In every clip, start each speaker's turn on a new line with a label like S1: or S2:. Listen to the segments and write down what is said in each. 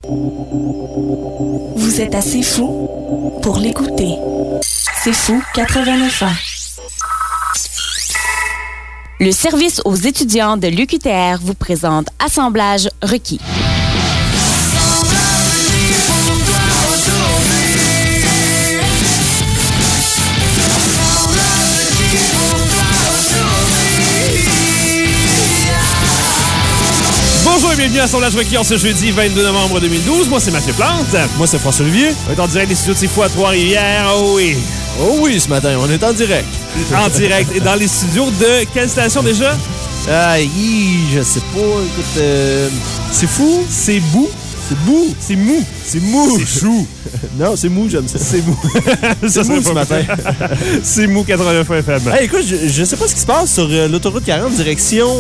S1: Vous êtes assez fou pour l'écouter. C'est fou 89 ans.
S2: Le service aux étudiants de l'UQTR vous présente Assemblage requis.
S3: Bonjour et bienvenue à Assemblage requis en ce jeudi 22 novembre 2012. Moi, c'est Mathieu Plante.
S4: Moi, c'est François Olivier.
S3: On est en direct des studios de C'est fou à Trois-Rivières. Oh oui.
S4: Oh oui, ce matin, on est en direct.
S3: En direct. Et dans les studios de quelle station déjà?
S4: Je sais pas. Écoute, c'est fou.
S3: C'est Bou.
S4: C'est Bou.
S3: C'est Mou.
S4: C'est Mou.
S3: C'est Chou.
S4: Non, c'est Mou, j'aime ça.
S3: C'est Mou.
S4: C'est Mou ce matin.
S3: C'est Mou 89 FM.
S4: Hey, écoute, je sais pas ce qui se passe sur l'autoroute 40 direction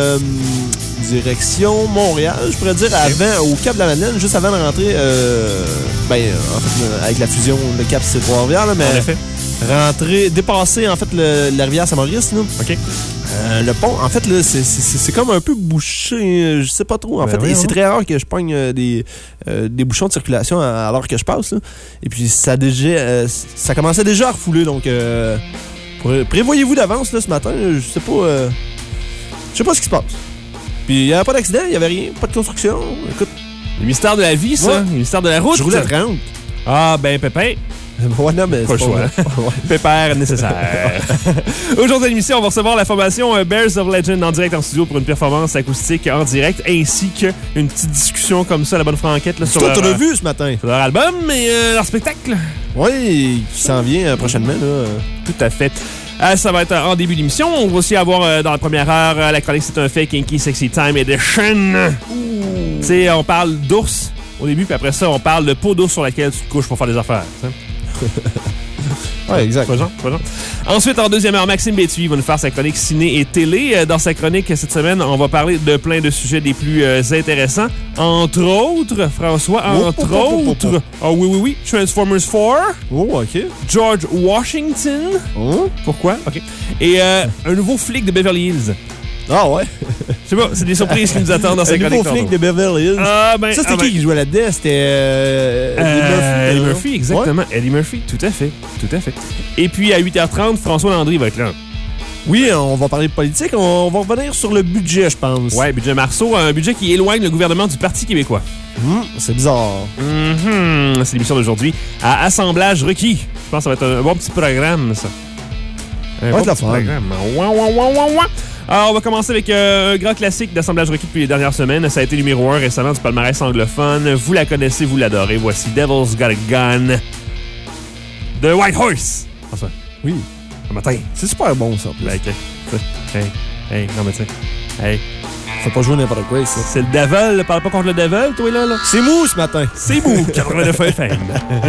S4: Montréal, je pourrais dire, avant, au Cap de la Madeleine, juste avant de rentrer, en fait, avec la fusion, le Cap, c'est Trois-Rivières, là, mais
S3: en effet.
S4: dépasser, en fait, la rivière Saint-Maurice, là.
S3: OK.
S4: Le pont, en fait, là, c'est comme un peu bouché, je sais pas trop, en fait. Et c'est très rare que je pogne des bouchons de circulation alors que je passe, là. Et puis, ça commençait déjà à refouler, donc prévoyez-vous d'avance, là, ce matin, je sais pas ce qui se passe. Puis, il n'y avait pas d'accident, il n'y avait rien, pas de construction. Écoute.
S3: Le mystère de la vie, ça.
S4: Ouais.
S3: Le mystère de la route.
S4: Je roule à 30.
S3: Ah, ben, Pépin.
S4: Ouais, non, mais
S3: pas le choix. Pépère nécessaire. Aujourd'hui à l'émission, on va recevoir la formation Bears of Legend en direct en studio pour une performance acoustique en direct, ainsi qu'une petite discussion comme ça, la bonne franquette, là, sur
S4: toi, t'as vu ce matin.
S3: Sur leur album et leur spectacle.
S4: Oui, qui s'en vient prochainement, là.
S3: Tout à fait. Ça va être en début d'émission. On va aussi avoir dans la première heure la chronique C'est un fait, Kinky Sexy Time Edition. Tu sais, on parle d'ours au début, puis après ça, on parle de peau d'ours sur laquelle tu te couches pour faire des affaires. T'sais.
S4: Ouais, exact.
S3: Pas genre. Ensuite, en deuxième heure, Maxime Bétuy va nous faire sa chronique ciné et télé. Dans sa chronique cette semaine, on va parler de plein de sujets des plus intéressants. Entre autres, François, Ah oui, Transformers 4.
S4: Oh, OK.
S3: George Washington.
S4: Oh.
S3: Pourquoi? OK. Et un nouveau flic de Beverly Hills.
S4: Ah ouais?
S3: Je sais pas, c'est des surprises qui nous attendent dans cette chronique.
S4: Un nouveau flic de Beverly Hills. Ça, c'était qui jouait là-dedans? C'était
S3: Eddie Murphy, exactement. Ouais. Eddie Murphy, tout à fait. Et puis, à 8h30, François Landry va être là.
S4: Oui, on va parler de politique. On va revenir sur le budget, je pense.
S3: Ouais, budget Marceau, un budget qui éloigne le gouvernement du Parti québécoin.
S4: C'est bizarre.
S3: C'est l'émission d'aujourd'hui à Assemblage requis. Je pense que ça va être un bon petit programme, ça.
S4: Ça va être la fun.
S3: Alors, on va commencer avec un grand classique d'Assemblage requis depuis les dernières semaines. Ça a été numéro 1 récemment du palmarès anglophone. Vous la connaissez, vous l'adorez. Voici Devil's Got a Gun de White Horse. François.
S4: Oui.
S3: Un matin.
S4: C'est super bon, ça.
S3: Hey, non, mais tu sais. Hey.
S4: Faut pas jouer n'importe quoi, ça.
S3: C'est le Devil. Parle pas contre le Devil, toi, là.
S4: C'est mou ce matin.
S3: C'est mou. 89 FM.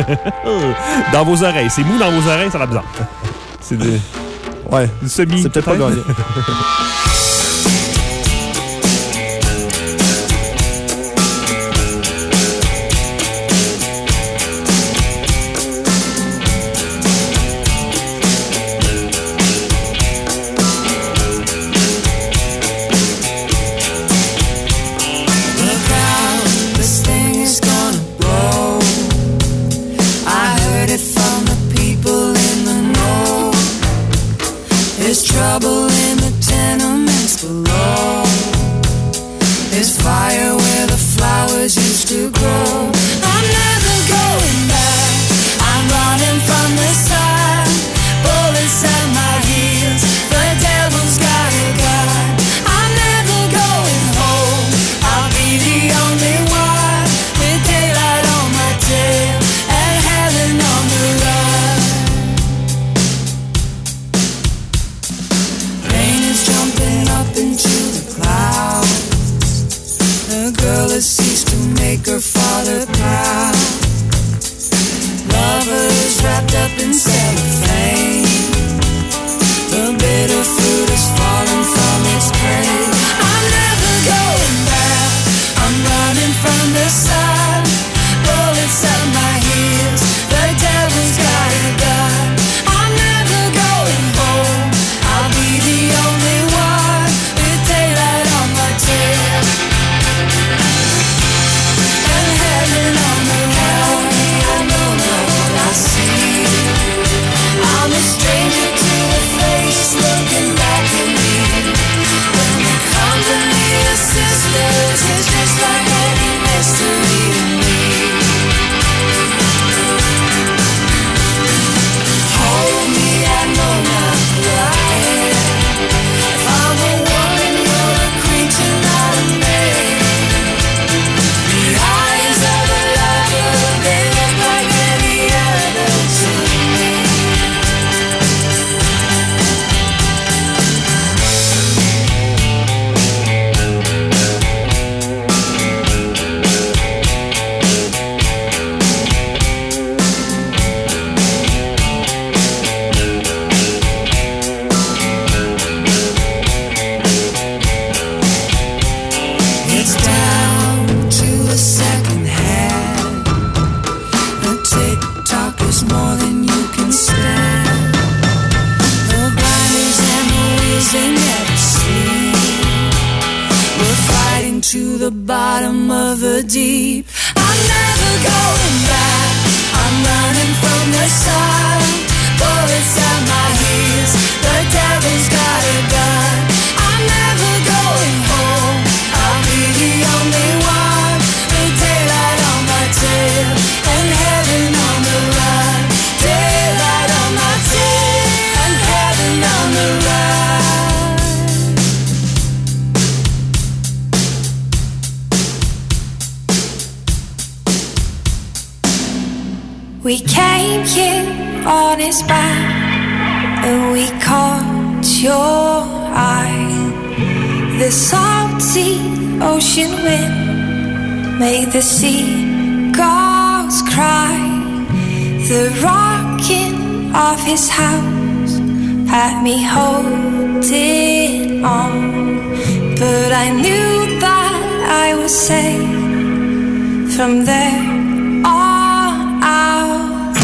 S3: Dans vos oreilles. C'est mou dans vos oreilles, ça va bizarre. C'est de...
S4: Ouais.
S3: Du semi.
S4: C'est peut-être pas gagné.
S5: Trouble in the tenements below. There's fire where the flowers used to grow. I'm never going back. I'm running from the sun. Bullets at my heels. The devil's got a gun. I'm never going home. I'll be the only one with daylight on my tail and heaven on the run. Jumping up into the clouds. The girl has ceased to make her father proud. Lovers wrapped up in cellophane. The bitter fruit has fallen from its grave. I'm never going back. I'm running from the sun. Bullets at my heels. The devil's got a gun. I'm never going home. I'll be the only one with daylight on my tail and heaven deep. I'm never going back. I'm running from the sun. Bullets at my heels. The devil's got a gun. I'm never going home. I'll be the only one with daylight on my tail and heaven on the run. Daylight on my tail and heaven on the run. We came here on his back and we caught your eye. The salty ocean wind made the seagulls cry. The rocking of his house had me holding on, but I knew that I was safe from there on out.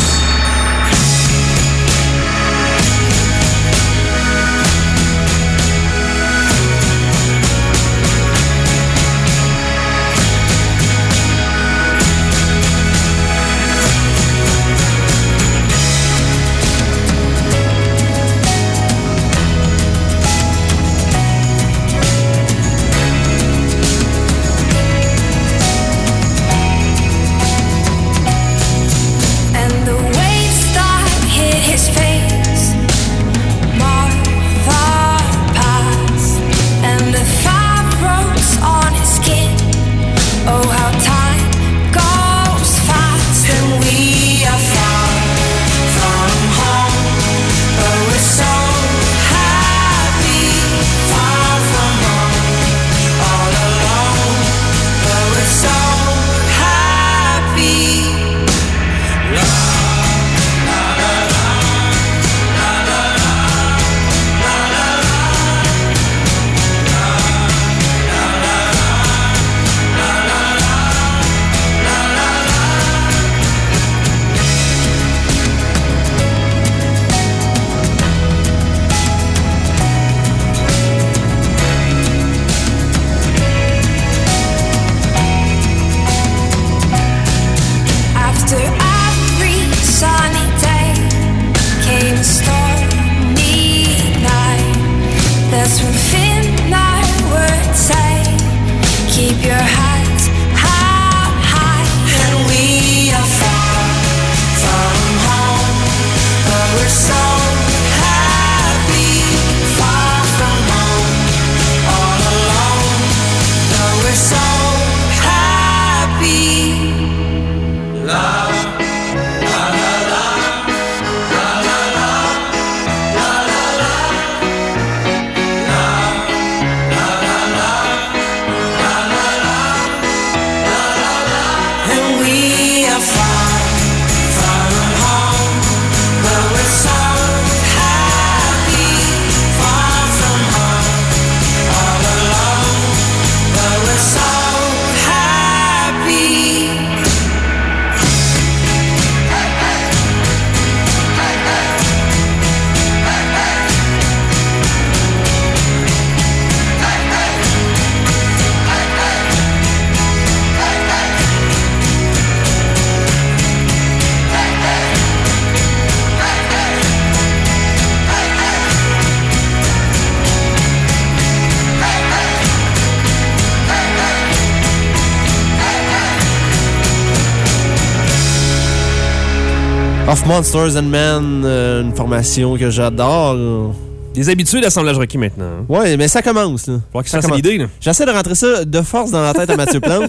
S4: Of Monsters and Men, une formation que j'adore.
S3: Des habitués d'assemblage Rocky maintenant.
S4: Ouais, mais ça commence. Là.
S3: Faut qu'il fasse l'idée. Là.
S4: J'essaie de rentrer ça de force dans la tête à Mathieu Plante.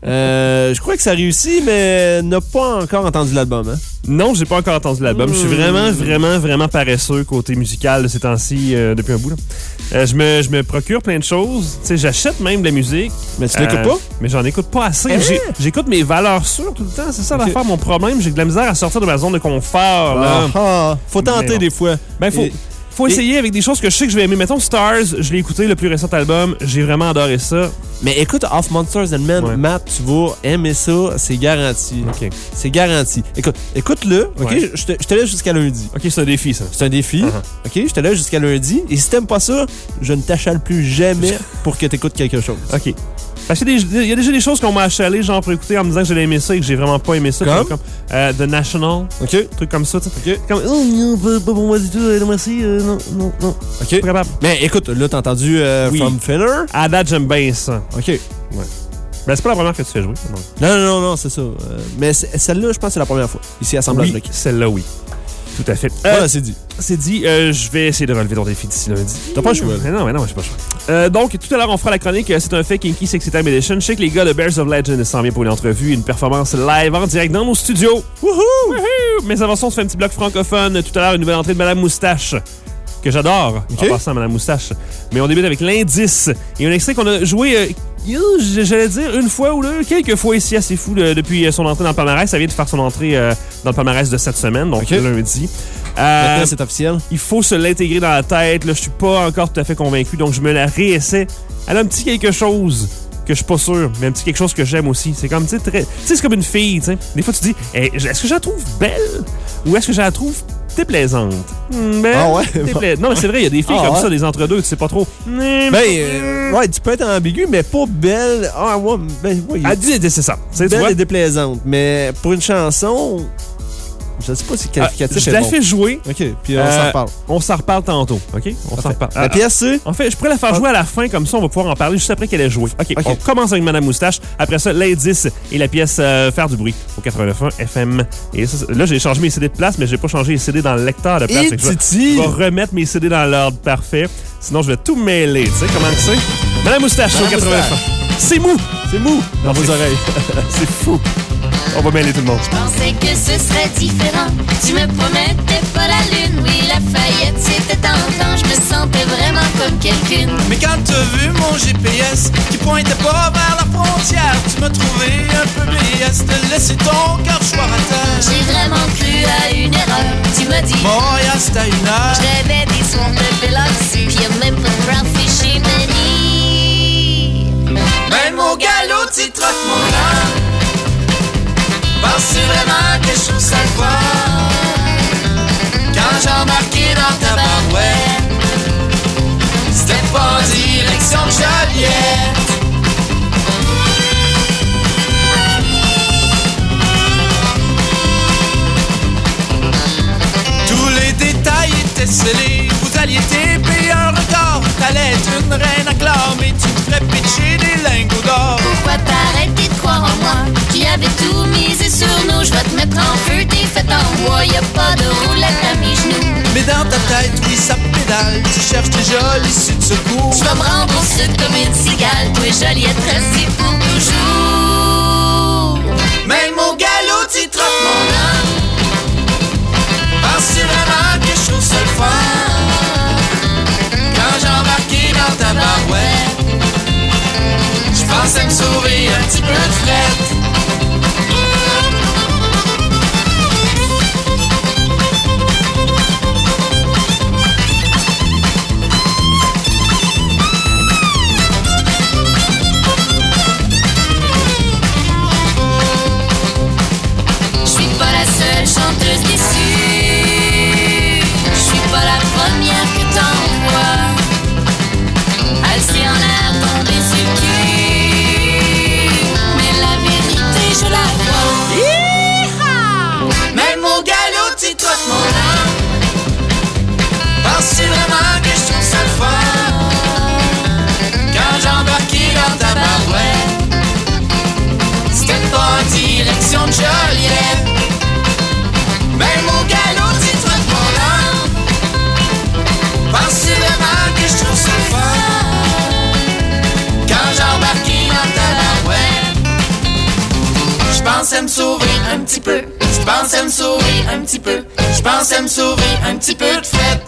S4: Je crois que ça réussit, mais n'a pas encore entendu l'album. Hein?
S3: Non, j'ai pas encore entendu l'album. Je suis vraiment paresseux côté musical de ces temps-ci depuis un bout. Là. Je me procure plein de choses. T'sais, j'achète même de la musique.
S4: Mais tu l'écoutes pas?
S3: Mais j'en écoute pas assez. J'écoute mes valeurs sûres tout le temps. C'est ça l'affaire. Mon problème, j'ai de la misère à sortir de ma zone de confort. Là.
S4: Faut tenter des fois.
S3: Ben, faut essayer avec des choses que je sais que je vais aimer. Mettons Stars, je l'ai écouté, le plus récent album. J'ai vraiment adoré ça.
S4: Mais écoute, Of Monsters and Men, Matt, tu vas aimer ça. C'est garanti.
S3: OK.
S4: C'est garanti. Écoute-le. OK?
S3: Ouais.
S4: Je te laisse jusqu'à lundi.
S3: OK, c'est un défi, ça.
S4: C'est un défi. OK? Je te laisse jusqu'à lundi. Et si t'aimes pas ça, je ne t'achale plus jamais pour que t'écoutes quelque chose.
S3: OK. Parce qu'il y a déjà des choses qu'on m'a achalé, genre pour écouter en me disant que j'allais aimer ça et que j'ai vraiment pas aimé ça. Comme The National.
S4: OK.
S3: Truc comme ça, tu sais.
S4: OK.
S3: Comme, oh, non, pas pour moi du tout, non, merci, non.
S4: OK.
S3: Pas capable.
S4: Mais écoute, là, t'as entendu
S3: Oui.
S4: From Thinner?
S3: À date, j'aime bien ça.
S4: OK.
S3: Ouais. Ben, c'est pas la première que tu fais jouer.
S4: Non, c'est ça. Mais celle-là, je pense que c'est la première fois. Ici, à Assemblage
S3: Oui,
S4: Rocky.
S3: celle-là, oui. Tout à fait.
S4: Voilà, c'est dit.
S3: C'est dit. Je vais essayer de relever ton défi d'ici lundi.
S4: T'as pas le choix.
S3: Mais non, j'ai pas le choix. Donc, tout à l'heure, on fera la chronique. C'est un fait Kinky Sexy Time Edition. Je sais que les gars de Bears of Legend s'en viennent pour une entrevue, une performance live en direct dans nos studios. Wouhou! Mais avant ça, on se fait un petit bloc francophone. Tout à l'heure, une nouvelle entrée de Madame Moustache, que j'adore, en passant, Madame Moustache. Mais on débute avec l'indice et un extrait qu'on a joué, j'allais dire, une fois ou quelques fois ici, assez fou, depuis son entrée dans le palmarès. Ça vient de faire son entrée dans le palmarès de cette semaine, donc lundi.
S4: Maintenant, c'est officiel.
S3: Il faut se l'intégrer dans la tête. Là, je suis pas encore tout à fait convaincu, donc je me la réessaie. Elle a un petit quelque chose que je suis pas sûr, mais un petit quelque chose que j'aime aussi. C'est comme, tu sais, c'est comme une fille, tu sais. Des fois, tu dis, est-ce que je la trouve belle ou est-ce que je la trouve déplaisante?
S4: Ouais?
S3: Non, mais c'est vrai, il y a des filles comme ça, des entre-deux, tu sais pas trop.
S4: Ouais, tu peux être ambigu, mais pas belle. Ah, ouais,
S3: C'est ça.
S4: Belle et déplaisante. Mais pour une chanson, je sais pas si qualificatif
S3: je la fais jouer.
S4: OK, puis on s'en reparle.
S3: On s'en reparle tantôt, OK? On s'en reparle.
S4: La pièce, c'est?
S3: En fait, je pourrais la faire jouer à la fin, comme ça, on va pouvoir en parler juste après qu'elle ait joué. OK, on commence avec Madame Moustache. Après ça, l'indice et la pièce Faire du bruit au 89.1 FM. Et ça, là, j'ai changé mes CD de place, mais j'ai pas changé les CD dans le lecteur de place. Je vais remettre mes CD dans l'ordre parfait. Sinon, je vais tout mêler. Tu sais comment c'est? Madame Moustache au 89.1. C'est mou! C'est mou dans vos oreilles. C'est fou. On va mêler tout le monde.
S6: Je pensais que ce serait différent. Tu me promettais pas la lune. Oui, Lafayette, c'était tentant. Je me sentais vraiment comme quelqu'une.
S7: Mais quand t'as vu mon GPS qui pointait pas vers la frontière, tu m'as trouvé un peu BS de laisser ton cœur choir à terre.
S6: J'ai vraiment cru à une erreur. Tu m'as dit
S7: Montréal, c'est à 1 heure.
S6: Je rêvais des soirs de Biloxi. Pis y'a même pas de Ralphie chez Manny.
S7: Même au galop, tu trottes mon âme. Penses-tu vraiment que je trouve ça le fun? Quand j'ai embarqué dans ta barouette, c'était pas en direction de Joliette. Tous les détails étaient scellés. Vous alliez taper un record. T'allais être une reine à clore, mais tu me ferais pitcher des lingots d'or.
S6: Pourquoi t'as arrêté de croire en moi? Qui avait tout misé sur nous? Je vais te mettre en feu, t'es fait en bois. Y'a pas de roulette à mes genoux.
S7: Mais dans ta tête, oui, ça pédale. Tu cherches déjà l'issue de secours.
S6: Je vais me rendre au sud comme une cigale. Toi, Joliette, restez pour toujours.
S7: Même au galop, tu trottes mon âme. Penses-tu vraiment que je trouve ça le fun? Quand j'ai embarqué dans ta barouette, je pensais me sauver un petit peu de frette.
S6: Chanteuse déçue, je suis pas la première que t'envoies. Elle s'est en l'air tombée sur le cul, mais la vérité je la vois.
S7: Yeehaw! Même au galop tu trottes mon âme. Penses-tu vraiment que je trouve ça le fun? Quand j'ai embarqué dans ta barouette, c'était pas en direction de Joliette. Même au galop, tu trottes mon âme. Penses-tu vraiment que je trouve ça le fun? Quand j'ai embarqué dans ta barouette, je pensais me sauver un petit peu. Je pensais me sauver un petit peu. Je pensais me sauver un petit peu de fête.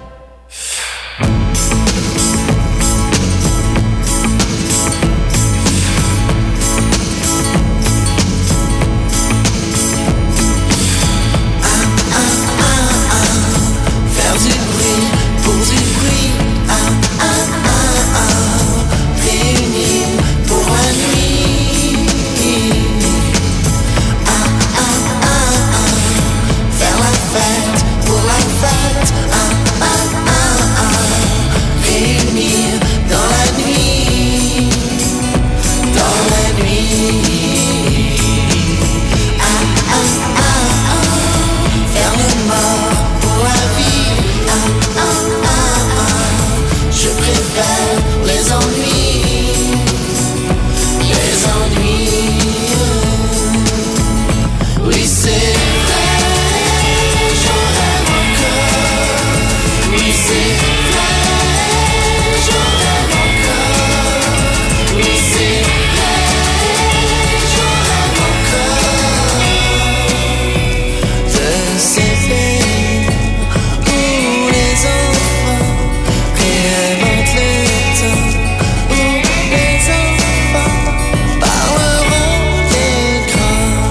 S5: Faire la fête pour la fête.
S7: Oui, c'est vrai, j'en rêve encore. Oui, c'est vrai, j'en rêve encore. Oui, c'est vrai, j'en rêve encore. De ces pays où les enfants réinventent le temps, où les enfants parleront des grands.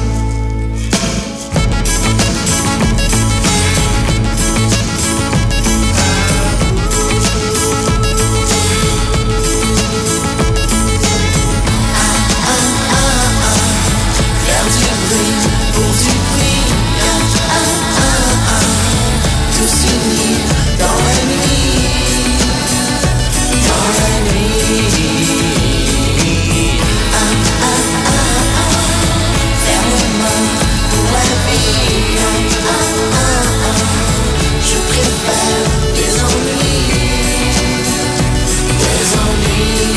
S7: Faire du bruit pour du bruit. Tout s'unit dans la nuit. Dans la nuit. Faire le mal pour la vie. Je préfère des ennuis. Des ennuis.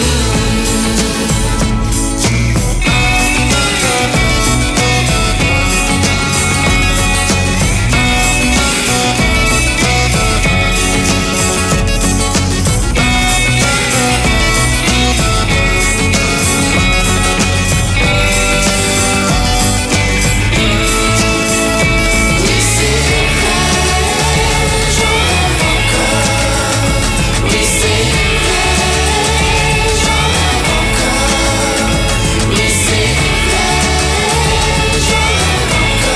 S7: Oui, c'est vrai, j'en rêve encore. Oui, c'est vrai, j'en rêve encore. Oui, c'est vrai, j'en rêve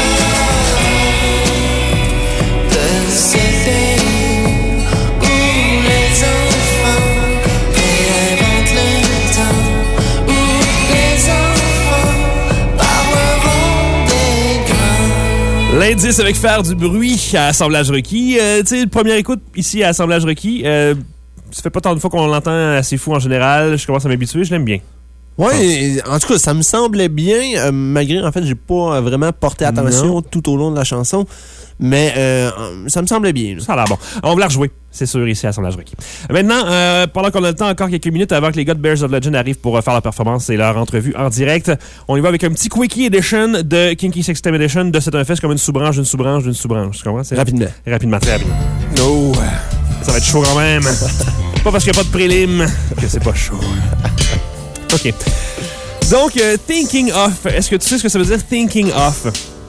S7: encore. De ces pays où les enfants réinventent le temps, où les enfants parleront des grands.
S3: L'indice avec faire du bruit à Assemblage requis. Tu sais, première écoute ici à Assemblage requis, ça fait pas tant de fois qu'on l'entend assez fou en général. Je commence à m'habituer, je l'aime bien.
S4: Ouais, en tout cas, ça me semblait bien, malgré, en fait, j'ai pas vraiment porté attention tout au long de la chanson, mais ça me semblait bien. Là.
S3: Ça a l'air bon. On va la rejouer, c'est sûr, ici à Assemblage requis. Maintenant, pendant qu'on a le temps, encore quelques minutes avant que les gars de Bears of Legend arrivent pour faire leur performance et leur entrevue en direct, on y va avec un petit Quickie Edition de Kinky Sex Time Edition de C'est un fest comme une sous-branche, d'une sous-branche, d'une sous-branche. Tu comprends?
S4: Rapidement.
S3: Rapidement, très rapidement.
S4: No.
S3: Ça va être chaud quand même. Pas parce qu'il n'y a pas de prélim que c'est pas chaud. OK. Donc, thinking of. Est-ce que tu sais ce que ça veut dire, thinking of?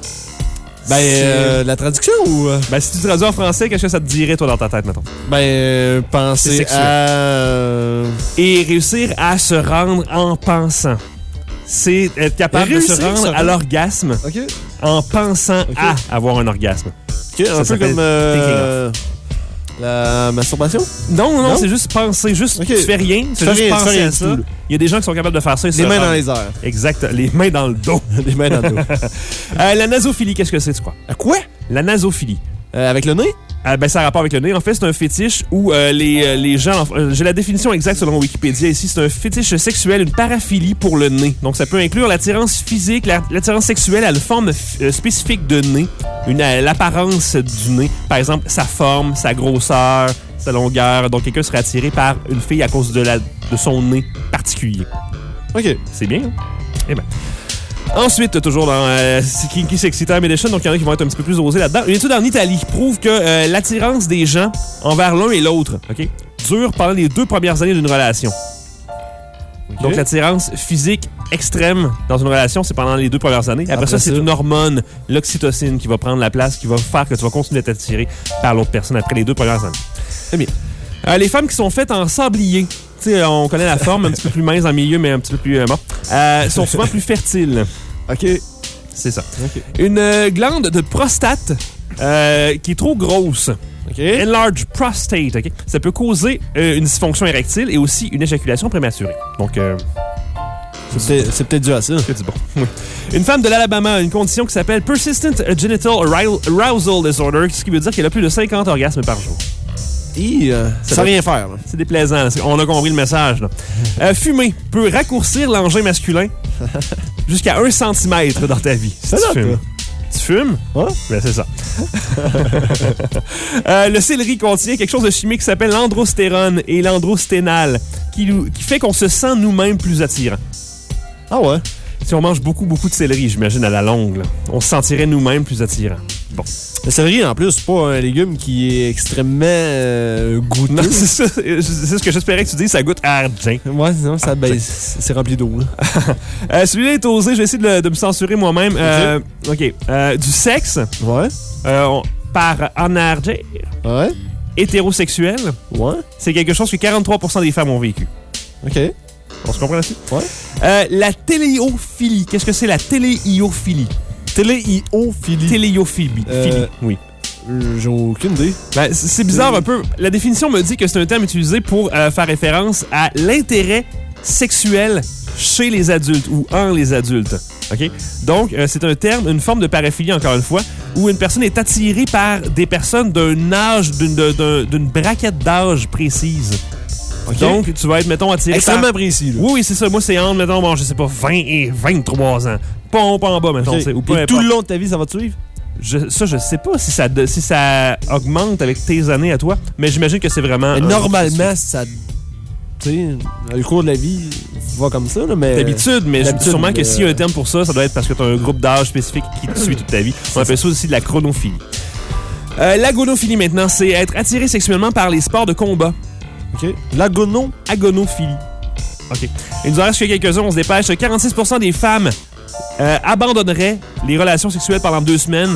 S4: Ben, la traduction ou...
S3: Ben, si tu traduis en français, qu'est-ce que ça te dirait, toi, dans ta tête, mettons?
S4: Ben, penser
S3: sexuel.
S4: à...
S3: Et réussir à se rendre en pensant. C'est être capable de se rendre à l'orgasme
S4: OK.
S3: en pensant à avoir un orgasme.
S4: OK, un peu
S3: s'appelle
S4: comme...
S3: thinking
S4: la masturbation?
S3: Non, c'est juste penser. Juste,
S4: OK.
S3: tu fais rien, c'est
S4: Fais
S3: juste
S4: rien,
S3: penser
S4: fais rien
S3: à
S4: du
S3: ça.
S4: tout, là.
S3: Il y a des gens qui sont capables de faire ça.
S4: Les mains dans les airs.
S3: Exact, les mains dans le dos.
S4: Les mains dans le dos.
S3: La nasophilie, qu'est-ce que c'est, tu crois?
S4: À quoi?
S3: La nasophilie.
S4: Avec le nez?
S3: Ben, ça a rapport avec le nez. En fait, c'est un fétiche où les gens... j'ai la définition exacte selon Wikipédia ici. C'est un fétiche sexuel, une paraphilie pour le nez. Donc, ça peut inclure l'attirance physique, l'attirance sexuelle à une forme spécifique de nez, l'apparence du nez. Par exemple, sa forme, sa grosseur, sa longueur. Donc, quelqu'un serait attiré par une fille à cause de son nez particulier.
S4: OK.
S3: C'est bien, hein? Eh ben... Ensuite, toujours dans Kinky Sexy Time Edition, donc il y en a qui vont être un petit peu plus osés là-dedans. Une étude en Italie prouve que l'attirance des gens envers l'un et l'autre, OK, dure pendant les 2 premières années d'une relation. Okay. Donc l'attirance physique extrême dans une relation, c'est pendant les 2 premières années. Après ça, c'est une hormone, l'oxytocine, qui va prendre la place, qui va faire que tu vas continuer à t'attirer par l'autre personne après les 2 premières années.
S4: Très bien.
S3: Les femmes qui sont faites en sablier, t'sais, on connaît la forme, un petit peu plus mince dans le milieu, mais un petit peu plus sont souvent plus fertiles.
S4: OK.
S3: C'est ça.
S4: Okay.
S3: Une glande de prostate qui est trop grosse.
S4: Okay.
S3: Enlarged prostate. Okay? Ça peut causer une dysfonction érectile et aussi une éjaculation prématurée. Donc,
S4: c'est peut-être dû à ça.
S3: C'est bon. Oui. Une femme de l'Alabama a une condition qui s'appelle Persistent Genital Arousal Disorder, ce qui veut dire qu'elle a plus de 50 orgasmes par jour.
S4: Sans rien faire. Là.
S3: C'est déplaisant. On a compris le message. Là. Fumer peut raccourcir l'engin masculin jusqu'à 1 cm dans ta vie. Si tu fumes. Tu fumes?
S4: Ouais.
S3: Ben, c'est ça. Le céleri contient quelque chose de chimique qui s'appelle l'androstérone et l'androsténal, qui fait qu'on se sent nous-mêmes plus attirant.
S4: Ah ouais?
S3: Si on mange beaucoup de céleri, j'imagine, à la longue, là, on se sentirait nous-mêmes plus attirants. Bon.
S4: Le céleri, en plus, c'est pas un légume qui est extrêmement goûteux.
S3: Non, c'est ça. C'est ce que j'espérais que tu dises, ça goûte ardent.
S4: Ouais, non, ça, c'est rempli d'eau.
S3: Celui-là est osé, je vais essayer de me censurer moi-même. OK. Du sexe.
S4: Ouais.
S3: Par anargir.
S4: Ouais.
S3: Hétérosexuel.
S4: Ouais.
S3: C'est quelque chose que 43% des femmes ont vécu.
S4: OK.
S3: On se comprend là-dessus?
S4: Ouais.
S3: La téléophilie. Qu'est-ce que c'est la téléiophilie?
S4: Téléiophilie.
S3: Téléophilie. Oui.
S4: J'ai aucune idée.
S3: Ben, c'est bizarre un peu. La définition me dit que c'est un terme utilisé pour faire référence à l'intérêt sexuel chez les adultes ou en les adultes. OK? Donc, c'est un terme, une forme de paraphilie, encore une fois, où une personne est attirée par des personnes d'un âge, d'une braquette d'âge précise. Okay. Donc, tu vas être, mettons, attiré
S4: extrêmement précis, là.
S3: Oui, c'est ça. Moi, c'est entre, mettons, bon, je sais pas, 20 et 23 ans. Pas en bas, mettons.
S4: Okay.
S3: Ou
S4: et tout le long de ta vie, ça va te suivre?
S3: Je sais pas si ça augmente avec tes années à toi, mais j'imagine que c'est vraiment...
S4: Mais normalement, ça... Tu sais, le cours de la vie va comme ça, là, mais...
S3: D'habitude, mais sûrement que s'il y a un terme pour ça, ça doit être parce que tu as un groupe d'âge spécifique qui te suit toute ta vie. On appelle ça aussi de la chronophilie. La gonophilie, maintenant, c'est être attiré sexuellement par les sports de combat.
S4: OK. L'agonophilie.
S3: OK. Il nous en reste que quelques-uns, on se dépêche. 46% des femmes abandonneraient les relations sexuelles pendant 2 semaines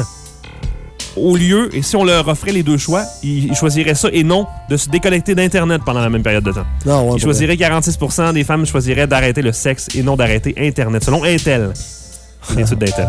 S3: au lieu, et si on leur offrait les 2 choix, ils choisiraient ça et non de se déconnecter d'Internet pendant la même période de temps.
S4: Non, ouais,
S3: ils choisiraient 46% des femmes choisiraient d'arrêter le sexe et non d'arrêter Internet, selon Intel. Une étude d'Intel.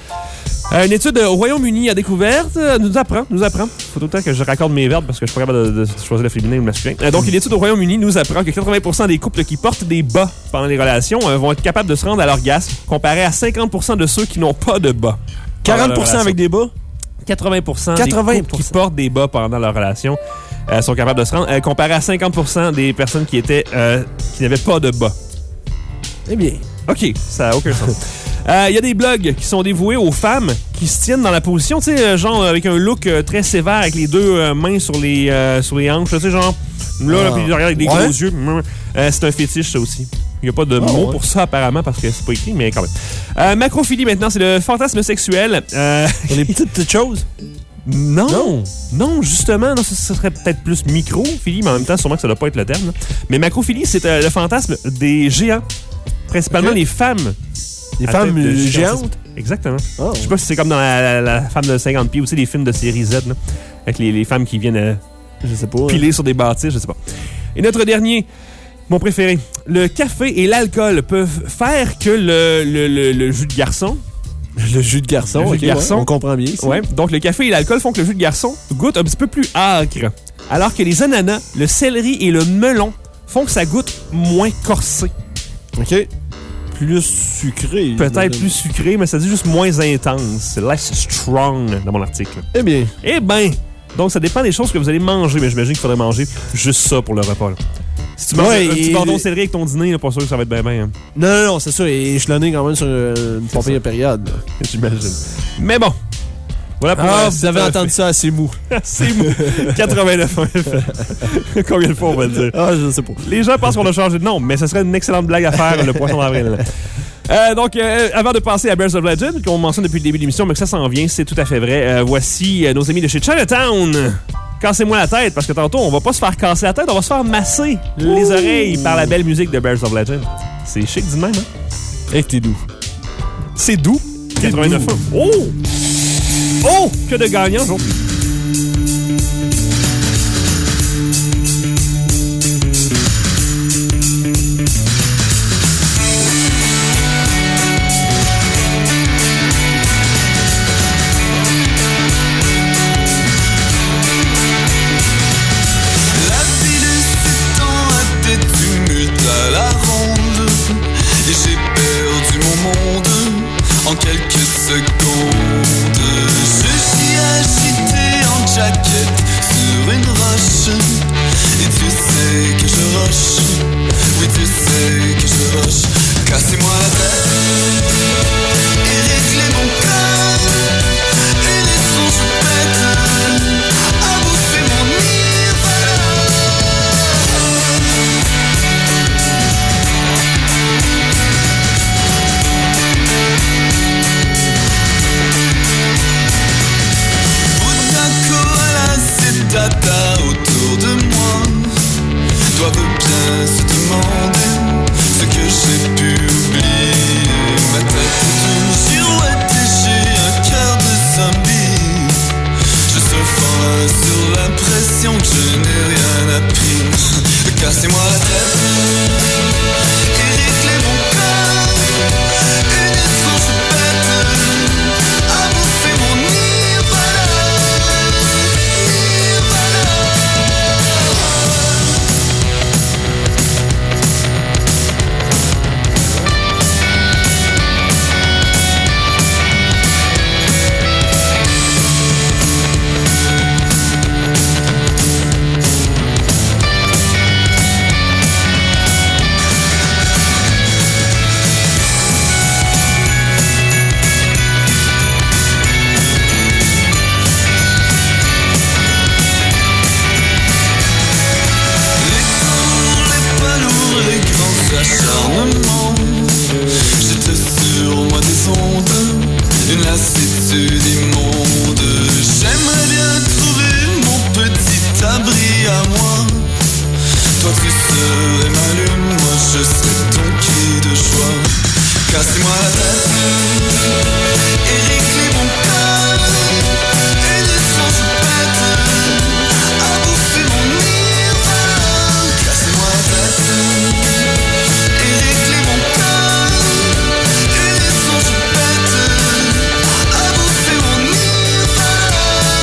S3: Une étude au Royaume-Uni a découvert, nous apprend. Faut tout le temps que je raccorde mes verbes parce que je suis pas capable de choisir le féminin ou le masculin. Donc, une étude au Royaume-Uni nous apprend que 80% des couples qui portent des bas pendant les relations vont être capables de se rendre à l'orgasme, comparé à 50% de ceux qui n'ont pas de bas.
S4: 40% avec des bas?
S3: 80% des couples qui portent des bas pendant leur relation sont capables de se rendre, comparé à 50% des personnes qui n'avaient pas de bas.
S4: Eh bien.
S3: OK, ça n'a aucun sens. Il y a des blogs qui sont dévoués aux femmes qui se tiennent dans la position, tu sais, genre avec un look très sévère, avec les 2 mains sur les hanches, tu sais, genre là, puis derrière avec des gros yeux. C'est un fétiche, ça aussi. Il n'y a pas de mot pour ça, apparemment, parce que c'est pas écrit, mais quand même. Macrophilie, maintenant, c'est le fantasme sexuel.
S4: Pour les petites choses?
S3: Non, justement, non, ça serait peut-être plus microphilie, mais en même temps, sûrement que ça doit pas être le terme. Là. Mais macrophilie, c'est le fantasme des géants. Principalement les femmes.
S4: Les femmes géantes?
S3: Exactement. Oh. Je sais pas si c'est comme dans la femme de 50 pieds, aussi les films de série Z, là, avec les femmes qui viennent
S4: je sais pas,
S3: piler sur des bâtisses, je sais pas. Et notre dernier, mon préféré, le café et l'alcool peuvent faire que le jus de garçon...
S4: Le jus de garçon, on comprend bien.
S3: Ouais, donc le café et l'alcool font que le jus de garçon goûte un petit peu plus âcre, alors que les ananas, le céleri et le melon font que ça goûte moins corsé.
S4: OK. Plus sucré.
S3: Peut-être plus sucré, mais ça dit juste moins intense. C'est less strong dans mon article.
S4: Eh bien.
S3: Donc ça dépend des choses que vous allez manger, mais j'imagine qu'il faudrait manger juste ça pour le repas. Là. Si tu manges un petit bordon céleri avec ton dîner, là, pas sûr que ça va être bien. Hein.
S4: Non, c'est ça. Et échelonné quand même sur une première période.
S3: J'imagine. Mais bon. Voilà pour
S4: vous avez entendu ça assez mou.
S3: C'est mou. 89 ans. Combien de fois on va le dire?
S4: Je sais pas.
S3: Les gens pensent qu'on a changé de nom, mais ce serait une excellente blague à faire le poisson d'avril. Donc, avant de passer à Bears of Legend, qu'on mentionne depuis le début de l'émission, mais que ça s'en vient, c'est tout à fait vrai. Voici nos amis de chez Chinatown. Cassez-moi la tête, parce que tantôt, on va pas se faire casser la tête, on va se faire masser les oreilles par la belle musique de Bears of Legend. C'est chic du même, hein?
S4: Et que t'es doux.
S3: C'est doux. 89 ans. Oh! Que de gagnants aujourd'hui.
S7: En quelques secondes, je suis agité.
S8: lassitude immonde. J'aimerais bien trouver mon petit abri à moi. Toi tu serais ma lune, moi je serais ton cri de joie. Cassez-moi la tête et réclez mon cœur. Et du sang je pète à bouffer mon nirvana. Cassez-moi la tête et réclez mon cœur. Et du sang je pète à bouffer mon nirvana.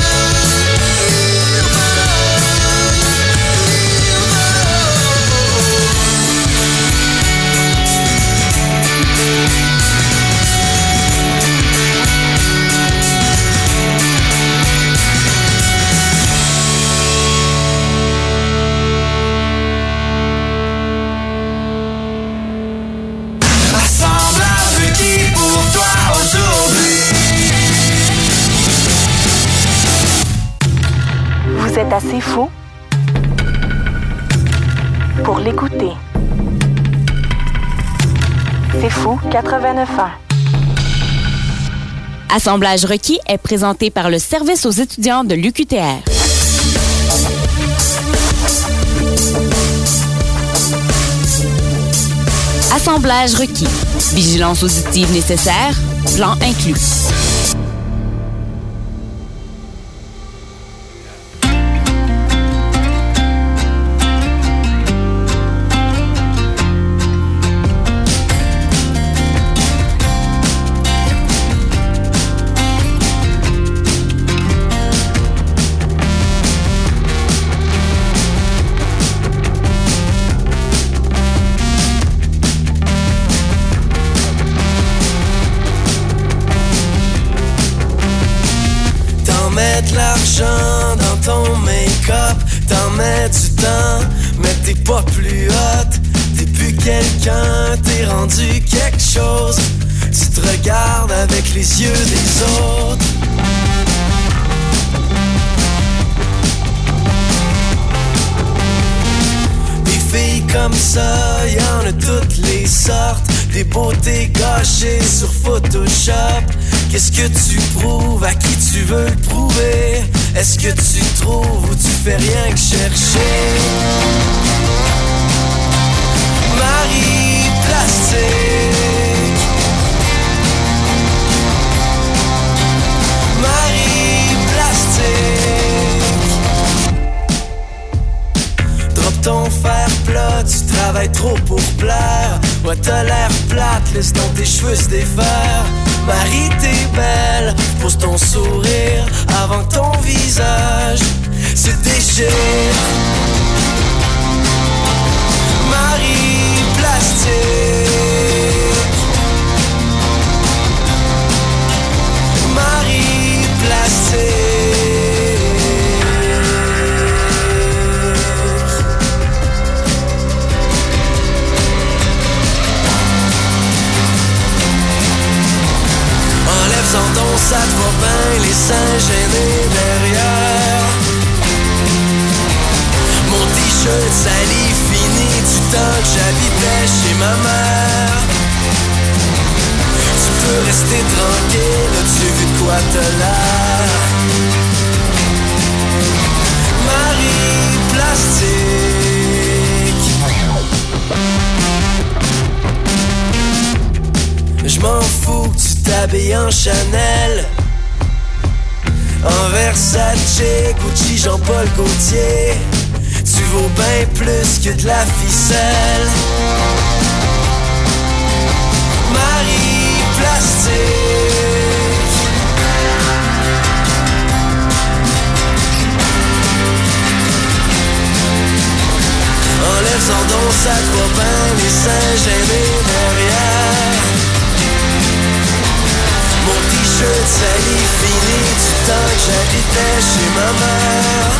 S8: Assemblage qui pour toi aujourd'hui.
S1: Vous êtes assez fou pour l'écouter. C'est fou 89 ans.
S2: Assemblage requis est présenté par le service aux étudiants de l'UQTR. Assemblage requis. Vigilance auditive nécessaire. Plan inclus.
S8: Mettre l'argent dans ton make-up, t'en mets du temps, mais t'es pas plus hot. T'es plus quelqu'un, t'es rendu quelque chose. Tu te regardes avec les yeux des autres. Des filles comme ça, y'en a toutes les sortes. Des beautés gâchées sur Photoshop. Qu'est-ce que tu prouves, à qui tu veux le prouver? Est-ce que tu trouves ou tu fais rien que chercher? Marie Plastique, Marie Plastique. Drop ton fer plat, tu travailles trop pour plaire. Ouais, t'as l'air plate, laisse donc tes cheveux se défaire. Marie, t'es belle, pose ton sourire avant que ton visage se déchire. Marie Plastique, Marie Plastique. Sans ton ça te va bien, les seins gênés derrière. Mon t-shirt sali fini du temps que j'habitais chez ma mère. Tu peux rester tranquille, as-tu vu de quoi t'as l'air? Marie Plastique. Je m'en fous que tu t'habilles en Chanel, en Versace, Gucci, Jean-Paul Gaultier. Tu vaux bien plus que de la ficelle. Marie Plastique. Enlève-en donc ça te va bien, les seins gênés derrière. Mon t-shirt sali fini du temps que j'habitais chez ma mère.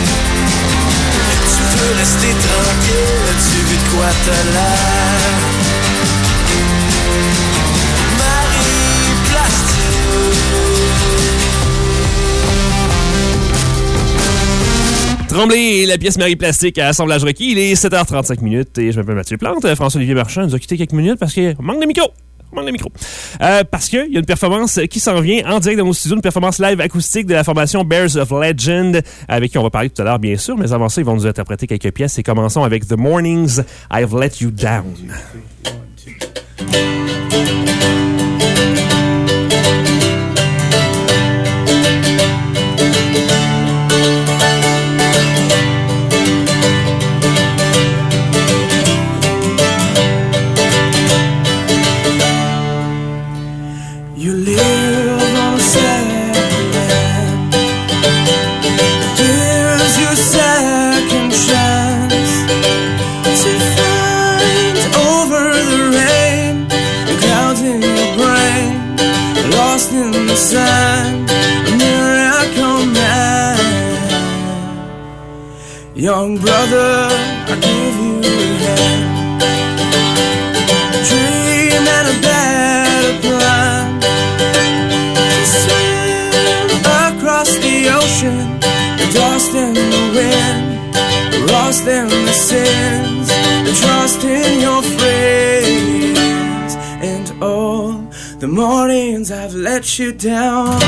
S8: Tu peux rester tranquille, as-tu vu de quoi t'as l'air? Marie Plastique.
S3: Tremblay et la pièce Marie Plastique à Assemblage requis. Il est 7h35 et je m'appelle Mathieu Plante. François-Olivier Marchand nous a quitté quelques minutes parce qu'il manque de micro. Commande le micro. Parce qu'il y a une performance qui s'en vient en direct dans nos studios, une performance live acoustique de la formation Bears of Legend, avec qui on va parler tout à l'heure, bien sûr, mais avant ça, ils vont nous interpréter quelques pièces et commençons avec The Mornings, I've Let You Down.
S5: You live on a second land, gives you a second chance to find over the rain, the clouds in your brain, lost in the sand, a miracle man. Young brother, I give you a hand, dream and a better plan. Across the ocean, the dust and the wind, lost in the sins, the trust in your friends, and all the mornings I've let you down.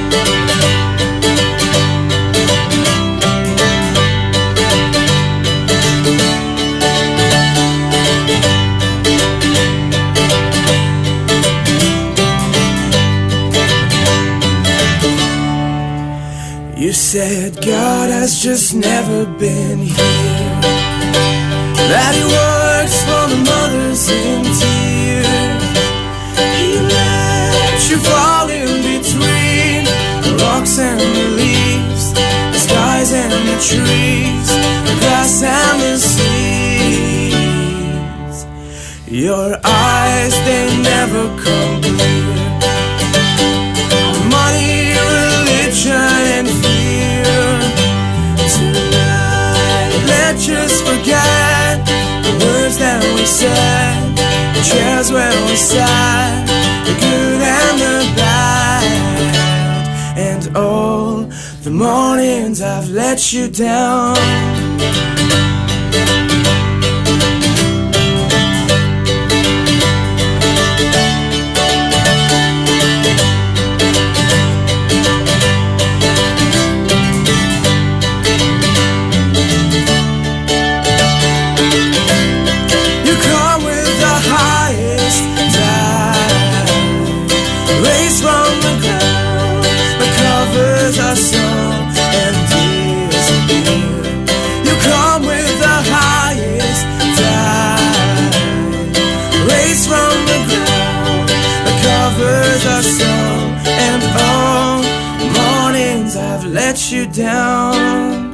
S5: You said God has just never been here, that He works for the mothers in tears. He let you fall in between the rocks and the leaves, the skies and the trees, the grass and the seas. Your eyes, they never come clear. Money, religion, and fear. Tonight, let's just forget the words that we said, the chairs where we sat, the good and the bad, and all the mornings I've let you down. Let you down.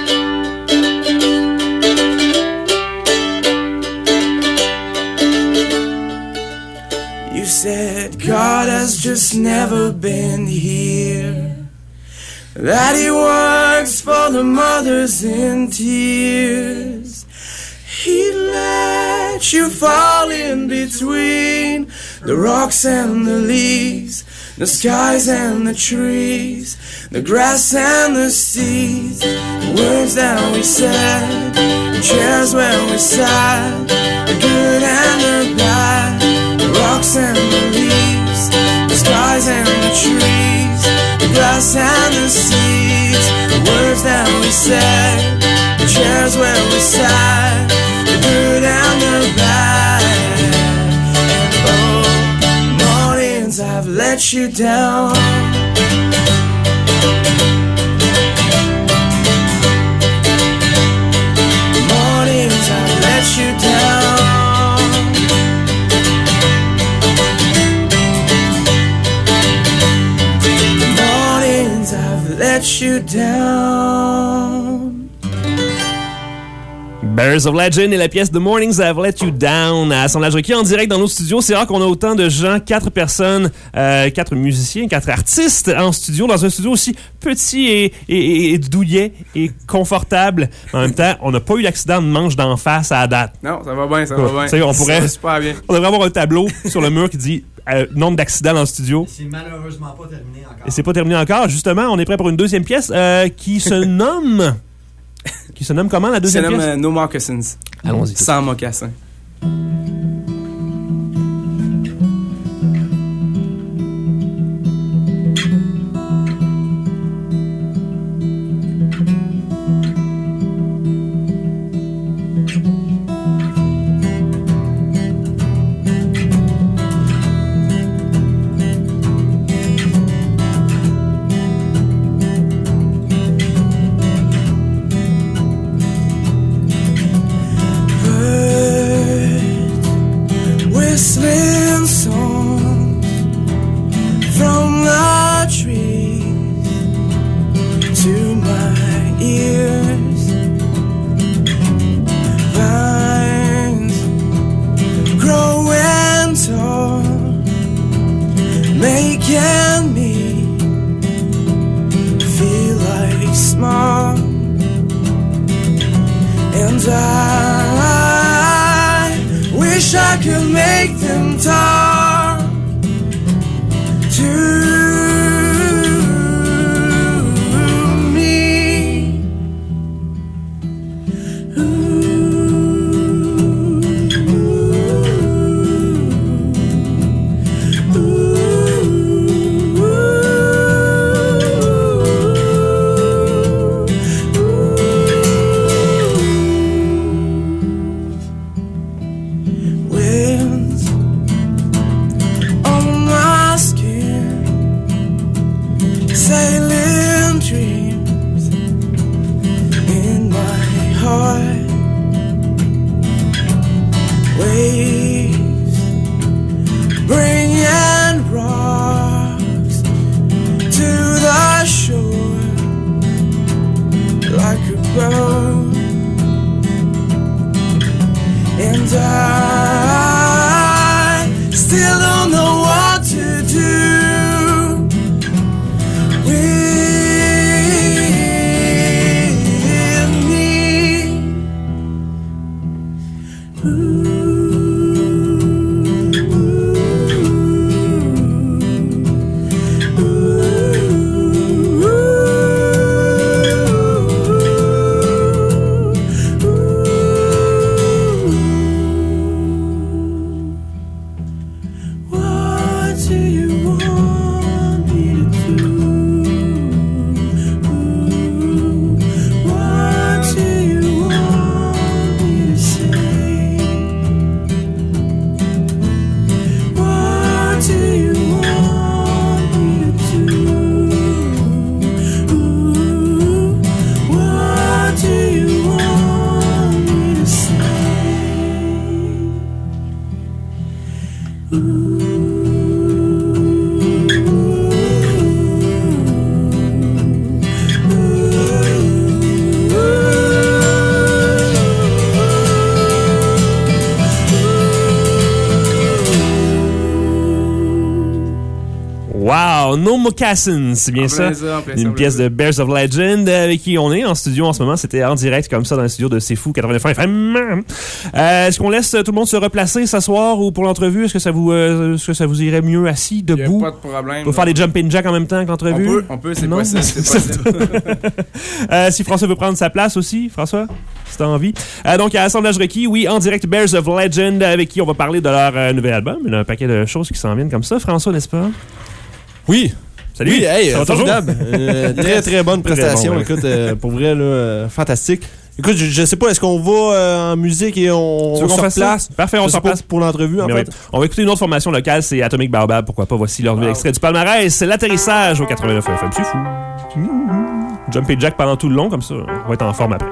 S5: You said God has just never been here, that He works for the mothers in tears. He let you fall in between the rocks and the leaves, the skies and the trees, the grass and the seas, the words that we said, the chairs where we sat, the good and the bad, the rocks and the leaves, the skies and the trees, the grass and the seas, the words that we said, the chairs where we sat, the good and the bad, and oh, mornings I've let you down. Mornings I've let you down. Mornings I've let you down.
S3: Bears of Legend et la pièce The Mornings I've Let You Down à Assemblage Requis en direct dans nos studios. C'est rare qu'on a autant de gens, 4 personnes, 4 musiciens, 4 artistes en studio, dans un studio aussi petit et douillet et confortable. En même temps, on n'a pas eu l'accident de manche d'en face à la date.
S9: Non, ça va bien, ça va bien.
S3: On pourrait,
S9: ça va super bien.
S3: On devrait avoir un tableau sur le mur qui dit nombre d'accidents dans le studio.
S10: C'est malheureusement pas terminé encore.
S3: Et c'est pas terminé encore. Justement, on est prêt pour une deuxième pièce qui se nomme... Qui se nomme comment, la deuxième pièce?
S9: Ça se nomme No Moccasins.
S3: Allons-y.
S9: Sans mocassins.
S5: small, and I wish I could make them talk to me. Winds on my skin, sailing dreams in my heart. Waves bringing rocks to the shore like a boat. And I still don't know what to do with me. What do you want me to do? What do you want me to say? What do you want me to do? What do you want me to say?
S3: Wow! No Moccasins, c'est bien ça? Une pièce de Bears of Legend avec qui on est en studio en ce moment. C'était en direct comme ça dans le studio de C'est Fou 89 FM. Est-ce qu'on laisse tout le monde se replacer, s'asseoir ou pour l'entrevue? Est-ce que ça vous irait mieux assis, debout?
S9: Pas de problème.
S3: On peut faire des jumping jacks en même temps que l'entrevue?
S9: On peut, c'est
S3: Non?
S9: possible, c'est possible.
S3: Si François veut prendre sa place aussi, François, si t'as envie. Donc, à Assemblage requis, oui, en direct Bears of Legend avec qui on va parler de leur nouvel album. Il y a un paquet de choses qui s'en viennent comme ça. François, n'est-ce pas?
S4: Oui.
S3: Salut.
S4: Oui, hey,
S3: ça va toujours?
S4: formidable. Très, très bonne prestation.
S3: Très bon, ouais.
S4: Écoute, pour vrai, là, fantastique. Écoute, je sais pas, est-ce qu'on va en musique et on se replace?
S3: Parfait, on se replace
S4: pour l'entrevue, en fait.
S3: Oui. On va écouter une autre formation locale, c'est Atomic Baobab, pourquoi pas. Voici leur nouvel extrait du palmarès, c'est l'atterrissage au 89 FM. C'est fou. Jumpy Jack pendant tout le long, comme ça, on va être en forme après.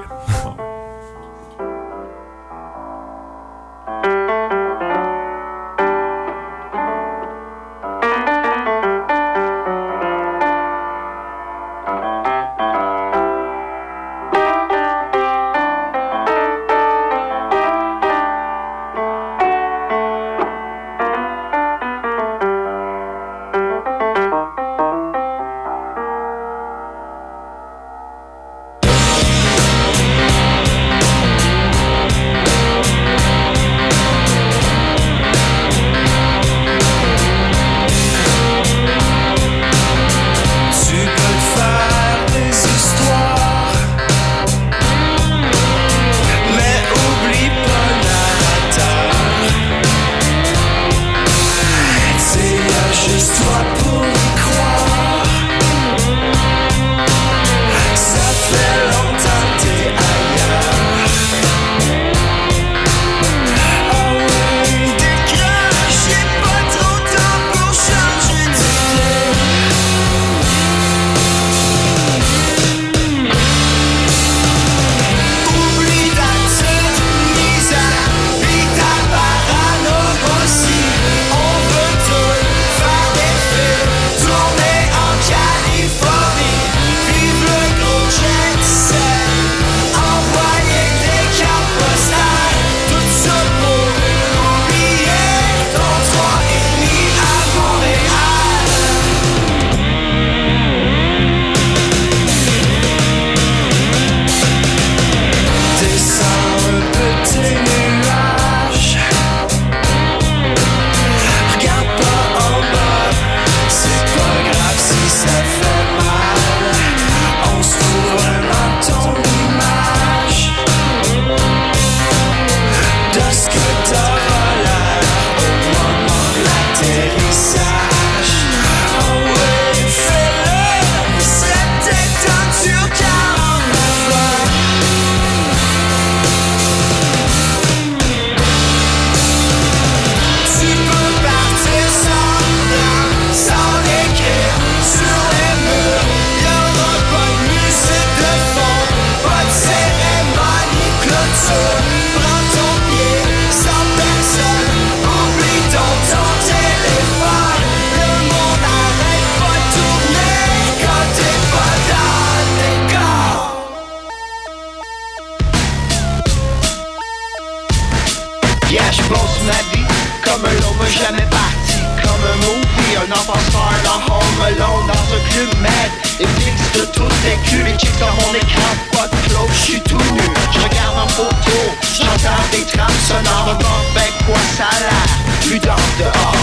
S9: vécu les chicks dans mon écran, pas de close, j'suis tout nu. J'regarde en photo, j'entends des trames sonores. Avec quoi ça a l'air, plus dans dehors.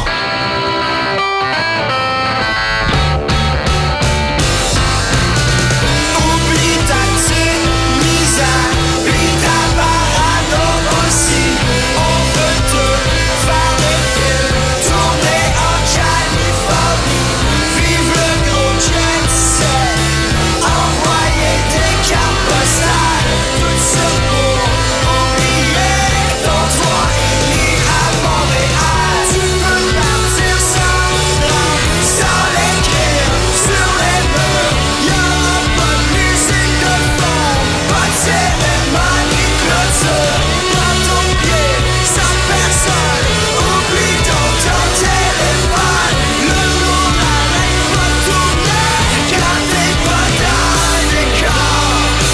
S9: Oublie ta petite misère, oublie ta parano aussi. On veut tout faire des films, tourner en Californie, vivre le gros jet set, envoyer des cartes postales, tout ça pour oublier ton toit et à Montréal. Tu peux partir sans plan, sans l'écrire sur les murs. Y'aura pas de musique de fond, pas de cérémonie de clôture. Prends ton pied, sans personne, oublie ton téléphone. Le monde n'arrête pas de tourner quand t'es pas dans le décor.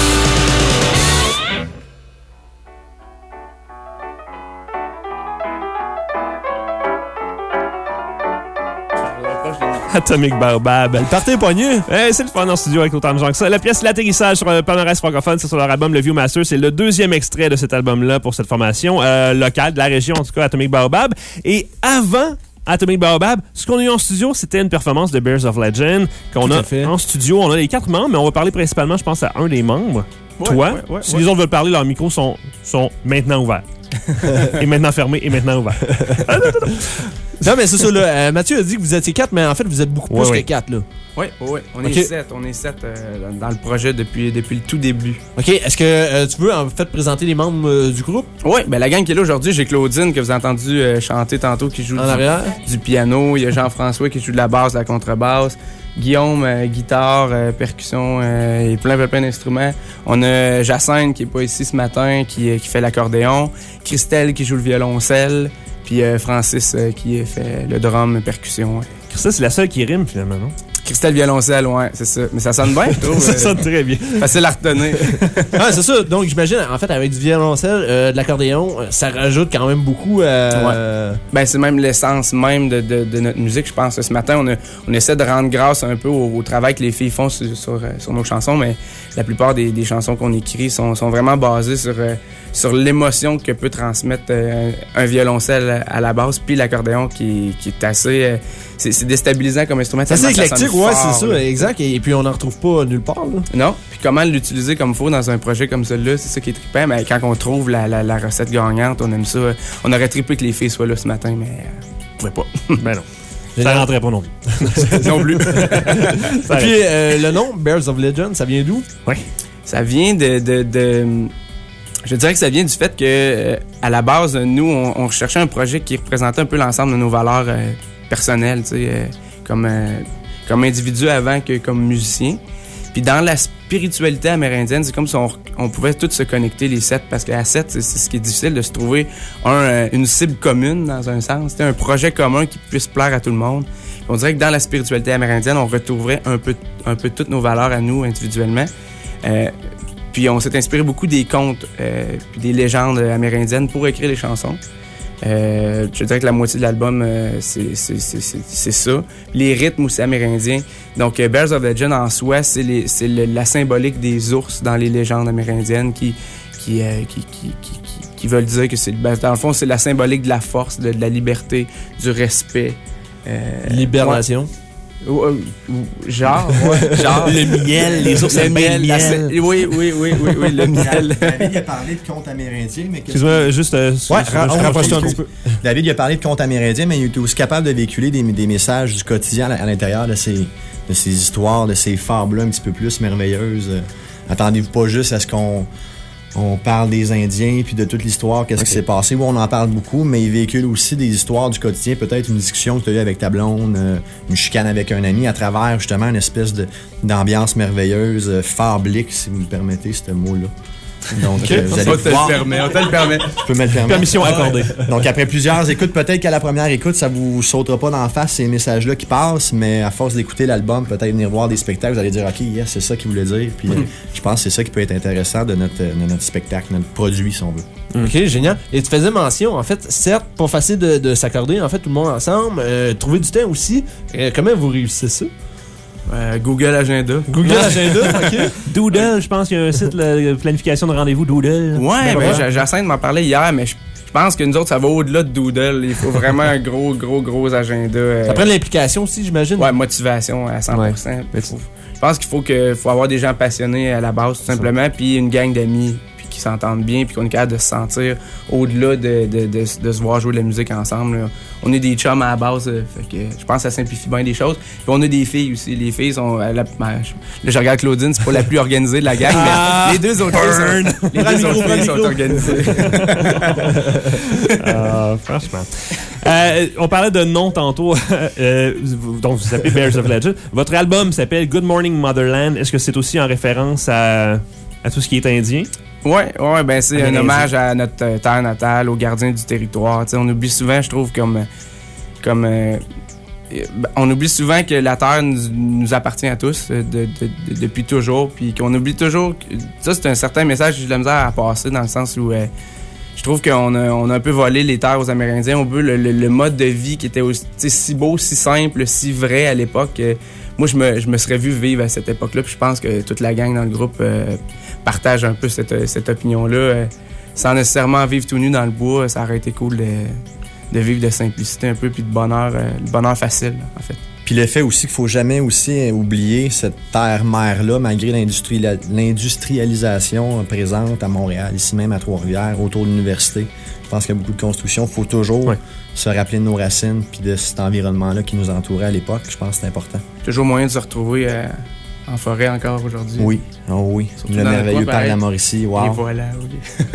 S3: Atomic Baobab.
S4: Le party est pogné.
S3: C'est le fun en studio avec autant de gens que ça. La pièce L'atterrissage sur le palmarès francophone, c'est sur leur album Le Viewmaster. C'est le deuxième extrait de cet album-là pour cette formation locale, de la région en tout cas, Atomic Baobab. Et avant Atomic Baobab, ce qu'on a eu en studio, c'était une performance de Bears of Legend qu'on a en studio. On a les 4 membres, mais on va parler principalement, je pense, à un des membres. Toi. Si les autres veulent parler, leurs micros sont maintenant ouverts. Et maintenant fermés et maintenant ouverts.
S4: Non, mais c'est ça, là. Mathieu a dit que vous étiez 4, mais en fait, vous êtes beaucoup plus que 4, là.
S11: Oui. On est 7. On est 7 dans le projet depuis le tout début.
S4: OK. Est-ce que tu veux, en fait, présenter les membres du groupe?
S11: Oui. Ben, la gang qui est là aujourd'hui, j'ai Claudine, que vous avez entendu chanter tantôt, qui joue du piano. Il y a Jean-François qui joue de la basse, de la contrebasse. Guillaume, guitare, percussion et plein d'instruments. On a Jacinthe qui est pas ici ce matin, qui fait l'accordéon. Christelle qui joue le violoncelle. Puis Francis qui fait le drum, percussion.
S3: Christelle, c'est la seule qui rime finalement, non?
S11: Christelle violoncelle, ouais, c'est ça. Mais ça sonne bien, je trouve.
S3: Ça sonne très bien.
S11: Facile à retenir.
S4: Ah, c'est ça. Donc, j'imagine, en fait, avec du violoncelle, de l'accordéon, ça rajoute quand même beaucoup
S11: Ouais. Ben, c'est même l'essence même de notre musique, je pense. Ce matin, on essaie de rendre grâce un peu au travail que les filles font sur nos chansons, mais la plupart des chansons qu'on écrit sont vraiment basées sur l'émotion que peut transmettre un violoncelle à la base, puis l'accordéon qui est assez... c'est déstabilisant comme instrument.
S4: C'est assez éclectique,
S11: fort,
S4: c'est ça,
S11: là.
S4: Exact. Et puis, on n'en retrouve pas nulle part, là.
S11: Non. Puis comment l'utiliser comme il faut dans un projet comme celui-là, c'est ça qui est trippant. Mais quand on trouve la recette gagnante, on aime ça. On aurait trippé que les filles soient là ce matin, mais on pouvait pas.
S3: Ben non. Ça rentrait pas non plus.
S11: Non plus.
S4: Et puis, le nom, Bears of Legend, ça vient d'où?
S3: Oui.
S11: Ça vient de... Je dirais que ça vient du fait que, à la base, nous, on recherchait un projet qui représentait un peu l'ensemble de nos valeurs personnelles, tu sais, comme individu avant que comme musicien. Puis dans la spiritualité amérindienne, c'est comme si on pouvait tous se connecter, les 7, parce qu'à 7, c'est ce qui est difficile de se trouver une cible commune, dans un sens. C'était un projet commun qui puisse plaire à tout le monde. Puis on dirait que dans la spiritualité amérindienne, on retrouverait un peu toutes nos valeurs à nous, individuellement. Puis on s'est inspiré beaucoup des contes puis des légendes amérindiennes pour écrire les chansons. Je dirais que la moitié de l'album, c'est ça. Les rythmes aussi amérindiens. Donc, Bears of Legend en soi, c'est la symbolique des ours dans les légendes amérindiennes qui veulent dire que dans le fond, c'est la symbolique de la force, de la liberté, du respect.
S4: Libération.
S11: Ouais. Genre.
S3: Le miel, les ours aiment bien le miel.
S11: Oui, le miel.
S10: David a parlé de contes amérindiens, mais...
S3: Excuse-moi, juste... rapproche-toi un petit peu.
S10: David a parlé de contes amérindiens, mais il était aussi capable de véhiculer des messages du quotidien à l'intérieur de ces histoires, de ces fables-là un petit peu plus merveilleuses. Attendez-vous pas juste à ce qu'on parle des Indiens puis de toute l'histoire, qu'est-ce qui s'est passé. Oui, on en parle beaucoup, mais il véhicule aussi des histoires du quotidien, peut-être une discussion que tu as eue avec ta blonde, une chicane avec un ami, à travers justement une espèce d'ambiance merveilleuse, fablique, si vous me permettez ce mot-là. Donc, vous allez pouvoir...
S11: On te le permet.
S10: Je peux me le permettre.
S3: Permission accordée.
S10: Donc, après plusieurs écoutes, peut-être qu'à la première écoute, ça vous sautera pas d'en face ces messages-là qui passent, mais à force d'écouter l'album, peut-être venir voir des spectacles, vous allez dire, OK, yes, c'est ça qu'il voulait dire. Puis, je pense que c'est ça qui peut être intéressant de notre spectacle, notre produit, si on veut.
S4: OK, génial. Et tu faisais mention, en fait, certes, pas facile de s'accorder, en fait, tout le monde ensemble. Trouver du temps aussi. Comment vous réussissez ça?
S11: Google Agenda.
S4: Google Agenda, OK.
S3: Doodle, je pense qu'il y a un site de planification de rendez-vous, Doodle.
S11: Ouais, ben, Jacinthe m'en parlait hier, mais je pense que nous autres, ça va au-delà de Doodle. Il faut vraiment un gros agenda.
S4: Ça prend de l'implication aussi, j'imagine.
S11: Ouais, motivation à 100%.
S4: Ouais.
S11: Je pense qu'il faut avoir des gens passionnés à la base, tout simplement, puis une gang d'amis qui s'entendent bien, puis qu'on est capable de se sentir au-delà de se voir jouer de la musique ensemble. Là. On est des chums à la base, fait que je pense que ça simplifie bien des choses. Puis on a des filles aussi. Les filles sont... là, je regarde Claudine, c'est pas la plus organisée de la gang, mais les deux autres filles sont organisées.
S3: Franchement. On parlait de nom tantôt, donc vous appelez Bears of Legend. Votre album s'appelle Good Morning Motherland. Est-ce que c'est aussi en référence à tout ce qui est indien?
S11: Ouais, ben c'est un hommage à notre terre natale, aux gardiens du territoire. T'sais, on oublie souvent, je trouve, on oublie souvent que la terre nous appartient à tous depuis toujours, puis qu'on oublie toujours que ça, c'est un certain message que j'ai de la misère à passer, dans le sens où je trouve qu'on a un peu volé les terres aux Amérindiens. On veut le mode de vie qui était aussi, si beau, si simple, si vrai à l'époque. Moi, je me serais vu vivre à cette époque-là, puis je pense que toute la gang dans le groupe partage un peu cette opinion-là. Sans nécessairement vivre tout nu dans le bois, ça aurait été cool de vivre de simplicité un peu, puis de bonheur facile, en fait.
S10: Puis le fait aussi qu'il faut jamais aussi oublier cette terre-mère-là, malgré l'industrialisation présente à Montréal, ici même à Trois-Rivières, autour de l'université. Je pense qu'il y a beaucoup de construction. Il faut toujours se rappeler de nos racines puis de cet environnement-là qui nous entourait à l'époque. Je pense que c'est important.
S11: Toujours moyen de se retrouver en forêt encore aujourd'hui.
S10: Oui, oui.
S11: Surtout
S10: le merveilleux parc de la Mauricie. Wow.
S11: Et voilà, oui.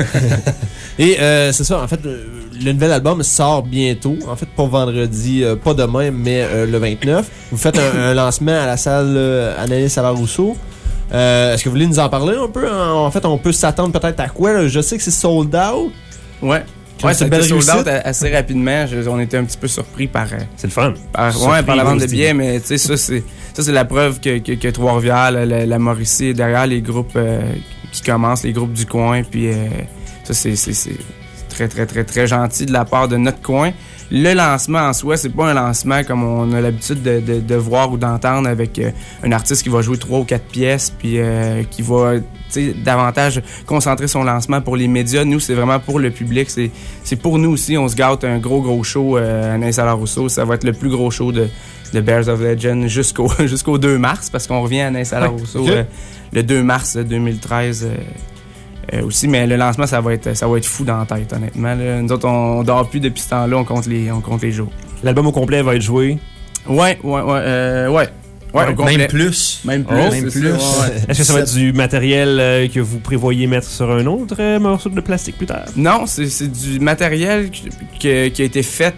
S4: Et c'est ça, en fait, le nouvel album sort bientôt. En fait, pas vendredi, pas demain, mais le 29. Vous faites un lancement à la salle Anaïs Savard-Rousseau. Est-ce que vous voulez nous en parler un peu? En fait, on peut s'attendre peut-être à quoi? Là? Je sais que c'est sold out.
S11: Ouais, ça a été sold out assez rapidement. On était un petit peu surpris par...
S3: c'est le fun.
S11: Par la vente de billets, mais tu sais, ça, c'est la preuve que Trois-Rivières, la Mauricie est derrière les groupes qui commencent, les groupes du coin, puis ça, c'est très, très, très, très gentil de la part de notre coin. Le lancement en soi, c'est pas un lancement comme on a l'habitude de voir ou d'entendre avec un artiste qui va jouer 3 ou 4 pièces, puis qui va davantage concentrer son lancement pour les médias. Nous, c'est vraiment pour le public. C'est pour nous aussi. On se gâte un gros show à Anaïs Savard-Rousseau. Ça va être le plus gros show de Bears of Legend jusqu'au 2 mars, parce qu'on revient à Anaïs Savard-Rousseau le 2 mars 2013 aussi. Mais le lancement, ça va être fou dans la tête, honnêtement. Là. Nous autres, on dort plus depuis ce temps-là. On compte les jours.
S3: L'album au complet va être joué?
S11: Ouais.
S10: Même plus.
S11: Même plus.
S3: Ouais. Est-ce que ça va être du matériel que vous prévoyez mettre sur un autre morceau de plastique plus tard?
S11: Non, c'est du matériel qui a été fait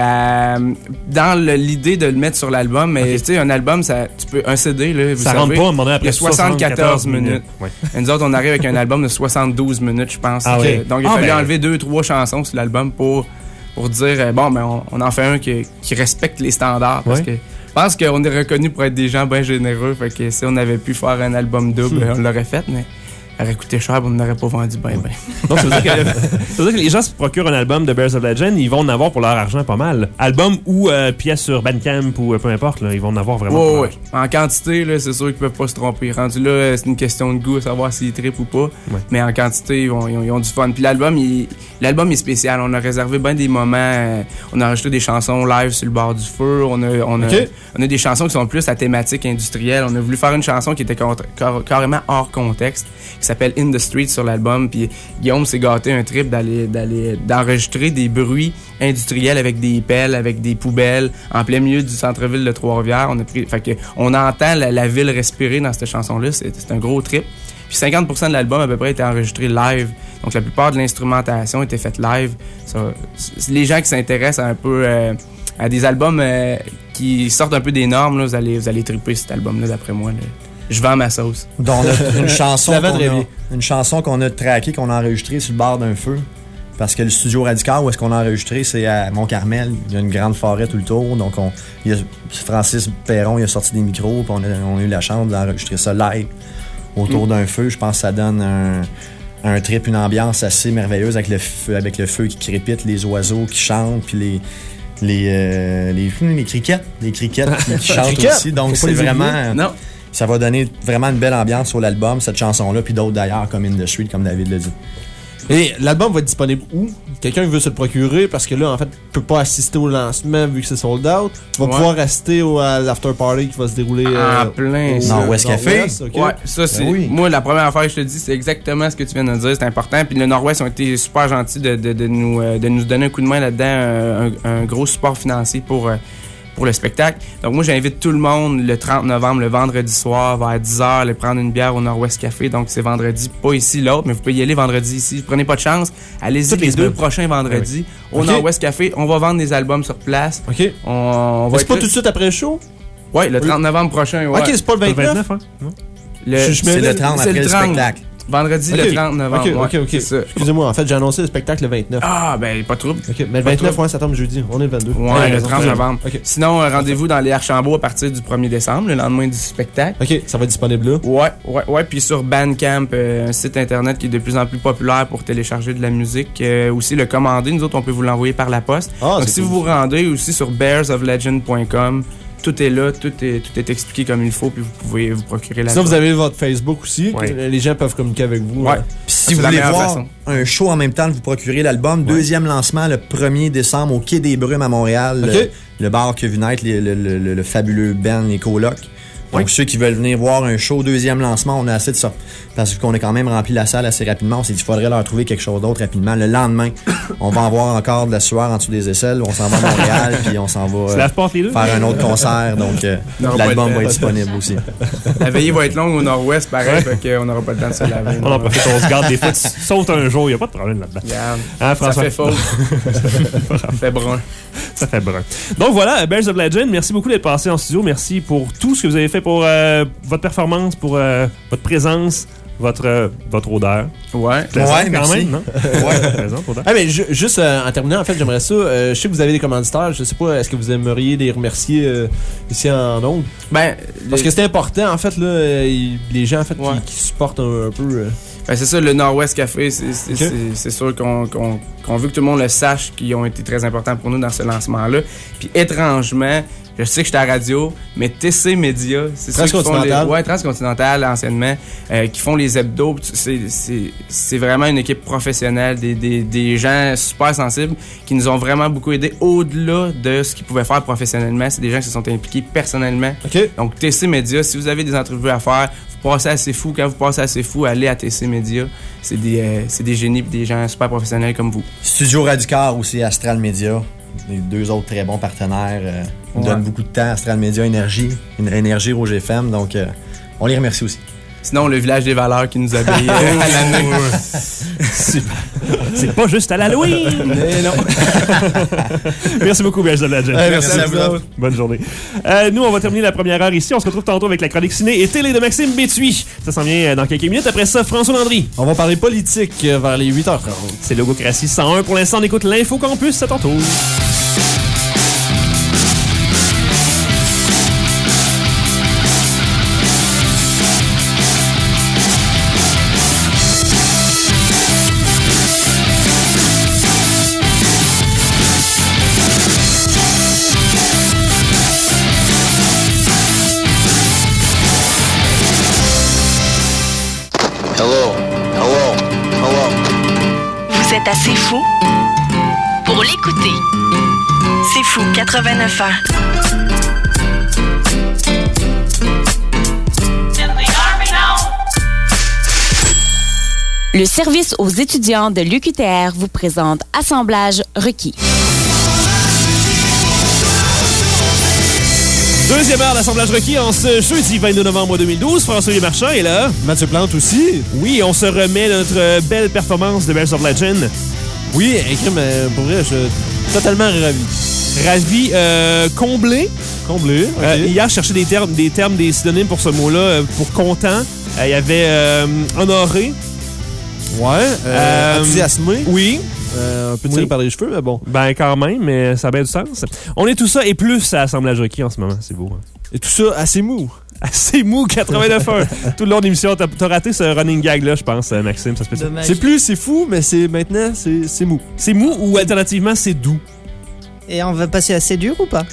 S11: dans l'idée de le mettre sur l'album. Mais tu sais, un album, un CD, là, vous
S3: ça
S11: savez,
S3: rentre pas, on après
S11: 74 minutes.
S3: Ouais.
S11: Et nous autres, on arrive avec un album de 72 minutes, je pense.
S3: Okay.
S11: Donc, il a fallu enlever 2-3 chansons sur l'album pour dire, on en fait un qui respecte les standards. Parce que je pense qu'on est reconnu pour être des gens bien généreux. Fait que si on avait pu faire un album double, on l'aurait fait, mais ça aurait coûté cher, on n'aurait pas vendu bien.
S3: Donc, ça veut dire que les gens se procurent un album de Bears of Legend, ils vont en avoir pour leur argent pas mal. Album ou pièce sur Bandcamp ou peu importe, là, ils vont en avoir vraiment.
S11: Oui. En quantité, là, c'est sûr qu'ils peuvent pas se tromper. Rendu là, c'est une question de goût, savoir s'ils trippent ou pas. Ouais. Mais en quantité, ils ont du fun. Puis l'album est spécial. On a réservé bien des moments. On a enregistré des chansons live sur le bord du feu. On a des chansons qui sont plus à thématique industrielle. On a voulu faire une chanson qui était carrément hors contexte, qui s'appelle In the Street sur l'album. Puis Guillaume s'est gâté un trip d'enregistrer des bruits industriels avec des pelles, avec des poubelles, en plein milieu du centre-ville de Trois-Rivières. On entend la ville respirer dans cette chanson-là. C'est un gros trip. Puis 50% de l'album, à peu près, était enregistré live. Donc, la plupart de l'instrumentation était faite live. Les gens qui s'intéressent un peu à des albums qui sortent un peu des normes, là, vous allez triper cet album-là, d'après moi. Là. Je vends ma sauce.
S10: Donc, on a une chanson qu'on a trackée, qu'on a enregistrée sur le bord d'un feu. Parce que le studio Radical, où est-ce qu'on a enregistré, c'est à Mont-Carmel. Il y a une grande forêt tout le tour. Donc, Francis Perron, il a sorti des micros. Puis on a eu la chance d'enregistrer ça live autour d'un feu. Je pense que ça donne un trip, une ambiance assez merveilleuse avec le feu qui crépite, les oiseaux qui chantent, puis les crickets. Les crickets qui chantent aussi. Donc, c'est vraiment...
S11: Non.
S10: Ça va donner vraiment une belle ambiance sur l'album, cette chanson-là, puis d'autres d'ailleurs, comme In The Street, comme David l'a dit.
S4: Et l'album va être disponible où? Quelqu'un veut se le procurer parce que là, en fait, il peut pas assister au lancement vu que c'est sold out. Il va pouvoir assister à l'after party qui va se dérouler
S11: plein
S10: au Nord-Ouest Café.
S11: Okay. Ouais, ça c'est. Ben oui. Moi, la première affaire que je te dis, c'est exactement ce que tu viens de dire. C'est important. Puis le Nord-Ouest ont été super gentils de nous donner un coup de main là-dedans, un gros support financier pour le spectacle. Donc moi, j'invite tout le monde le 30 novembre, le vendredi soir, vers 10h, aller prendre une bière au Nord-Ouest Café. Donc c'est vendredi, pas ici l'autre, mais vous pouvez y aller vendredi ici. Vous prenez pas de chance, allez-y les 2 prochains vendredis au Nord-Ouest Café. On va vendre des albums sur place.
S4: OK.
S11: C'est
S4: pas tout de suite après le show?
S11: Oui, le 30 novembre prochain. Ouais.
S4: OK, c'est pas le 29?
S3: Hein?
S10: C'est le 30 après le spectacle.
S11: Vendredi, le 30 novembre.
S4: OK. Excusez-moi, en fait, j'ai annoncé le spectacle le 29.
S11: Ah, ben, pas de trouble.
S4: OK, mais le 29, ça tombe jeudi. On est le 22.
S11: Ouais, le 30 novembre. Okay. Sinon, rendez-vous dans les Archambault à partir du 1er décembre, le lendemain du spectacle.
S4: OK, ça va être disponible là?
S11: Ouais. Puis sur Bandcamp, un site internet qui est de plus en plus populaire pour télécharger de la musique. Aussi, le commander. Nous autres, on peut vous l'envoyer par la poste. Donc, si vous vous rendez aussi sur bearsoflegend.com, tout est là, tout est expliqué comme il faut, puis vous pouvez vous procurer la.
S4: Sinon, vous avez votre Facebook aussi, les gens peuvent communiquer avec vous.
S10: Ouais. Puis si vous voulez voir un show en même temps de vous procurer l'album, deuxième lancement le 1er décembre au Quai des Brumes à Montréal, le bar qui a vu naître le fabuleux band, les colocs. Donc, ceux qui veulent venir voir un show, deuxième lancement, on a assez de ça. Parce qu'on a quand même rempli la salle assez rapidement. On s'est dit qu'il faudrait leur trouver quelque chose d'autre rapidement. Le lendemain, on va avoir encore de la sueur en dessous des aisselles. On s'en va à Montréal, puis on s'en va faire un autre concert. Donc, l'album va être disponible aussi.
S11: La veillée va être longue au Nord-Ouest, pareil, fait qu'on n'aura pas le temps de se laver.
S3: On en profite, on se garde des fois. Tu sautes un jour, il n'y a pas de problème là-dedans.
S11: Hein, ça fait faux. Ça fait brun.
S3: Ça fait brun. Donc voilà, Bears of Legend, merci beaucoup d'être passé en studio. Merci pour tout ce que vous avez fait pour votre performance, pour votre présence, votre odeur.
S10: Ouais,
S3: quand
S10: merci.
S3: même, non? Présente, odeur.
S4: Ah, mais juste en terminant, en fait, j'aimerais ça. Je sais que vous avez des commanditaires. Je sais pas, est-ce que vous aimeriez les remercier ici en ondes? Parce que c'est important, en fait, là, les gens, en fait, qui supportent un peu.
S11: Ben c'est ça, le Nord-Ouest Café, c'est sûr qu'on veut que tout le monde le sache, qu'ils ont été très importants pour nous dans ce lancement-là. Puis étrangement, je sais que j'étais à la radio, mais TC Média, c'est ceux qui font les... Transcontinental, anciennement, qui font les hebdos. C'est vraiment une équipe professionnelle, des gens super sensibles qui nous ont vraiment beaucoup aidés au-delà de ce qu'ils pouvaient faire professionnellement. C'est des gens qui se sont impliqués personnellement. Donc TC Média, si vous avez des entrevues à faire, vous passez à C'est Fou. Quand vous passez à C'est Fou, allez à TC Média. C'est des génies et des gens super professionnels comme vous.
S10: Studio Radicar aussi, Astral Media. Les 2 autres très bons partenaires. Nous donnent beaucoup de temps. Astral Media, Énergie Rouge FM. Donc, on les remercie aussi.
S11: Sinon, le Village des Valeurs qui nous habille à l'année.
S3: Super. C'est pas juste à l'Halloween.
S11: Mais non.
S3: Merci beaucoup, Bears of Legend.
S10: Merci à vous.
S3: Bonne journée. Nous, on va terminer la première heure ici. On se retrouve tantôt avec la chronique ciné et télé de Maxime Béthuis. Ça s'en vient dans quelques minutes. Après ça, François Landry.
S4: On va parler politique vers les 8h30.
S3: C'est Logocratie 101. Pour l'instant, on écoute l'Info Campus. À tantôt.
S1: Vous êtes assez fou pour l'écouter. C'est Fou 89 ans.
S2: Le service aux étudiants de l'UQTR vous présente Assemblage requis.
S3: Deuxième heure d'assemblage requis en ce jeudi 22 novembre 2012. François Marchand est là.
S4: Mathieu Plante aussi.
S3: Oui, on se remet notre belle performance de Bears of Legend.
S4: Oui, écrit, mais pour vrai, je suis totalement ravi.
S3: Ravi, comblé.
S4: Comblé, okay.
S3: Hier, je cherchais des termes, des synonymes pour ce mot-là. Pour content, il y avait honoré.
S4: Ouais. Enthousiasmé.
S3: Oui.
S4: Un peu tiré par les cheveux, mais bon.
S3: Ben, quand même, mais ça a bien du sens. On est tout ça et plus à Assemblage requis en ce moment. C'est beau. Hein?
S4: Et tout ça assez mou.
S3: Assez mou, 89.1. Tout le long de l'émission, t'as raté ce running gag-là, je pense, Maxime. Ça se peut.
S4: C'est fou, mais c'est maintenant, c'est mou.
S3: C'est mou ou alternativement, c'est doux?
S12: Et on va passer à C'est dur ou pas?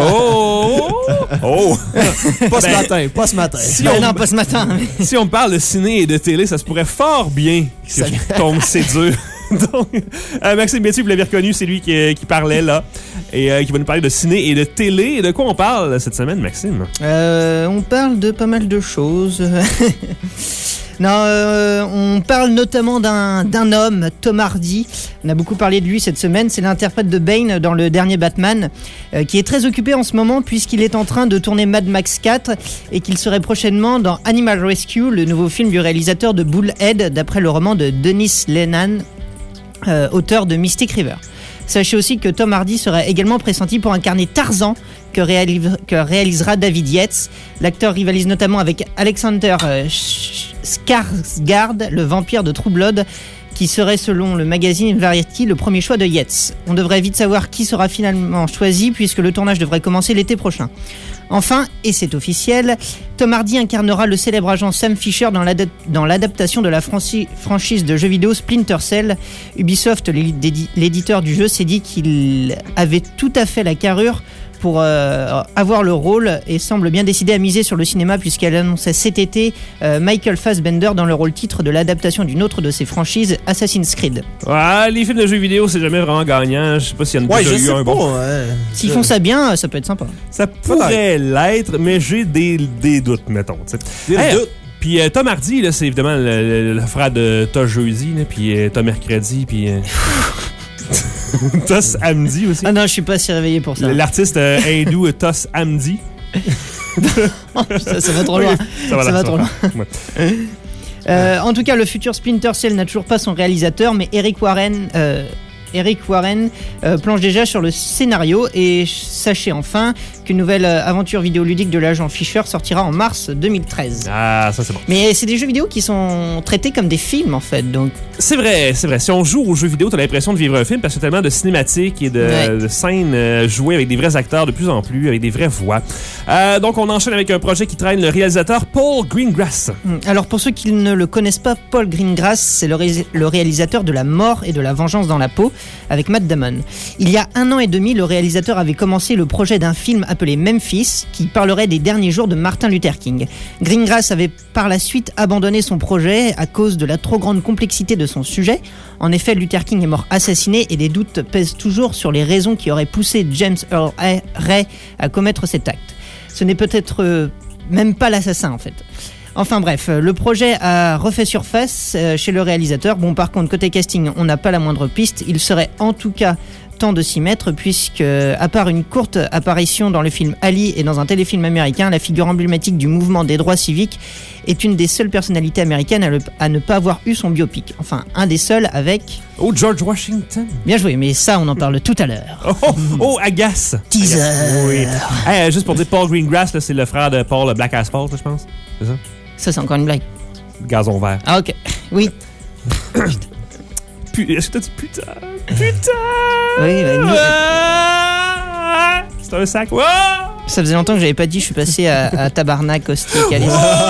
S3: Oh!
S4: Pas ce matin, pas ce matin.
S12: Non, pas ce matin.
S3: Si on parle de ciné et de télé, ça se pourrait fort bien que je tombe C'est dur. Donc, Maxime Bétu, vous l'avez reconnu, c'est lui qui parlait là et qui va nous parler de ciné et de télé. Et de quoi on parle cette semaine, Maxime?
S12: On parle de pas mal de choses. Non, on parle notamment d'un homme, Tom Hardy. On a beaucoup parlé de lui cette semaine. C'est l'interprète de Bane dans le dernier Batman, qui est très occupé en ce moment puisqu'il est en train de tourner Mad Max 4 et qu'il serait prochainement dans Animal Rescue, le nouveau film du réalisateur de Bullhead, d'après le roman de Dennis Lehane, auteur de Mystic River. Sachez aussi que Tom Hardy sera également pressenti pour incarner Tarzan, que réalisera David Yates. L'acteur rivalise notamment avec Alexander Skarsgård, le vampire de True Blood, qui serait, selon le magazine Variety, le premier choix de Yates. On devrait vite savoir qui sera finalement choisi, puisque le tournage devrait commencer l'été prochain. Enfin, et c'est officiel, Tom Hardy incarnera le célèbre agent Sam Fisher dans l'adaptation de la franchise de jeux vidéo Splinter Cell. Ubisoft, l'éditeur du jeu, s'est dit qu'il avait tout à fait la carrure pour avoir le rôle et semble bien décidé à miser sur le cinéma, puisqu'elle annonçait cet été Michael Fassbender dans le rôle titre de l'adaptation d'une autre de ses franchises, Assassin's Creed.
S3: Ouais, les films de jeux vidéo, c'est jamais vraiment gagnant. Je sais pas s'il y en a déjà eu un bon.
S12: S'ils font ça bien, ça peut être sympa.
S3: Ça pourrait l'être, mais j'ai des doutes, mettons. Des doutes. Puis Tom Hardy, là, c'est évidemment le frère de Tosh Jeudi, puis Tom Mercredi, puis... Tosh Hamdi aussi.
S12: Ah non, je suis pas si réveillé pour ça.
S3: L'artiste hindou Tosh Hamdi.
S12: ça va trop loin. Ça va trop loin. Ouais. En tout cas, le futur Splinter Cell n'a toujours pas son réalisateur, mais Eric Warren planche déjà sur le scénario. Et sachez enfin qu'une nouvelle aventure vidéoludique de l'agent Fisher sortira en mars 2013.
S3: Ah, ça c'est bon.
S12: Mais c'est des jeux vidéo qui sont traités comme des films en fait, donc...
S3: C'est vrai. Si on joue aux jeux vidéo, t'as l'impression de vivre un film parce que tellement de cinématiques et de scènes jouées avec des vrais acteurs de plus en plus, avec des vraies voix. Donc on enchaîne avec un projet qui traîne le réalisateur Paul Greengrass.
S12: Alors pour ceux qui ne le connaissent pas, Paul Greengrass, c'est le réalisateur de La Mort et de La Vengeance dans la peau, avec Matt Damon. Il y a 1 an et demi, le réalisateur avait commencé le projet d'un film appelé Memphis, qui parlerait des derniers jours de Martin Luther King. Greengrass avait par la suite abandonné son projet à cause de la trop grande complexité de son sujet. En effet, Luther King est mort assassiné et des doutes pèsent toujours sur les raisons qui auraient poussé James Earl Ray à commettre cet acte. Ce n'est peut-être même pas l'assassin en fait. Enfin bref, le projet a refait surface chez le réalisateur. Bon, par contre, côté casting, on n'a pas la moindre piste. Il serait en tout cas temps de s'y mettre, puisque, à part une courte apparition dans le film Ali et dans un téléfilm américain, la figure emblématique du mouvement des droits civiques est une des seules personnalités américaines à ne pas avoir eu son biopic. Enfin, un des seuls avec...
S3: Oh, George Washington.
S12: Bien joué, mais ça, on en parle tout à l'heure.
S3: Oh, agace.
S12: Teaser.
S3: Oui. Hey, juste pour dire, Paul Greengrass, là, c'est le frère de Paul Black Asphalt, là, je pense. C'est ça?
S12: Ça, c'est encore une blague.
S3: Gazon vert.
S12: Ah, ok. Oui.
S3: Est-ce que t'as dit putain? Putain!
S12: Oui,
S3: c'est un sac.
S12: Ça faisait longtemps que j'avais pas dit, je suis passé à tabarnak, hostie, calice.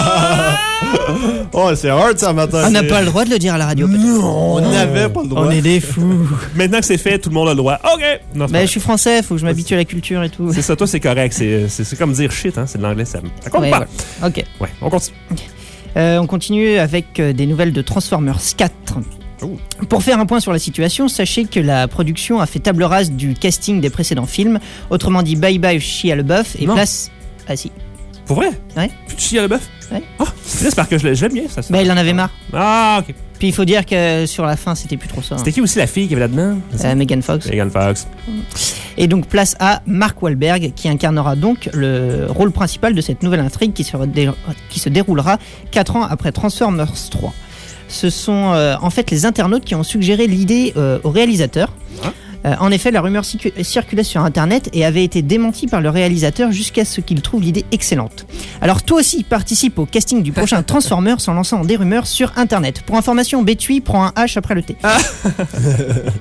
S4: Oh, c'est hard ça matin.
S12: On n'a pas le droit de le dire à la radio, peut-être.
S4: Non, on n'avait pas le droit.
S12: On est des fous.
S3: Maintenant que c'est fait, tout le monde a le droit. OK! Non,
S12: je suis français, faut que je m'habitue à la culture et tout.
S3: C'est ça, toi, c'est correct. C'est comme dire shit, hein? C'est de l'anglais, ça compte pas.
S12: Ouais. OK.
S3: Ouais, on continue.
S12: On continue avec des nouvelles de Transformers 4. Pour faire un point sur la situation, sachez que la production a fait table rase du casting des précédents films. Autrement dit, bye bye Shia LaBeouf et place... Ah si.
S3: Pour vrai?
S12: Ouais.
S3: Plus de Shia LaBeouf?
S12: Ouais.
S3: Oh, c'est triste parce que je l'aime bien, ça.
S12: Bah, il en avait marre.
S3: Ah, OK.
S12: Puis il faut dire que sur la fin, c'était plus trop ça.
S3: C'était qui aussi la fille qui avait là-dedans?
S12: Megan Fox.
S3: Megan Fox.
S12: Et donc, place à Mark Wahlberg, qui incarnera donc le rôle principal de cette nouvelle intrigue qui se déroulera 4 ans après Transformers 3. Ce sont en fait les internautes qui ont suggéré l'idée au réalisateur. En effet, la rumeur circulait sur Internet et avait été démentie par le réalisateur jusqu'à ce qu'il trouve l'idée excellente. Alors toi aussi participe au casting du prochain Transformers en lançant des rumeurs sur Internet. Pour information, Bétui prend un H après le T.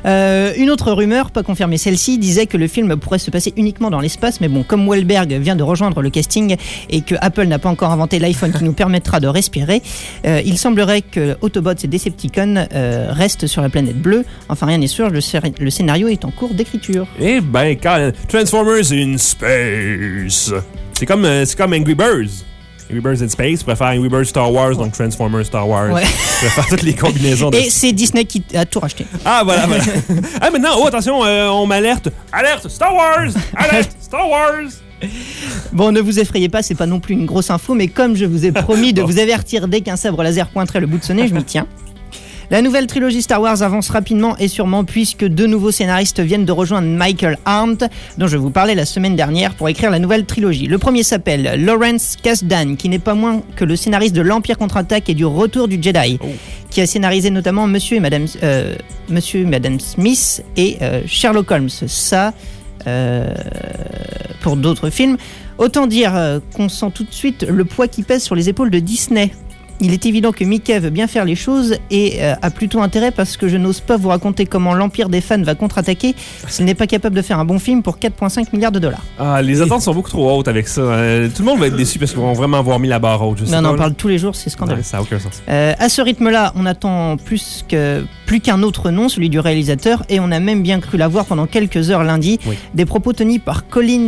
S12: Une autre rumeur, pas confirmée celle-ci, disait que le film pourrait se passer uniquement dans l'espace, mais bon, comme Wahlberg vient de rejoindre le casting et que Apple n'a pas encore inventé l'iPhone qui nous permettra de respirer, il semblerait que Autobots et Decepticons restent sur la planète bleue. Enfin, rien n'est sûr, le scénario est en cours d'écriture.
S3: Eh ben, quand Transformers in Space. C'est comme Angry Birds. Angry Birds in Space, tu préfères Angry Birds Star Wars, donc Transformers Star Wars.
S12: Ouais.
S3: Tu préfères toutes les combinaisons.
S12: Et c'est Disney qui a tout racheté.
S3: Ah, voilà. Ah, maintenant, attention, on m'alerte. Alerte, Star Wars! Alerte, Star Wars!
S12: Bon, ne vous effrayez pas, c'est pas non plus une grosse info, mais comme je vous ai promis de vous avertir dès qu'un sabre laser pointerait le bout de son nez, je m'y tiens. La nouvelle trilogie Star Wars avance rapidement et sûrement puisque deux nouveaux scénaristes viennent de rejoindre Michael Arndt, dont je vous parlais la semaine dernière, pour écrire la nouvelle trilogie. Le premier s'appelle Lawrence Kasdan, qui n'est pas moins que le scénariste de l'Empire contre-attaque et du Retour du Jedi, qui a scénarisé notamment Monsieur et Madame Smith et Sherlock Holmes. Ça, pour d'autres films. Autant dire qu'on sent tout de suite le poids qui pèse sur les épaules de Disney. Il est évident que Mickey veut bien faire les choses et a plutôt intérêt parce que je n'ose pas vous raconter comment l'Empire des fans va contre-attaquer s'il n'est pas capable de faire un bon film pour 4,5 milliards de dollars.
S3: Ah, les attentes sont beaucoup trop hautes avec ça. Tout le monde va être déçu parce qu'ils vont vraiment avoir mis la barre haute.
S12: Non, on parle tous les jours, c'est scandaleux.
S3: Ouais, ça n'a aucun sens.
S12: À ce rythme-là, on attend plus qu'un autre nom, celui du réalisateur, et on a même bien cru l'avoir pendant quelques heures lundi. Oui. Des propos tenus par Colin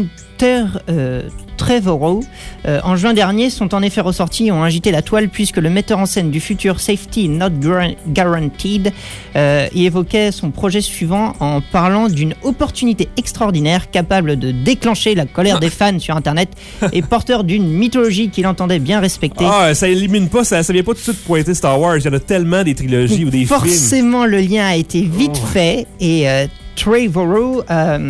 S12: Trevorrow en juin dernier sont en effet ressortis et ont agité la toile puisque le metteur en scène du futur Safety Not Guaranteed y évoquait son projet suivant en parlant d'une opportunité extraordinaire capable de déclencher la colère des fans sur Internet et porteur d'une mythologie qu'il entendait bien respecter.
S3: Ah, ça élimine pas, ça vient pas tout de suite pointer Star Wars. Il y en a tellement des trilogies ou des films.
S12: Forcément, le lien a été vite fait et Trevorrow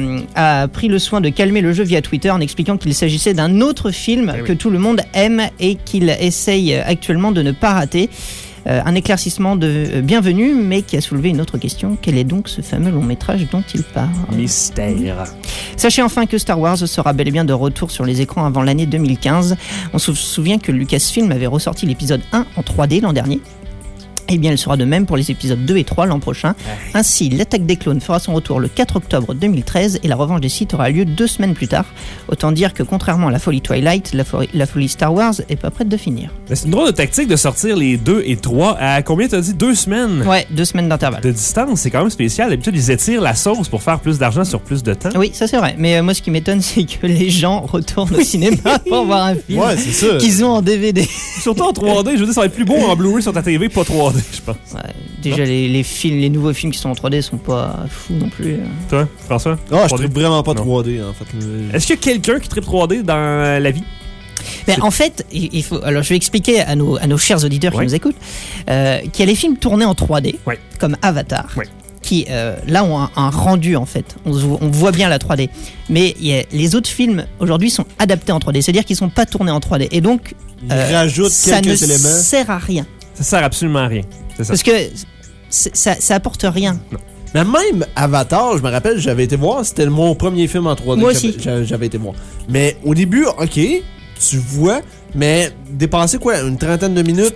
S12: a pris le soin de calmer le jeu via Twitter en expliquant qu'il s'agissait d'un autre film que tout le monde aime et qu'il essaye actuellement de ne pas rater. Un éclaircissement de bienvenu, mais qui a soulevé une autre question. Quel est donc ce fameux long métrage dont il parle ?
S3: Mystère.
S12: Sachez enfin que Star Wars sera bel et bien de retour sur les écrans avant l'année 2015. On se souvient que Lucasfilm avait ressorti l'épisode 1 en 3D l'an dernier. Eh bien, elle sera de même pour les épisodes 2 et 3 l'an prochain. Ainsi, l'attaque des clones fera son retour le 4 octobre 2013 et la revanche des Sith aura lieu 2 semaines plus tard. Autant dire que contrairement à la folie Twilight, la folie Star Wars est pas prête de finir.
S3: Mais c'est une drôle de tactique de sortir les 2 et 3 à combien t'as dit? 2 semaines?
S12: Ouais, 2 semaines d'intervalle.
S3: De distance, c'est quand même spécial. D'habitude, ils étirent la sauce pour faire plus d'argent sur plus de temps.
S12: Oui, ça c'est vrai. Mais moi, ce qui m'étonne, c'est que les gens retournent au cinéma pour voir un film qu'ils ont en DVD.
S3: Surtout en 3D, je veux dire, ça va être plus beau en Blu-ray sur ta TV, pas 3D, je pense.
S12: Ouais, déjà, les nouveaux films qui sont en 3D sont pas fous non plus.
S3: Toi, François?
S4: Ah, je tripe vraiment pas 3D, en fait.
S3: Est-ce qu'il y a quelqu'un qui tripe 3D dans la vie?
S12: Mais en fait, il faut. Alors, je vais expliquer à nos chers auditeurs qui nous écoutent qu'il y a les films tournés en 3D, comme Avatar. Qui là ont un rendu en fait, on voit bien la 3D, mais les autres films aujourd'hui sont adaptés en 3D, c'est-à-dire qu'ils sont pas tournés en 3D et donc
S4: rajoutent quelques éléments.
S12: Ça ne sert à rien.
S3: Ça sert absolument à rien, c'est ça.
S12: Parce que ça apporte rien.
S3: Non.
S4: Mais même Avatar, je me rappelle, j'avais été voir, c'était mon premier film en 3D.
S12: Moi aussi.
S4: J'avais été voir. Mais au début, ok, tu vois, mais dépasser quoi, une trentaine de minutes,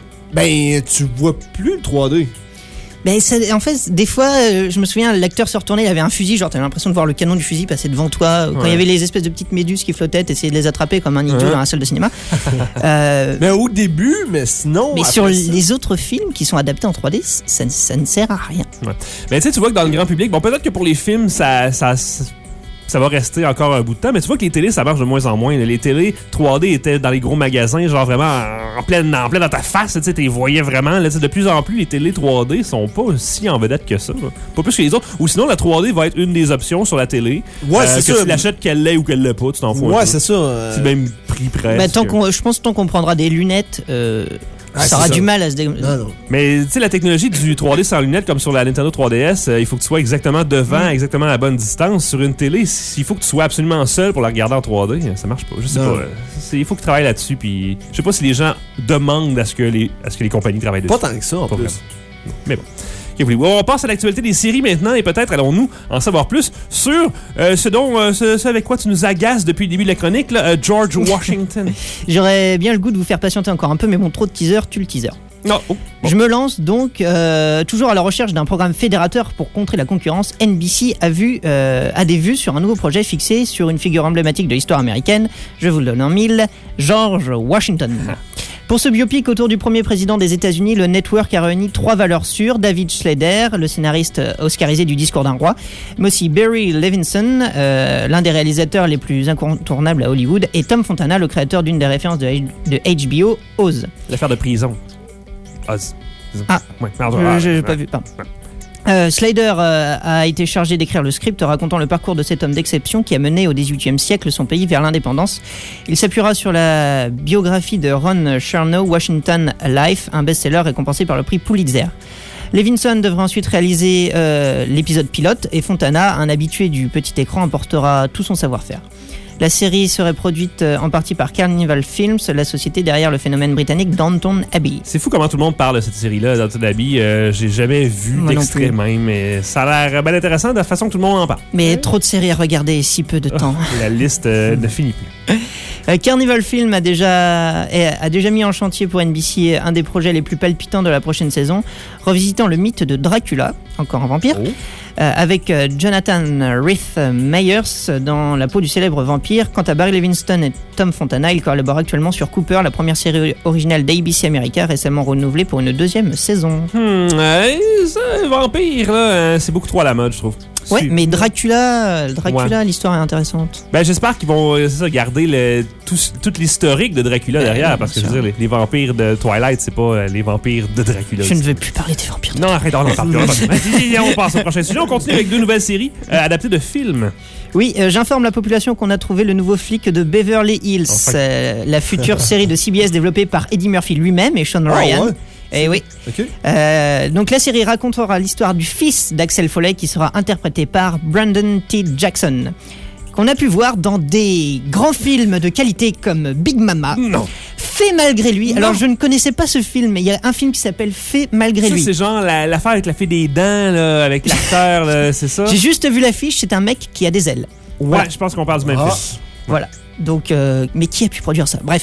S4: ben tu vois plus le 3D.
S12: Ben en fait, des fois, je me souviens, l'acteur se retournait, il avait un fusil, genre t'avais l'impression de voir le canon du fusil passer devant toi. Quand il y avait les espèces de petites méduses qui flottaient, t'essayais de les attraper comme un idiot dans la salle de cinéma.
S4: Mais au début, mais sinon.
S12: Mais sur les autres films qui sont adaptés en 3D, ça ne sert à rien.
S3: Ouais. Mais tu vois que dans le grand public, bon, peut-être que pour les films, ça va rester encore un bout de temps, mais tu vois que les télés, ça marche de moins en moins. Les télés 3D étaient dans les gros magasins, genre vraiment en plein dans ta face, tu sais, tu les voyais vraiment. Là, de plus en plus, les télés 3D sont pas si en vedette que ça. Là. Pas plus que les autres. Ou sinon, la 3D va être une des options sur la télé.
S4: Ouais, c'est ça.
S3: Tu l'achètes qu'elle l'ait ou qu'elle l'ait pas, tu t'en fous.
S4: Ouais, c'est ça.
S3: C'est même prix presque.
S12: Je pense que tant qu'on prendra des lunettes... ça aura du mal à se
S3: Mais tu sais, la technologie du 3D sans lunettes, comme sur la Nintendo 3DS, il faut que tu sois exactement devant, exactement à la bonne distance. Sur une télé, il faut que tu sois absolument seul pour la regarder en 3D. Ça marche pas. Je sais pas. Il faut que tu travailles là-dessus. Puis je sais pas si les gens demandent à ce que les compagnies travaillent dessus.
S4: Pas tant que ça, en plus.
S3: Vraiment. Mais bon. On passe à l'actualité des séries maintenant et peut-être allons-nous en savoir plus sur ce avec quoi tu nous agaces depuis le début de la chronique, là, George Washington.
S12: J'aurais bien le goût de vous faire patienter encore un peu, mais bon, trop de teaser, tue le teaser.
S3: Non. Oh.
S12: Je me lance donc toujours à la recherche d'un programme fédérateur pour contrer la concurrence. NBC a des vues sur un nouveau projet fixé sur une figure emblématique de l'histoire américaine. Je vous le donne en 1000, George Washington. Pour ce biopic autour du premier président des États-Unis, le network a réuni 3 valeurs sûres. David Schlader, le scénariste oscarisé du Discours d'un roi, mais aussi Barry Levinson, l'un des réalisateurs les plus incontournables à Hollywood, et Tom Fontana, le créateur d'une des références de HBO, Oz.
S3: L'affaire de prison. Oz.
S12: Ah,
S3: ouais, pardon.
S12: J'ai pas vu, pardon. Slater a été chargé d'écrire le script racontant le parcours de cet homme d'exception qui a mené au XVIIIe siècle son pays vers l'indépendance. Il s'appuiera sur la biographie de Ron Chernow, Washington Life, un best-seller récompensé par le prix Pulitzer. Levinson devra ensuite réaliser l'épisode pilote et Fontana, un habitué du petit écran, apportera tout son savoir-faire. La série serait produite en partie par Carnival Films, la société derrière le phénomène britannique Downton Abbey.
S3: C'est fou comment tout le monde parle de cette série-là, Downton Abbey. J'ai jamais vu d'extrait même, mais ça a l'air bien intéressant de la façon que tout le monde en parle.
S12: Mais trop de séries à regarder et si peu de temps.
S3: La liste ne finit plus.
S12: Carnival Film a déjà mis en chantier pour NBC un des projets les plus palpitants de la prochaine saison, revisitant le mythe de Dracula, encore un vampire, avec Jonathan Rhys Meyers dans la peau du célèbre vampire. Quant à Barry Levinson et Tom Fontana, ils collaborent actuellement sur Cooper, la première série originale d'ABC America, récemment renouvelée pour une 2e saison.
S3: Vampire, là, c'est beaucoup trop à la mode, je trouve.
S12: Ouais, mais Dracula, l'histoire est intéressante.
S3: Ben, j'espère qu'ils vont garder tout l'historique de Dracula derrière, parce que je veux dire, les vampires de Twilight, c'est pas les vampires de Dracula.
S12: Je ne veux plus parler des vampires.
S3: Non, arrête, on parle plus. On passe au prochain sujet. On continue avec 2 nouvelles séries adaptées de films.
S12: Oui, j'informe la population qu'on a trouvé le nouveau flic de Beverly Hills, la future série de CBS développée par Eddie Murphy lui-même et Sean Ryan.
S4: Ouais.
S12: Et oui.
S4: Okay.
S12: Donc la série racontera l'histoire du fils d'Axel Foley qui sera interprété par Brandon T. Jackson, qu'on a pu voir dans des grands films de qualité comme Big Mama.
S3: Non.
S12: Fait malgré lui. Alors je ne connaissais pas ce film, mais il y a un film qui s'appelle Fait malgré lui.
S3: C'est genre l'affaire avec la fée des dents, là, avec l'acteur, là, c'est ça?
S12: J'ai juste vu l'affiche, c'est un mec qui a des ailes.
S3: Ouais, voilà. Je pense qu'on parle du même film.
S12: Voilà. Donc, mais qui a pu produire ça? Bref.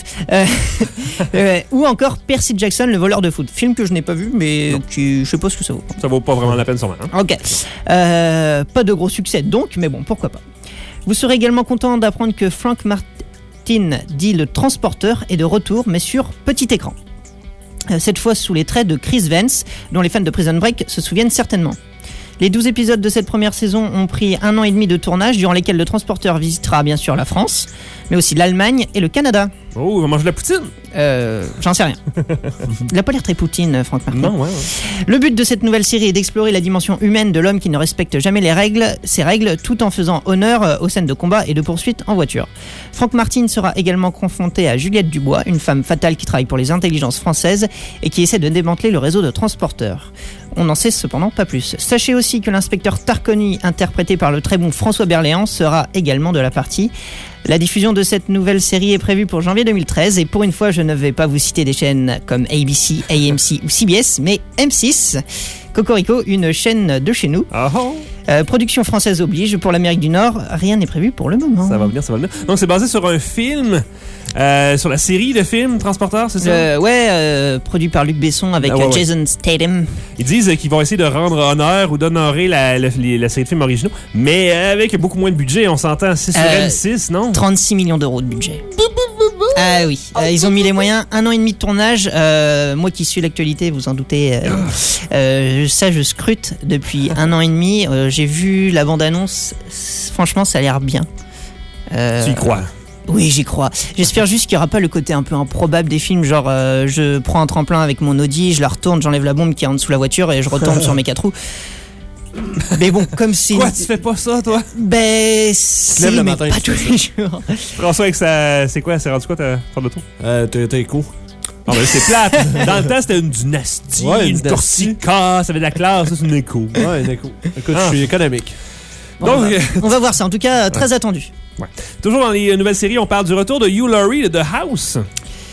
S12: Ou encore Percy Jackson, le voleur de foot. Film que je n'ai pas vu, mais qui, je sais pas ce que ça vaut.
S3: Ça vaut pas vraiment la peine, sûrement. Hein?
S12: Ok. Pas de gros succès donc, mais bon, pourquoi pas. Vous serez également content d'apprendre que Frank Martin, dit le transporteur, est de retour, mais sur petit écran. Cette fois sous les traits de Chris Vance, dont les fans de Prison Break se souviennent certainement. Les 12 épisodes de cette première saison ont pris 1 an et demi de tournage, durant lesquels le transporteur visitera bien sûr la France, mais aussi l'Allemagne et le Canada.
S3: Oh, il va manger de la poutine?
S12: J'en sais rien. Il a pas l'air très poutine, Frank Martin.
S3: Non, ouais.
S12: Le but de cette nouvelle série est d'explorer la dimension humaine de l'homme qui ne respecte jamais ses règles, tout en faisant honneur aux scènes de combat et de poursuite en voiture. Frank Martin sera également confronté à Juliette Dubois, une femme fatale qui travaille pour les intelligences françaises et qui essaie de démanteler le réseau de transporteurs. On n'en sait cependant pas plus. Sachez aussi que l'inspecteur Tarconi, interprété par le très bon François Berléand, sera également de la partie. La diffusion de cette nouvelle série est prévue pour janvier 2013 et pour une fois je ne vais pas vous citer des chaînes comme ABC, AMC ou CBS, mais M6, Cocorico, une chaîne de chez nous. Production française oblige, pour l'Amérique du Nord, rien n'est prévu pour le moment.
S3: Ça va venir, ça va venir. Donc c'est basé sur un film, sur la série de films Transporteur, c'est ça?
S12: Produit par Luc Besson avec Jason Statham.
S3: Ils disent qu'ils vont essayer de rendre honneur ou d'honorer la série de films originaux, mais avec beaucoup moins de budget, on s'entend 6 sur M6, non?
S12: 36 millions d'euros de budget. Ah oui, ils ont mis les moyens, 1 an et demi de tournage. Moi qui suis l'actualité, vous en doutez, ça je scrute depuis 1 an et demi. J'ai vu la bande-annonce, franchement ça a l'air bien.
S3: Tu y crois?
S12: Oui, j'y crois. J'espère juste qu'il n'y aura pas le côté un peu improbable des films, genre je prends un tremplin avec mon Audi, je la retourne, j'enlève la bombe qui est en dessous de la voiture et je retombe sur mes 4 roues. Mais bon, comme si...
S3: Quoi, tu fais pas ça, toi?
S12: Ben, si,
S4: lèves le
S12: mais
S4: matin,
S12: pas
S4: tu
S12: tous
S4: fais
S12: les jours.
S3: François, avec ça, c'est quoi? C'est rendu quoi ta forme de tour?
S4: T'as écho.
S3: Ah ben c'est plate. Dans le temps, c'était une dynastie, une Corsica, ça avait de la classe, ça c'est une écho.
S4: Ouais, une écho. Écoute, je suis économique.
S12: Bon, donc, on va voir ça, en tout cas, très attendu.
S3: Ouais. Toujours dans les nouvelles séries, on parle du retour de Hugh Laurie de The House.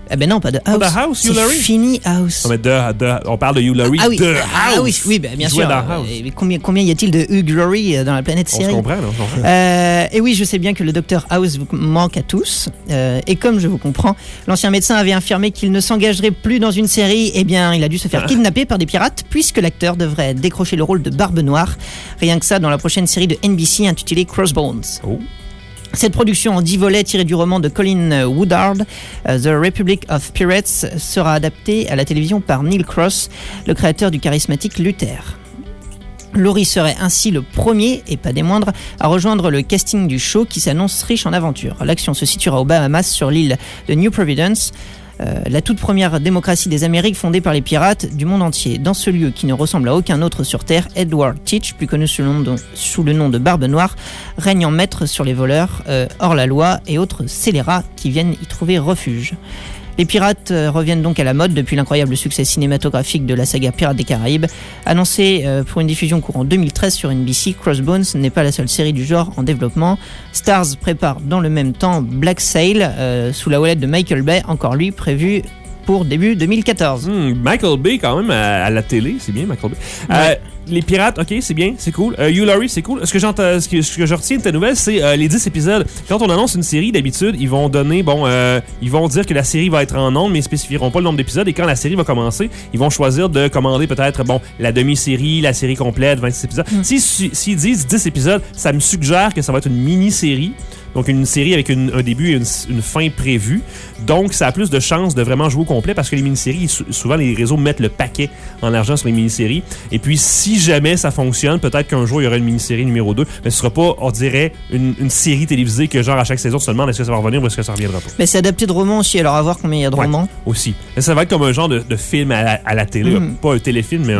S12: Ah ben non, pas de House.
S3: Pas de House, Hugh
S12: C'est
S3: Laurie?
S12: fini House.
S3: Non, mais on parle de Hugh Laurie
S12: Ah oui,
S3: de House.
S12: ah oui, ben, bien
S3: Il jouait
S12: sûr.
S3: dans House.
S12: Mais combien y a-t-il de Hugh Laurie dans la planète
S3: On
S12: série?
S3: se comprend, là, on comprend.
S12: Et oui, je sais bien que le docteur House vous manque à tous. Et comme je vous comprends, l'ancien médecin avait affirmé qu'il ne s'engagerait plus dans une série. Eh bien, il a dû se faire kidnapper par des pirates puisque l'acteur devrait décrocher le rôle de Barbe Noire. Rien que ça dans la prochaine série de NBC intitulée Crossbones.
S3: Oh.
S12: Cette production en 10 volets tirée du roman de Colin Woodard, The Republic of Pirates, sera adaptée à la télévision par Neil Cross, le créateur du charismatique Luther. Laurie serait ainsi le premier, et pas des moindres, à rejoindre le casting du show qui s'annonce riche en aventures. L'action se situera aux Bahamas sur l'île de New Providence, la toute première démocratie des Amériques fondée par les pirates du monde entier. Dans ce lieu qui ne ressemble à aucun autre sur Terre, Edward Teach, plus connu sous le nom de Barbe Noire, règne en maître sur les voleurs, hors la loi et autres scélérats qui viennent y trouver refuge. Les pirates reviennent donc à la mode depuis l'incroyable succès cinématographique de la saga Pirates des Caraïbes. Annoncé pour une diffusion courant 2013 sur NBC, Crossbones n'est pas la seule série du genre en développement. Starz prépare dans le même temps Black Sail sous la houlette de Michael Bay, encore lui prévu pour début 2014.
S3: Michael Bay, quand même, à la télé, c'est bien, Michael Bay.
S12: Ouais.
S3: Les pirates, ok, c'est bien, c'est cool. Hugh Laurie, c'est cool. Ce que je retiens de ta nouvelle, c'est les 10 épisodes. Quand on annonce une série, d'habitude, ils vont donner, ils vont dire que la série va être en nombre, mais ils spécifieront pas le nombre d'épisodes. Et quand la série va commencer, ils vont choisir de commander peut-être, la demi-série, la série complète, 26 épisodes. S'ils disent 10 épisodes, ça me suggère que ça va être une mini-série. Donc, une série avec un début et une fin prévue. Donc, ça a plus de chances de vraiment jouer au complet parce que les mini-séries, souvent, les réseaux mettent le paquet en argent sur les mini-séries. Et puis, si jamais ça fonctionne, peut-être qu'un jour, il y aura une mini-série numéro 2. Mais ce sera pas, on dirait, une série télévisée que, genre, à chaque saison, tu te demandes est-ce que ça va revenir ou est-ce que ça reviendra pas.
S12: Mais c'est adapté de romans aussi, alors à voir combien il y a de romans.
S3: Aussi. Mais ça va être comme un genre de film à la télé. Pas un téléfilm, mais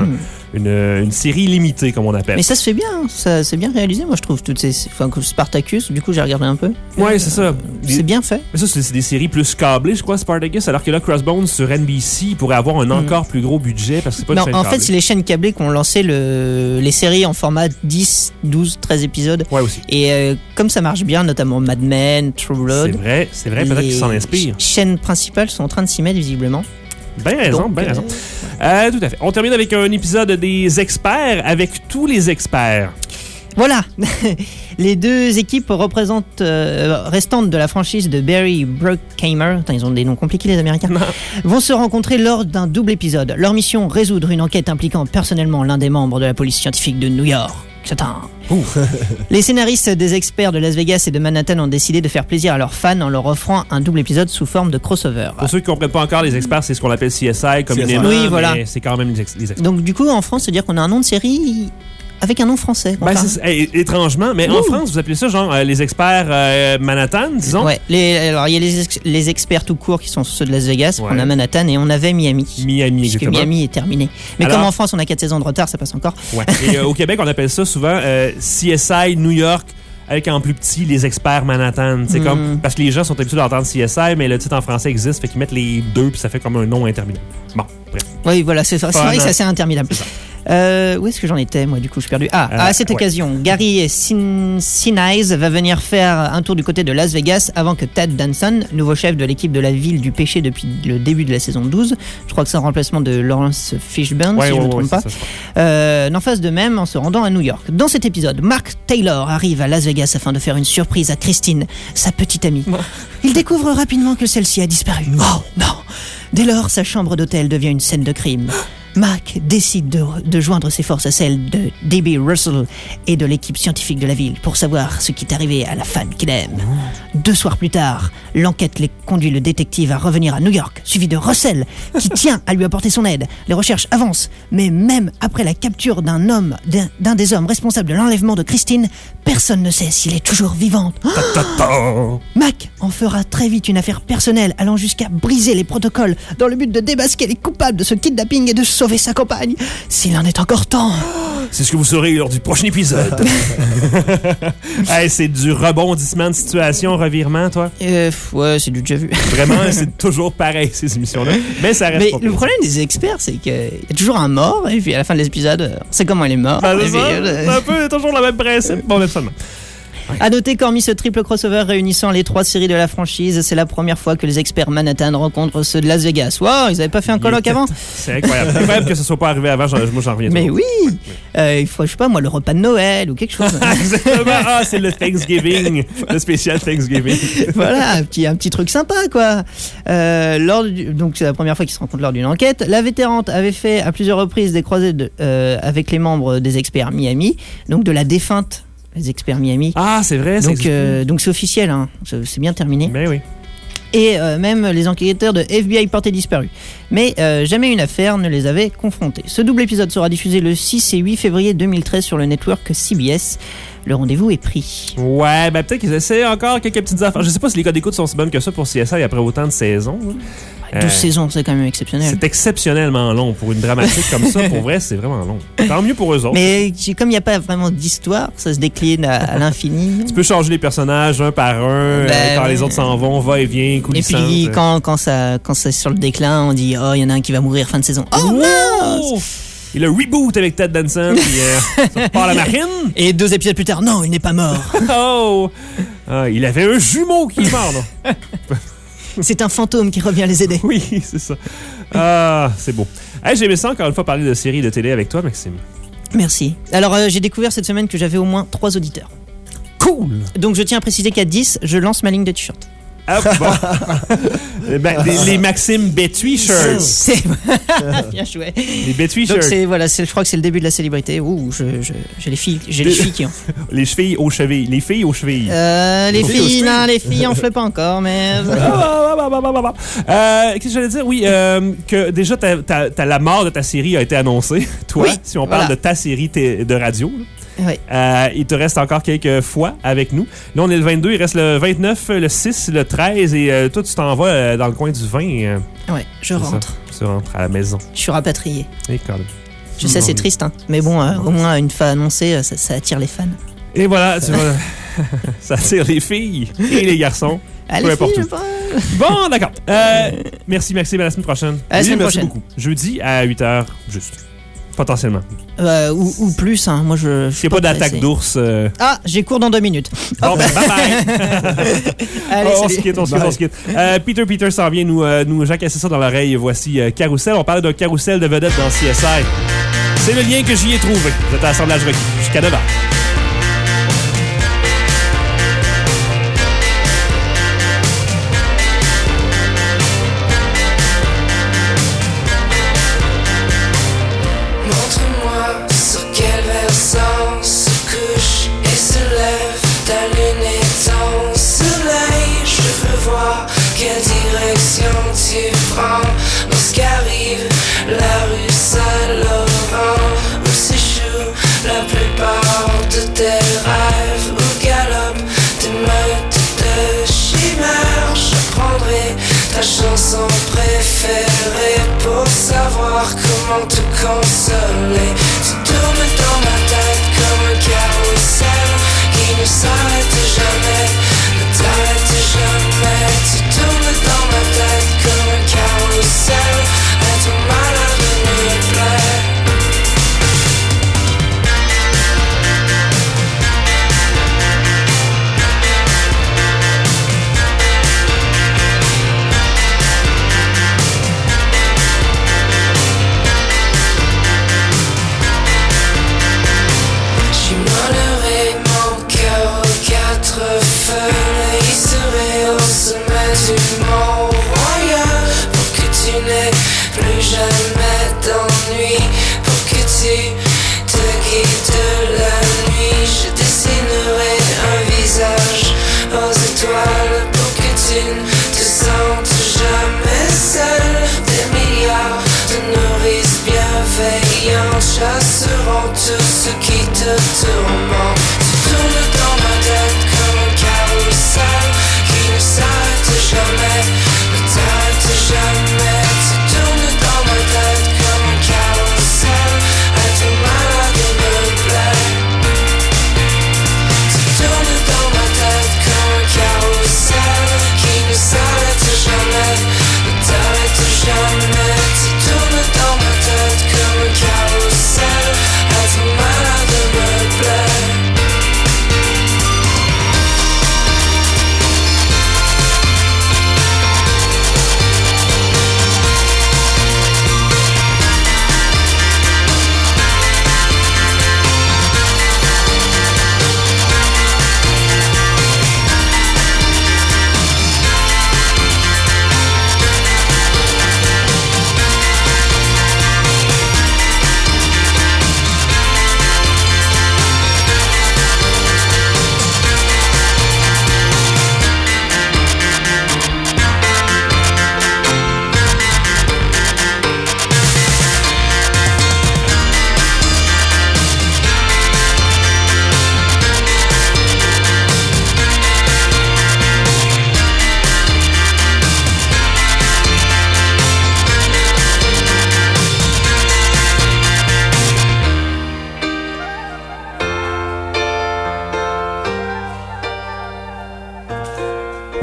S3: une série limitée, comme on appelle.
S12: Mais ça se fait bien, ça c'est bien réalisé, moi je trouve. Spartacus, du coup j'ai regardé un peu.
S3: Ouais, c'est ça.
S12: C'est bien fait.
S3: Mais ça, c'est des séries plus câblées, je crois, Spartacus, alors que là, Crossbones sur NBC pourrait avoir un encore plus gros budget parce que c'est pas une chaîne
S12: en
S3: câblée.
S12: fait, c'est les chaînes câblées qui ont lancé les séries en format 10, 12, 13 épisodes.
S3: Ouais, aussi.
S12: Et comme ça marche bien, notamment Mad Men, True Blood.
S3: C'est vrai, peut-être qu'ils s'en inspirent.
S12: Les chaînes principales sont en train de s'y mettre, visiblement.
S3: Bien raison. Tout à fait. On termine avec un épisode des experts, avec tous les experts.
S12: Voilà. Les deux équipes restantes de la franchise de Barry Bruckheimer, ils ont des noms compliqués les Américains, vont se rencontrer lors d'un double épisode. Leur mission, résoudre une enquête impliquant personnellement l'un des membres de la police scientifique de New York. Les scénaristes des experts de Las Vegas et de Manhattan ont décidé de faire plaisir à leurs fans en leur offrant un double épisode sous forme de crossover.
S3: Pour ceux qui ne comprennent pas encore, les experts, c'est ce qu'on appelle CSI communément,
S12: oui, voilà.
S3: mais c'est quand même les experts.
S12: Donc du coup, en France, c'est-à-dire qu'on a un nom de série avec un nom français.
S3: Étrangement, mais en France, vous appelez ça genre les experts Manhattan, disons?
S12: Ouais, alors il y a les experts tout court qui sont ceux de Las Vegas, on a Manhattan et on avait Miami. Puisque Miami est terminé. Mais alors, comme en France, on a 4 saisons de retard, ça passe encore.
S3: Ouais. Et au Québec, on appelle ça souvent CSI New York, avec en plus petit les experts Manhattan. C'est comme parce que les gens sont habitués d'entendre CSI, mais le titre en français existe, fait qu'ils mettent les deux, puis ça fait comme un nom interminable. Bon, bref.
S12: Oui, voilà, c'est vrai que c'est assez interminable. Où est-ce que j'en étais, moi, du coup, je suis perdu. À cette occasion, Gary Sinise va venir faire un tour du côté de Las Vegas avant que Ted Danson, nouveau chef de l'équipe de la ville du péché depuis le début de la saison 12, je crois que c'est un remplacement de Lawrence Fishburne, si je ne me trompe pas, n'en fasse de même en se rendant à New York. Dans cet épisode, Mark Taylor arrive à Las Vegas afin de faire une surprise à Christine, sa petite amie. Il découvre rapidement que celle-ci a disparu. Oh non! Dès lors, sa chambre d'hôtel devient une scène de crime. Mac décide de joindre ses forces à celles de D.B. Russell et de l'équipe scientifique de la ville pour savoir ce qui est arrivé à la femme qu'il aime. 2 soirs plus tard, l'enquête conduit le détective à revenir à New York, suivi de Russell, qui tient à lui apporter son aide. Les recherches avancent, mais même après la capture d'un des hommes responsables de l'enlèvement de Christine, personne ne sait s'il est toujours vivant. Mac en fera très vite une affaire personnelle, allant jusqu'à briser les protocoles dans le but de démasquer les coupables de ce kidnapping et de sauver sa compagne, s'il en est encore temps.
S3: C'est ce que vous saurez lors du prochain épisode. Hey, c'est du rebondissement de situation, revirement, toi?
S12: Ouais, c'est du déjà vu.
S3: Vraiment, c'est toujours pareil, ces émissions-là. Mais ça reste pas
S12: le problème des experts, c'est qu'il y a toujours un mort, et puis à la fin de l'épisode, on sait comment il est mort.
S3: C'est un peu toujours le même principe. Bon, absolument.
S12: À noter qu'hormis ce triple crossover réunissant les 3 séries de la franchise, c'est la première fois que les experts Manhattan rencontrent ceux de Las Vegas. Wow, ils avaient pas fait un colloque avant?
S3: C'est incroyable. C'est incroyable que ce soit pas arrivé avant. Moi, j'en reviens.
S12: Mais oui! Il faut, je sais pas moi, le repas de Noël ou quelque chose.
S3: Exactement. Ah, c'est le Thanksgiving. Le spécial Thanksgiving.
S12: Voilà, un petit truc sympa, quoi. Donc, c'est la première fois qu'ils se rencontrent lors d'une enquête. La vétérante avait fait à plusieurs reprises des croisées avec les membres des experts Miami, donc de la défunte les experts Miami.
S3: Ah, c'est vrai.
S12: Donc c'est officiel, hein. C'est bien terminé.
S3: Ben oui.
S12: Et même les enquêteurs de FBI portés disparus. Mais jamais une affaire ne les avait confrontés. Ce double épisode sera diffusé le 6 et 8 février 2013 sur le network CBS. Le rendez-vous est pris.
S3: Ouais, ben peut-être qu'ils essaient encore quelques petites affaires. Je sais pas si les codes d'écoute sont si bonnes que ça pour CSI après autant de saisons.
S12: 12 saisons, c'est quand même exceptionnel.
S3: C'est exceptionnellement long. Pour une dramatique comme ça, pour vrai, c'est vraiment long. Tant mieux pour eux autres.
S12: Mais comme il n'y a pas vraiment d'histoire, ça se décline à l'infini.
S3: Tu peux changer les personnages un par un. Quand les autres s'en vont, va et vient, coulissante.
S12: Et puis, quand c'est sur le déclin, on dit « Oh, il y en a un qui va mourir fin de saison. » Oh, mince!
S3: Et le reboot avec Ted Danson, puis ça part la marine.
S12: Et 2 épisodes plus tard, non, il n'est pas mort.
S3: Oh! Ah, il avait un jumeau qui est mort, non?
S12: C'est un fantôme qui revient les aider.
S3: Oui, c'est ça. Ah, c'est beau. Hey, j'ai aimé ça encore une fois parler de séries de télé avec toi, Maxime.
S12: Merci. Alors, j'ai découvert cette semaine que j'avais au moins 3 auditeurs.
S3: Cool!
S12: Donc, je tiens à préciser qu'à 10, je lance ma ligne de t-shirt.
S3: Ah, bon. Les Maxime Betui shirts.
S12: C'est bien joué.
S3: Les Betui shirts.
S12: Donc, je crois que c'est le début de la célébrité. Ouh, j'ai les filles qui ont.
S3: Les filles aux chevilles. Les filles aux chevilles.
S12: Les filles, on ne fait pas encore, mais.
S3: Qu'est-ce que j'allais dire? Oui, que déjà, la mort de ta série a été annoncée. Toi, oui, si on parle de ta série de radio.
S12: Oui.
S3: Il te reste encore quelques fois avec nous. Là, on est le 22, il reste le 29, le 6, le 13 et toi, tu t'en vas dans le coin du 20.
S12: Oui, je rentre.
S3: Tu rentres à la maison.
S12: Je suis rapatrié.
S3: Et
S12: je sais, c'est triste, hein, mais bon, au moins, une fois annoncé, ça attire les fans.
S3: Et voilà, tu vois, ça attire les filles et les garçons. Peu importe où. Bon, d'accord. Merci, Maxime. À la semaine prochaine.
S12: À la semaine prochaine.
S3: Beaucoup. Jeudi à 8h, juste. Potentiellement.
S12: Ou plus, hein. Moi, je
S3: n'y a pas d'attaque d'ours.
S12: Ah, j'ai cours dans 2 minutes.
S3: Bon, ben, bye-bye.
S12: Allez,
S3: on se quitte. Peter s'en vient nous jacasser ça dans l'oreille. Voici Carousel. On parlait d'un carrousel de vedettes dans CSI. C'est le lien que j'y ai trouvé. Vous êtes à Assemblage Requis. Jusqu'à 9h.
S5: Lorsqu'arrive la rue Saint-Laurent, où s'échoue la plupart de tes rêves, où galopent tes meutes de chimères. Je prendrai ta chanson préférée pour savoir comment te consoler. Tu tournes dans ma tête comme un carrousel qui ne s'arrête jamais, ne t'arrête jamais. Tu tournes dans ma tête comme un carrousel, être malade me plaît. J'immolerai mon cœur aux 4 feux, il serait au sommet du mont royal, pour que tu n'aies plus jamais d'ennui, pour que tu te guides la nuit. Je dessinerai un visage aux étoiles pour que tu ne te sentes jamais seul. Des milliards de nourrices bienveillantes chasseront tout ce qui te tourmente. Tu tournes dans ma tête comme un carrousel qui ne s'arrête jamais, ne t'arrête jamais. Tu tournes dans ma tête comme un carrousel, être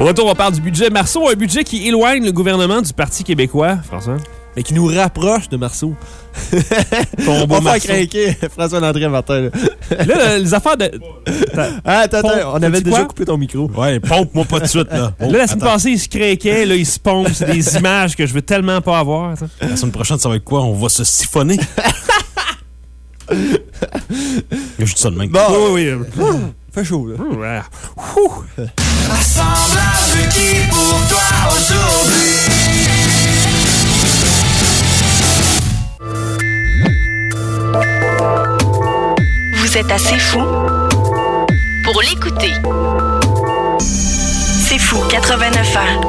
S3: Au retour, on parle du budget Marceau, un budget qui éloigne le gouvernement du Parti québécois, François.
S4: Mais qui nous rapproche de Marceau.
S3: Ton beau
S4: on va
S3: Marceau.
S4: faire craquer François-Landry Martin.
S3: Là, les affaires de...
S4: Attends, on avait déjà
S3: quoi?
S4: coupé ton micro.
S13: Ouais, pompe-moi pas de suite, là.
S3: Là, la semaine passée, il se craquait, là, il se pompe. C'est des images que je veux tellement pas avoir. Ça.
S13: La semaine prochaine, ça va être quoi? On va se siphonner. Je dis ça de même.
S4: Bon,
S3: Oui.
S4: fait chaud, là.
S9: Assemblage requis pour toi aujourd'hui.
S1: Vous êtes assez fou pour l'écouter. C'est fou, 89 ans.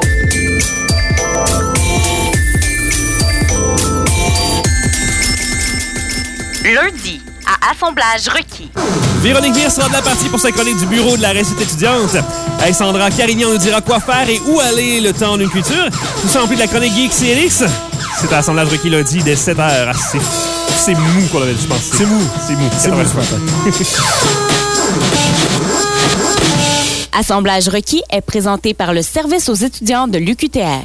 S1: Lundi, à Assemblage requis.
S3: Véronique Mire sera de la partie pour sa chronique du bureau de la réussite étudiante. Alexandra Carignan nous dira quoi faire et où aller le temps d'une culture. Tout ça en plus de la chronique Geek CLX. C'est à Assemblage requis lundi dès 7h. C'est mou qu'on avait dit, je pense.
S4: C'est mou.
S3: C'est mou ce matin.
S2: Assemblage requis est présenté par le service aux étudiants de l'UQTR.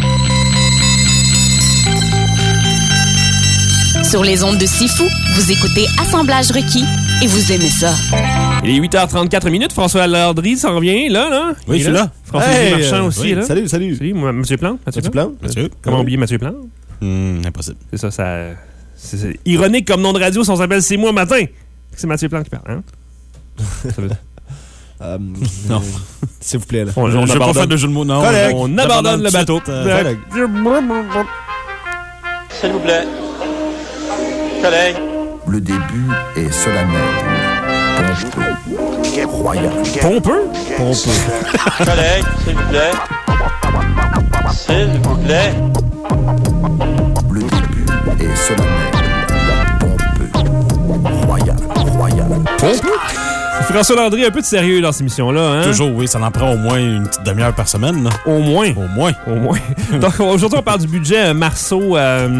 S2: Sur les ondes de Sifu, vous écoutez Assemblage requis et vous aimez ça.
S3: Il est 8h34. François Landry s'en revient, là?
S13: Oui, je suis là.
S3: François Marchand aussi,
S4: oui,
S3: là.
S4: Salut.
S3: Salut, Mathieu Plante.
S4: Mathieu Plante?
S13: Mathieu.
S3: Comment oublier Mathieu Plante?
S13: Impossible.
S3: C'est ça. C'est ironique comme nom de radio si on s'appelle C'est moi matin. C'est Mathieu Plante qui parle, hein? Ça veut dire...
S4: Non. S'il vous plaît, là.
S3: On
S13: Je vais pas
S3: abandonne.
S13: faire de jeu de mots, non.
S4: Collègue.
S3: On abandonne le bateau.
S4: Collègue.
S14: S'il vous plaît. Collègue.
S15: Le début est solennel, pompeux, royal.
S3: Pompeux?
S14: Collègue, s'il vous plaît. S'il vous plaît.
S15: Le début est solennel, pompeux, royal.
S3: Pompeux? François Landry, un peu de sérieux dans cette émission-là, hein?
S13: Toujours, oui. Ça en prend au moins une petite demi-heure par semaine, là.
S3: Au moins. Donc, aujourd'hui, on parle du budget Marceau.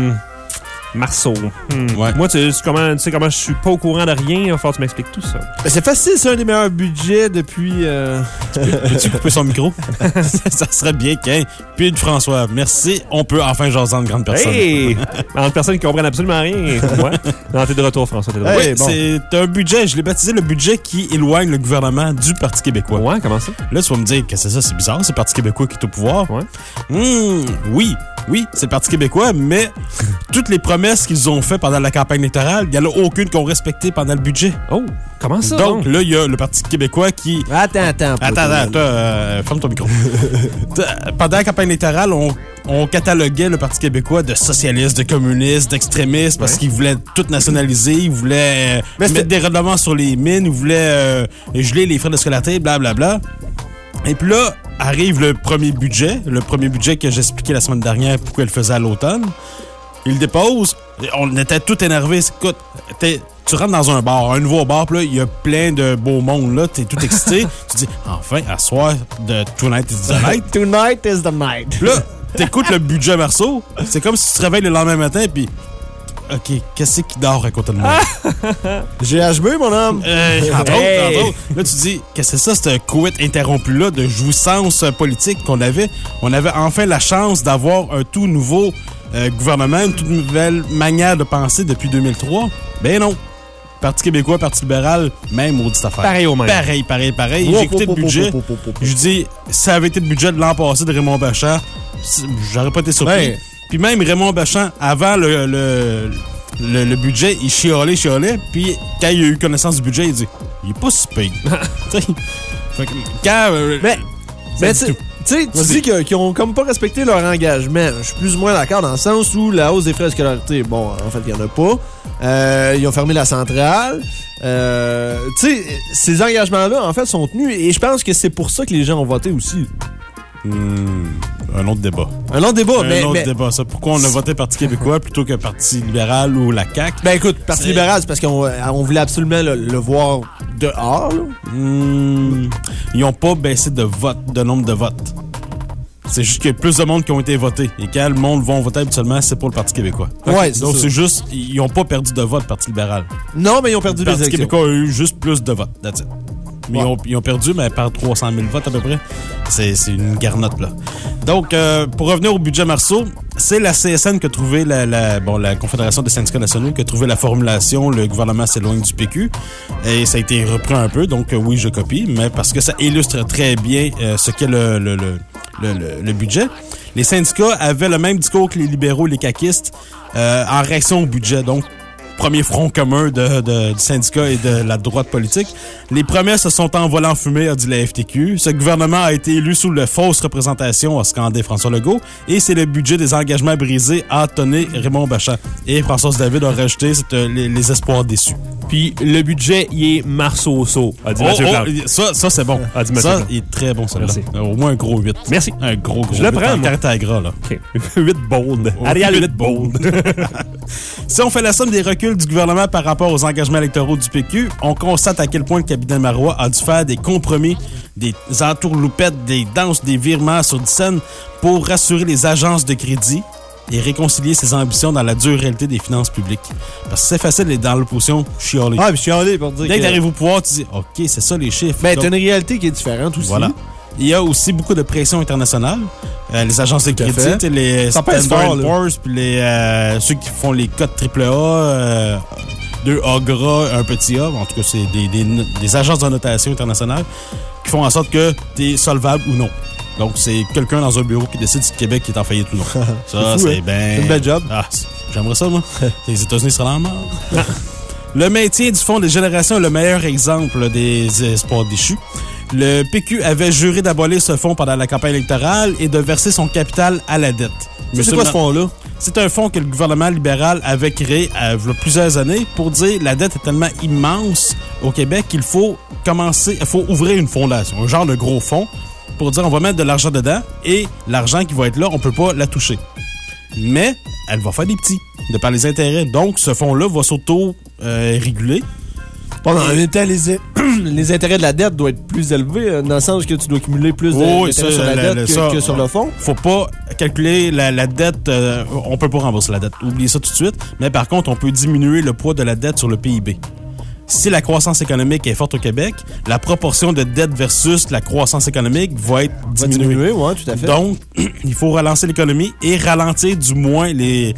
S13: Ouais.
S3: Moi, tu sais comment je suis pas au courant de rien. Il va falloir que tu m'expliques tout ça.
S4: Ben, c'est facile, c'est un des meilleurs budgets depuis...
S13: Peux-tu couper son micro? Ça serait bien qu'un. Puis de François, merci. On peut enfin jaser en grande personne.
S3: Hey! En personne qui comprennent absolument rien. Ouais. Non, t'es de retour, François. T'es de retour.
S13: Oui,
S4: bon.
S13: c'est un budget, je l'ai baptisé le budget qui éloigne le gouvernement du Parti québécois.
S3: Ouais, comment ça?
S13: Là, tu vas me dire que c'est ça, c'est bizarre, c'est le Parti québécois qui est au pouvoir.
S3: Ouais.
S13: Oui, c'est le Parti québécois, mais toutes les promesses qu'ils ont faites pendant la campagne électorale, il n'y en a aucune qu'on respectait pendant le budget.
S3: Oh, comment ça?
S13: Donc, là, il y a le Parti québécois qui...
S4: Attends.
S13: Ferme ton micro. Pendant la campagne électorale, on cataloguait le Parti québécois de socialiste, de communiste, d'extrémiste, parce qu'ils voulaient tout nationaliser, ils voulaient mettre des redevances sur les mines, ils voulaient geler les frais de scolarité, blablabla. Et puis là, arrive le premier budget que j'expliquais la semaine dernière pourquoi il le faisait à l'automne. Il le dépose, on était tout énervés. Écoute, tu rentres dans un nouveau bar, puis là, il y a plein de beaux mondes, là, t'es tout excité. Tu dis, enfin, à soir de Tonight is the Night.
S4: Tonight is the night.
S13: Puis là, t'écoutes le budget Marceau, c'est comme si tu te réveilles le lendemain matin, puis... OK, qu'est-ce qui dort à côté de moi?
S4: GHB, mon homme.
S13: Entre autres. Là, tu dis, qu'est-ce que c'est ça, ce coït interrompu-là de jouissance politique qu'on avait? On avait enfin la chance d'avoir un tout nouveau gouvernement, une toute nouvelle manière de penser depuis 2003. Ben non. Parti québécois, Parti libéral, même maudite affaire.
S3: Pareil au même.
S13: Pareil. J'ai écouté le budget. Je dis, ça avait été le budget de l'an passé de Raymond Bachand, j'aurais pas été surpris.
S4: Ouais.
S13: Puis même Raymond Bachand, avant le budget, il chiolait. Puis quand il a eu connaissance du budget, il dit, il est pas si pire. Fait que quand...
S4: Mais tu sais, tu dis qu'ils ont comme pas respecté leur engagement. Je suis plus ou moins d'accord dans le sens où la hausse des frais de scolarité, bon, en fait, il y en a pas. Ils ont fermé la centrale. Tu sais, ces engagements-là, en fait, sont tenus. Et je pense que c'est pour ça que les gens ont voté aussi.
S13: Un autre débat.
S4: Un autre débat,
S13: débat, ça. Pourquoi on a voté Parti québécois plutôt que Parti libéral ou la CAQ?
S4: Ben écoute, Parti libéral, c'est parce qu'on voulait absolument le voir dehors.
S13: Ils n'ont pas baissé de nombre de votes. C'est juste qu'il y a plus de monde qui ont été votés. Et quand le monde va voter habituellement, c'est pour le Parti québécois.
S4: Ouais,
S13: donc c'est juste, ils n'ont pas perdu de vote, Parti libéral.
S4: Non, mais ils ont perdu
S13: le
S4: les
S13: Parti
S4: élections.
S13: québécois a eu juste plus de votes. That's it. Mais ils ont perdu par 300 000 votes à peu près. C'est une garnotte, là. Donc, pour revenir au budget Marceau, c'est la CSN qui a trouvé, la Confédération des syndicats nationaux, qui a trouvé la formulation « Le gouvernement s'éloigne du PQ ». Et ça a été repris un peu, donc oui, je copie, mais parce que ça illustre très bien ce qu'est le budget. Les syndicats avaient le même discours que les libéraux et les caquistes en réaction au budget. Donc, premier front commun du syndicat et de la droite politique. Les promesses se sont envolées en fumée, a dit la FTQ. Ce gouvernement a été élu sous la fausse représentation, a scandé François Legault. Et c'est le budget des engagements brisés, a tonné Raymond Bachand. Et Françoise David a rajouté les espoirs déçus.
S3: Puis le budget, il est Marceau-so, a dit Mathieu Plante.
S13: Ça c'est bon.
S3: A dit Mathieu
S13: ça,
S3: Plante.
S13: il est très bon, celui-là. Au moins un gros 8.
S3: Merci.
S13: Un gros
S3: Je le
S13: 8
S3: prends,
S13: en
S3: moi.
S13: caractère gras, là.
S3: OK. 8 bold. Arial 8 bold.
S13: Si on fait la somme des reculs du gouvernement par rapport aux engagements électoraux du PQ, on constate à quel point le cabinet Marois a dû faire des compromis, des entourloupettes, des danses, des virements sur 10 scènes pour rassurer les agences de crédit et réconcilier ses ambitions dans la dure réalité des finances publiques. Parce que c'est facile d'être dans l'opposition chialer.
S4: Ah, puis chialer pour dire
S13: Dès que t'arrives au pouvoir, tu dis « OK, c'est ça les chiffres. »
S4: Ben, t'as une réalité qui est différente aussi.
S13: Voilà. Il y a aussi beaucoup de pression internationale. Les agences de crédit, les
S4: Standard
S13: Standard & Poor's, puis ceux qui font les codes AAA, 2A gras, un petit A. En tout cas, c'est des agences de notation internationale qui font en sorte que tu es solvable ou non. Donc, c'est quelqu'un dans un bureau qui décide si le Québec est en faillite ou non. Ça, c'est bien...
S4: C'est une belle job.
S13: Ah, j'aimerais ça, moi. Les États-Unis seraient en mort. Le maintien du Fonds des générations est le meilleur exemple des espoirs déchus. Le PQ avait juré d'abolir ce fonds pendant la campagne électorale et de verser son capital à la dette.
S4: C'est quoi ce fonds-là?
S13: C'est un fonds que le gouvernement libéral avait créé il y a plusieurs années pour dire la dette est tellement immense au Québec qu'il faut ouvrir une fondation, un genre de gros fonds, pour dire on va mettre de l'argent dedans et l'argent qui va être là, on peut pas la toucher. Mais elle va faire des petits, de par les intérêts. Donc, ce fonds-là va s'auto-réguler.
S4: Bon, en même temps, les intérêts de la dette doivent être plus élevés, dans le sens que tu dois cumuler plus d'intérêts sur la dette que sur le fonds.
S13: Faut pas calculer la dette. On peut pas rembourser la dette. Oubliez ça tout de suite. Mais par contre, on peut diminuer le poids de la dette sur le PIB. Si la croissance économique est forte au Québec, la proportion de dette versus la croissance économique va être diminuée.
S4: Oui, tout à fait.
S13: Donc, il faut relancer l'économie et ralentir du moins les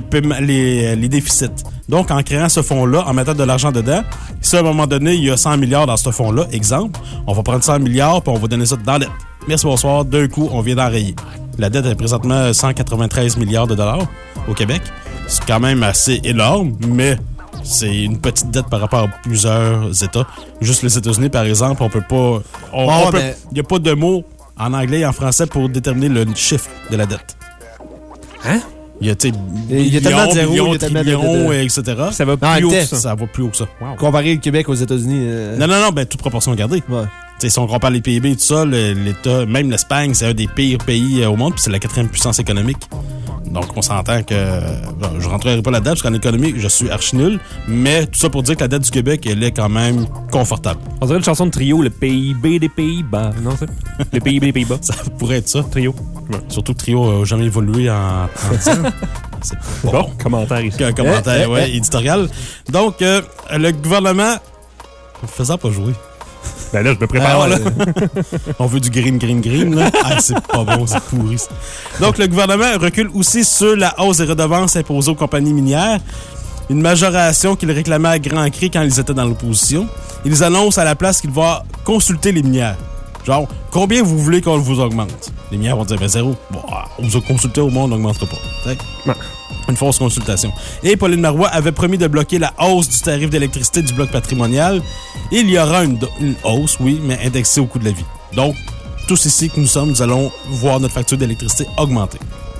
S13: déficits. Donc, en créant ce fonds-là, en mettant de l'argent dedans, si à un moment donné, il y a 100 milliards dans ce fonds-là, exemple, on va prendre 100 milliards puis on va donner ça dans la dette. Merci, bonsoir. D'un coup, on vient d'enrayer. La dette est présentement 193 milliards de dollars au Québec. C'est quand même assez énorme, mais c'est une petite dette par rapport à plusieurs États. Juste les États-Unis, par exemple, on peut pas... Il n'y a pas de mot en anglais et en français pour déterminer le chiffre de la dette.
S3: Hein?
S13: Il y a
S4: tellement de zéros, il y a tellement
S13: de etc.
S3: Ça va plus haut que ça.
S13: Ça va plus haut que ça.
S3: Wow.
S4: Comparé le Québec aux États-Unis.
S13: Non, ben toute proportion gardée.
S4: Ouais.
S13: Si on compare les PIB et tout ça, l'État, même l'Espagne, c'est un des pires pays au monde, puis c'est la 4e puissance économique. Donc, on s'entend que... je rentrerai pas là-dedans, parce qu'en économie, je suis archi nul, mais tout ça pour dire que la dette du Québec, elle est quand même confortable.
S3: On dirait une chanson de Trio, le PIB des Pays-Bas, non, c'est? Le PIB des Pays-Bas.
S13: Ça pourrait être ça.
S3: Trio.
S13: Ouais. Surtout que Trio n'a jamais évolué en 30 ans. C'est
S3: bon. Commentaire ici.
S13: Un commentaire, éditorial. Donc, le gouvernement... Faisant pas jouer.
S3: Ben là, je me prépare, là.
S13: On veut du green, là. Ah, c'est pas bon, c'est pourri. Donc, le gouvernement recule aussi sur la hausse des redevances imposées aux compagnies minières. Une majoration qu'ils réclamaient à grands cris quand ils étaient dans l'opposition. Ils annoncent à la place qu'ils vont consulter les minières. Genre, combien vous voulez qu'on vous augmente? Les minières vont dire, ben zéro. Bon, on vous a consulté au monde, on n'augmentera pas. Ouais. Une fausse consultation. Et Pauline Marois avait promis de bloquer la hausse du tarif d'électricité du bloc patrimonial. Il y aura une hausse, oui, mais indexée au coût de la vie. Donc, tous ici que nous sommes, nous allons voir notre facture d'électricité augmenter.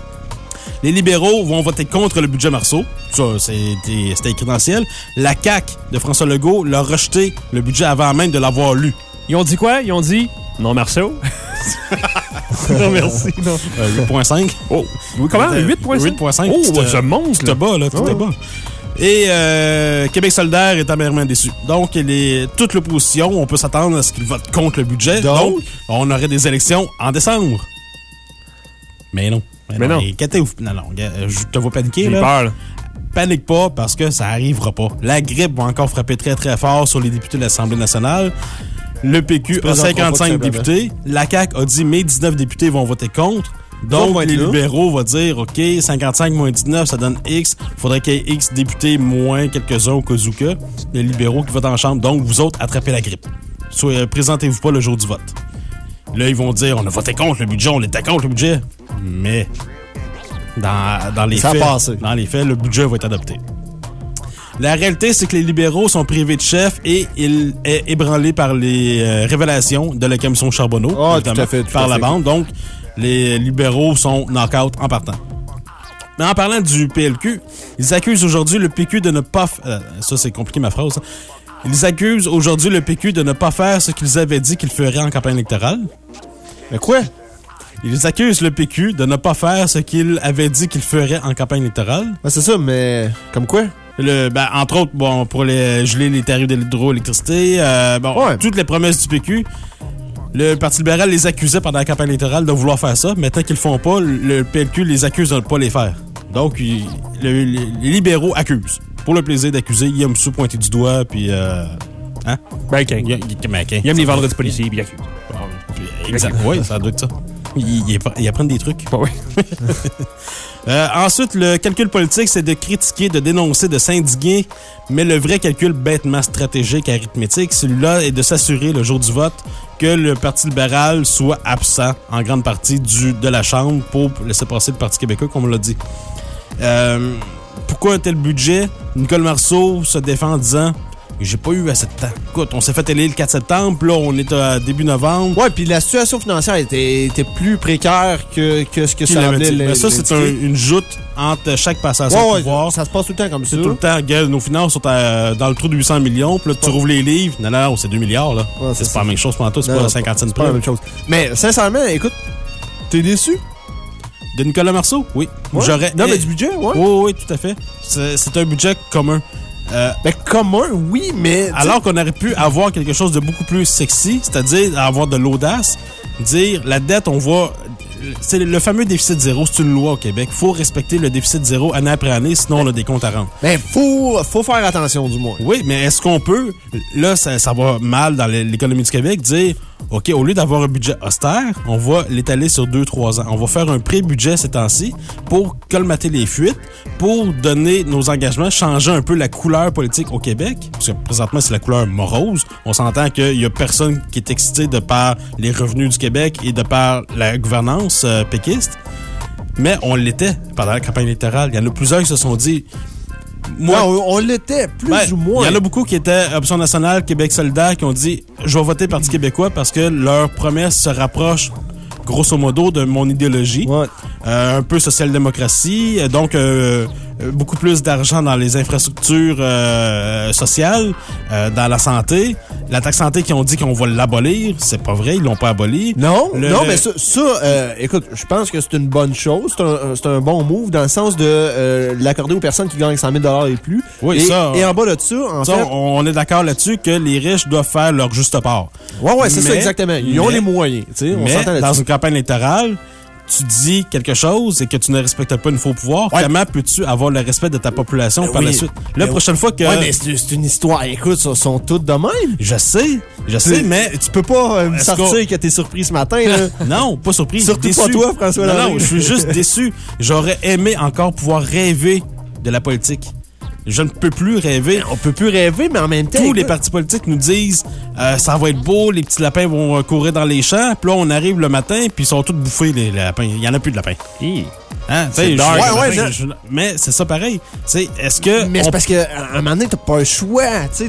S13: Les libéraux vont voter contre le budget Marceau. Ça, c'était écrit dans le ciel. La CAQ de François Legault l'a rejeté le budget avant même de l'avoir lu.
S3: Ils ont dit quoi? Ils ont dit non, Marceau. Non, merci.
S13: 8.5.
S3: Oh, comment? 8.5?
S13: 8.5.
S3: Oh, je monte.
S13: Tout bas, là. Tout bas. Et Québec solidaire est amèrement déçu. Donc, toute l'opposition, on peut s'attendre à ce qu'ils votent contre le budget. Donc, on aurait des élections en décembre. Mais non.
S3: Non.
S13: Non, je te vois paniquer.
S3: J'ai
S13: là.
S3: peur, là.
S13: Panique pas parce que ça arrivera pas. La grippe va encore frapper très, très fort sur les députés de l'Assemblée nationale. Le PQ a 55 députés. La CAQ a dit mes 19 députés vont voter contre. Donc, les libéraux vont dire, OK, 55 moins 19, ça donne X. Il faudrait qu'il y ait X députés moins quelques-uns au Kazuka. Les libéraux qui votent en chambre. Donc, vous autres, attrapez la grippe. Présentez-vous pas le jour du vote. Là, ils vont dire, on a voté contre le budget, on était contre le budget. Mais, dans les faits, le budget va être adopté. La réalité, c'est que les libéraux sont privés de chef et ils est ébranlé par les révélations de la commission Charbonneau, par la bande. Donc, les libéraux sont knock-out en partant. Mais en parlant du PLQ, ils accusent aujourd'hui le PQ de ne pas... ça, c'est compliqué ma phrase. Hein. Ils accusent aujourd'hui le PQ de ne pas faire ce qu'ils avaient dit qu'ils feraient en campagne électorale.
S4: Mais quoi?
S13: Ils accusent le PQ de ne pas faire ce qu'ils avaient dit qu'ils feraient en campagne électorale.
S4: Ben, c'est ça, mais comme quoi?
S13: Entre autres, pour geler les tarifs de l'hydroélectricité, toutes les promesses du PQ... Le Parti libéral les accusait pendant la campagne électorale de vouloir faire ça. Maintenant qu'ils le font pas, le PLQ les accuse de ne pas les faire. Donc, les libéraux accusent. Pour le plaisir d'accuser, ils aiment se pointer du doigt, puis... Hein?
S3: Ils aiment les vendredis policiers, puis ils accusent.
S13: Exact. Oui, ça doit être ça. Ils apprennent des trucs.
S3: Oui.
S13: Ensuite, le calcul politique, c'est de critiquer, de dénoncer, de s'indigner. Mais le vrai calcul bêtement stratégique, arithmétique, celui-là est de s'assurer le jour du vote que le Parti libéral soit absent en grande partie de la Chambre pour laisser passer le Parti québécois, comme on l'a dit. Pourquoi un tel budget? Nicole Marceau se défend en disant... J'ai pas eu assez de temps. Écoute, on s'est fait élire le 4 septembre, puis là, on est à début novembre.
S4: Ouais, puis la situation financière était plus précaire que ce que ça semblait.
S13: Mais ça, c'est une joute entre chaque passation de pouvoir.
S4: Ça se passe tout le temps comme ça.
S13: C'est tout le temps, regarde, nos finances sont dans le trou de 800 millions, puis là, tu rouvres les livres. Non, c'est 2 milliards, là. Ouais, c'est pas la même chose pour toi, c'est pas 50 cents de
S4: prix. C'est pas la même chose. Mais, sincèrement, écoute, t'es déçu?
S13: De Nicolas Marceau? Oui.
S4: Ouais. Mais du budget, ouais.
S13: Oui, tout à fait. C'est un budget commun.
S4: Commun, oui, mais...
S13: Alors qu'on aurait pu avoir quelque chose de beaucoup plus sexy, c'est-à-dire avoir de l'audace, dire la dette, on va... C'est le fameux déficit zéro, c'est une loi au Québec. Il faut respecter le déficit zéro année après année, sinon on a des comptes à rendre.
S4: Mais faut faire attention, du moins.
S13: Oui, mais est-ce qu'on peut, là, ça va mal dans l'économie du Québec, dire, OK, au lieu d'avoir un budget austère, on va l'étaler sur 2-3 ans. On va faire un pré-budget ces temps-ci pour colmater les fuites, pour donner nos engagements, changer un peu la couleur politique au Québec, parce que présentement, c'est la couleur morose. On s'entend qu'il y a personne qui est excité de par les revenus du Québec et de par la gouvernance péquiste, mais on l'était pendant la campagne électorale. Il y en a plusieurs qui se sont dit...
S4: on l'était, plus ou moins.
S13: Il y en a beaucoup qui étaient Option nationale, Québec solidaire, qui ont dit « Je vais voter Parti québécois parce que leur promesse se rapproche grosso modo de mon idéologie.
S4: Ouais.
S13: Un peu social-démocratie, donc beaucoup plus d'argent dans les infrastructures sociales, dans la santé. La taxe santé qui ont dit qu'on va l'abolir, c'est pas vrai, ils l'ont pas aboli.
S4: Non, mais ça écoute, je pense que c'est une bonne chose, c'est un bon move dans le sens de l'accorder aux personnes qui gagnent 100 000 et plus.
S13: Oui,
S4: et en bas de ça, en fait...
S13: On est d'accord là-dessus que les riches doivent faire leur juste part.
S4: Ouais, c'est ça, exactement. Ils ont les moyens, tu sais, on s'entend là-dessus.
S13: Dans une campagne électorale, tu dis quelque chose et que tu ne respectes pas une faux pouvoir, comment peux-tu avoir le respect de ta population par la suite? La prochaine fois que...
S4: Ouais, mais c'est une histoire. Écoute, ils sont toutes de même.
S13: Je sais, mais...
S4: Tu peux pas me sortir que t'es surpris ce matin, là.
S13: Non, pas surpris.
S4: Surtout
S13: déçu.
S4: pas toi, François Larry.
S13: Non, je suis juste déçu. J'aurais aimé encore pouvoir rêver de la politique. Je ne peux plus rêver.
S4: On peut plus rêver, mais en même temps...
S13: Tous les partis politiques nous disent ça va être beau, les petits lapins vont courir dans les champs. Puis là, on arrive le matin, puis ils sont tous bouffés, les lapins. Il n'y en a plus de lapins. Hein,
S4: c'est dark.
S13: Mais c'est ça pareil. Est-ce que...
S4: Mais c'est parce qu'à un moment donné, t'as pas le choix.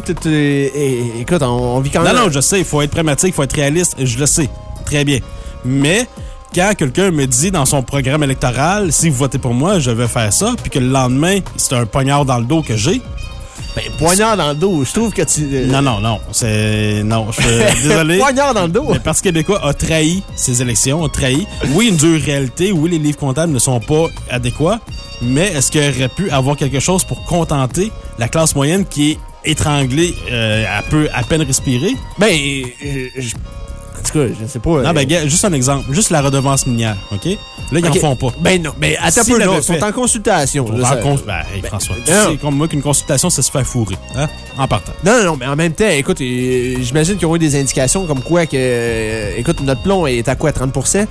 S4: Écoute, on vit quand même...
S13: Non, je sais, il faut être pragmatique, il faut être réaliste. Je le sais. Très bien. Mais... Quand quelqu'un me dit dans son programme électoral, si vous votez pour moi, je vais faire ça, puis que le lendemain, c'est un poignard dans le dos que j'ai.
S4: Ben, poignard dans le dos, je trouve que tu...
S13: Non, je suis désolé.
S4: Poignard dans le dos.
S13: Le Parti québécois a trahi ces élections, a trahi. Oui, une dure réalité, oui, les livres comptables ne sont pas adéquats, mais est-ce qu'il aurait pu avoir quelque chose pour contenter la classe moyenne qui est étranglée, à peine respirer?
S4: Ben, En tout cas, je sais pas.
S13: Non, ben, gars, juste un exemple. Juste la redevance minière, OK? Là, ils en font pas.
S4: Ben non, mais attends un peu, là, ils sont en consultation.
S13: François, tu sais comme moi qu'une consultation, c'est se faire fourrer, hein? En partant.
S4: Non, mais en même temps, écoute, j'imagine qu'ils ont eu des indications comme quoi que, écoute, notre plomb est à quoi, 30%?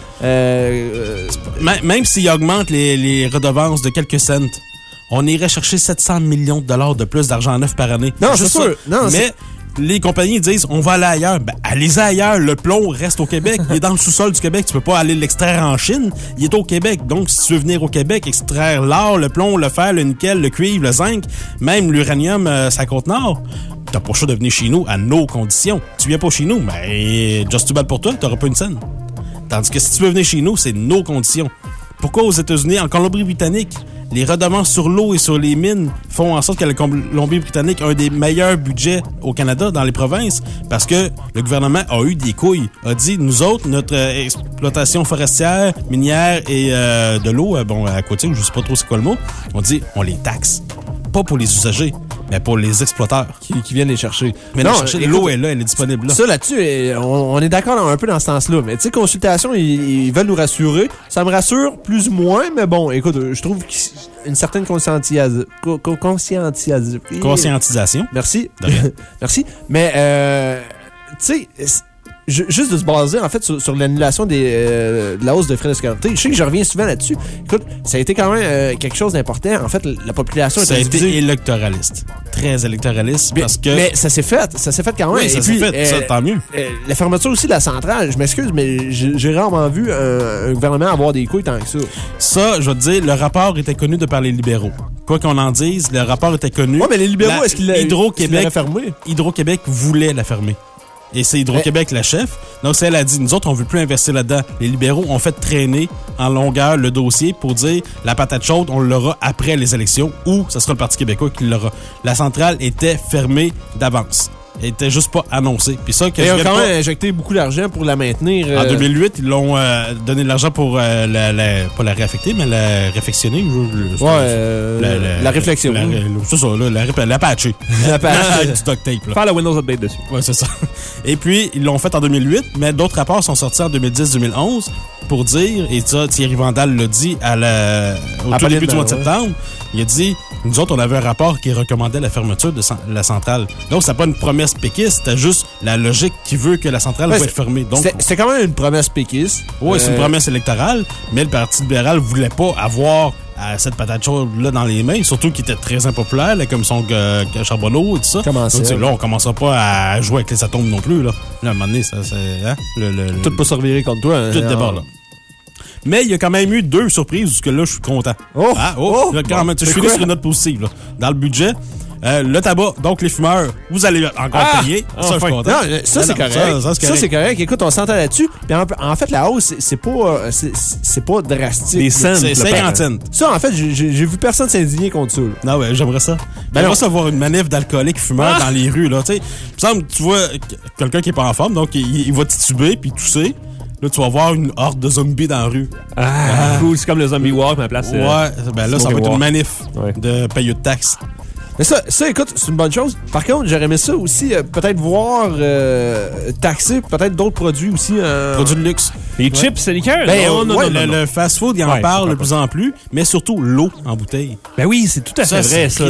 S13: Même s'ils augmentent les redevances de quelques cents, on irait chercher 700 millions de dollars de plus d'argent neuf par année.
S4: Non, c'est sûr. Non,
S13: mais les compagnies disent, on va aller ailleurs. Ben, allez-y ailleurs. Le plomb reste au Québec. Il est dans le sous-sol du Québec. Tu peux pas aller l'extraire en Chine. Il est au Québec. Donc, si tu veux venir au Québec, extraire l'or, le plomb, le fer, le nickel, le cuivre, le zinc, même l'uranium, sa Côte-Nord, t'as pas le choix de venir chez nous à nos conditions. Tu viens pas chez nous, mais just too bad pour toi, t'auras pas une scène. Tandis que si tu veux venir chez nous, c'est nos conditions. Pourquoi aux États-Unis, en Colombie-Britannique, les redevances sur l'eau et sur les mines font en sorte que la Colombie-Britannique a un des meilleurs budgets au Canada, dans les provinces, parce que le gouvernement a eu des couilles, a dit, nous autres, notre exploitation forestière, minière et de l'eau, aquatique, je sais pas trop c'est quoi le mot, on dit, on les taxe. Pas pour les usagers, mais pour les exploiteurs.
S4: Qui viennent les chercher.
S13: Mais non, l'eau est là, elle est disponible là.
S4: Ça, là-dessus, on est d'accord un peu dans ce sens-là. Mais tu sais, consultation, ils veulent nous rassurer. Ça me rassure plus ou moins, mais bon, écoute, je trouve qu'une certaine conscientisation. Merci. Merci. Mais, tu sais... Juste de se baser, en fait, sur l'annulation de la hausse de frais de scolarité. Je sais que je reviens souvent là-dessus. Écoute, ça a été quand même quelque chose d'important. En fait, la population...
S13: Ça a été électoraliste. Très électoraliste, parce que...
S4: Mais ça s'est fait. Ça s'est fait quand même.
S13: Oui, ça s'est fait. Ça, tant mieux.
S4: La fermeture aussi de la centrale, je m'excuse, mais j'ai rarement vu un gouvernement avoir des couilles tant que ça.
S13: Ça, je vais te dire, le rapport était connu de par les libéraux. Quoi qu'on en dise, le rapport était connu.
S4: Ouais, mais les libéraux, est-ce qu'ils l'avaient fermé?
S13: Hydro-Québec voulait la fermer. Et c'est Hydro-Québec la chef. Donc, elle a dit, nous autres, on veut plus investir là-dedans. Les libéraux ont fait traîner en longueur le dossier pour dire, la patate chaude, on l'aura après les élections ou ce sera le Parti québécois qui l'aura. La centrale était fermée d'avance. Elle était juste pas annoncée. Puis ça,
S4: ils ont quand même injecté beaucoup d'argent pour la maintenir.
S13: En 2008, ils l'ont donné de l'argent pour pas la réaffecter, mais la réfectionner.
S4: La réflexion.
S13: C'est ça, la patcher.
S4: La patcher.
S13: Du duct tape. Là.
S3: Faire la Windows Update dessus.
S13: Ouais, c'est ça. Et puis, ils l'ont fait en 2008, mais d'autres rapports sont sortis en 2010-2011 pour dire, et ça, Thierry Vandal l'a dit au tout début du mois de septembre, il a dit, nous autres, on avait un rapport qui recommandait la fermeture de la centrale. Donc, c'est pas une promesse péquiste, c'était juste la logique qui veut que la centrale va être fermée.
S4: C'est quand même une promesse péquiste.
S13: Oui, c'est une promesse électorale, mais le Parti libéral voulait pas avoir cette patate chaude-là dans les mains, surtout qu'il était très impopulaire, la commission Charbonneau et tout ça. Donc, là, on commencera pas à jouer avec les atomes non plus. Là, à un moment donné,
S4: tout peut se revirer contre toi.
S13: Tout d'abord, là. Mais il y a quand même eu 2 surprises, jusque là, je suis content. Je suis sur une note positive. Là. Dans le budget, le tabac, donc les fumeurs, vous allez encore payer. Ça, je suis content.
S4: Non, ça, c'est correct. Ça, c'est correct. Écoute, on s'entend là-dessus. Puis en fait, la hausse, c'est pas drastique.
S3: Des cents.
S13: C'est 50 cents.
S4: Ça, en fait, j'ai vu personne s'indigner contre ça.
S13: Non, ouais, j'aimerais ça. J'aimerais ça voir une manif d'alcooliques fumeurs dans les rues. Là, tu sais, il me semble, tu vois quelqu'un qui est pas en forme, donc il va tituber puis tousser. Là, tu vas voir une horde de zombies dans la rue.
S3: Cool, c'est comme le zombie walk, mais à place.
S13: Ouais, là, ça va être une manif de payeux de taxes.
S4: Mais ça, écoute, c'est une bonne chose. Par contre, j'aurais aimé ça aussi, peut-être voir taxer peut-être d'autres produits aussi.
S13: Produits de luxe.
S3: Les chips, c'est liqueur?
S13: Non. Le fast-food, il en parle de plus en plus, mais surtout l'eau en bouteille.
S3: Ben oui, c'est tout à fait vrai, ça.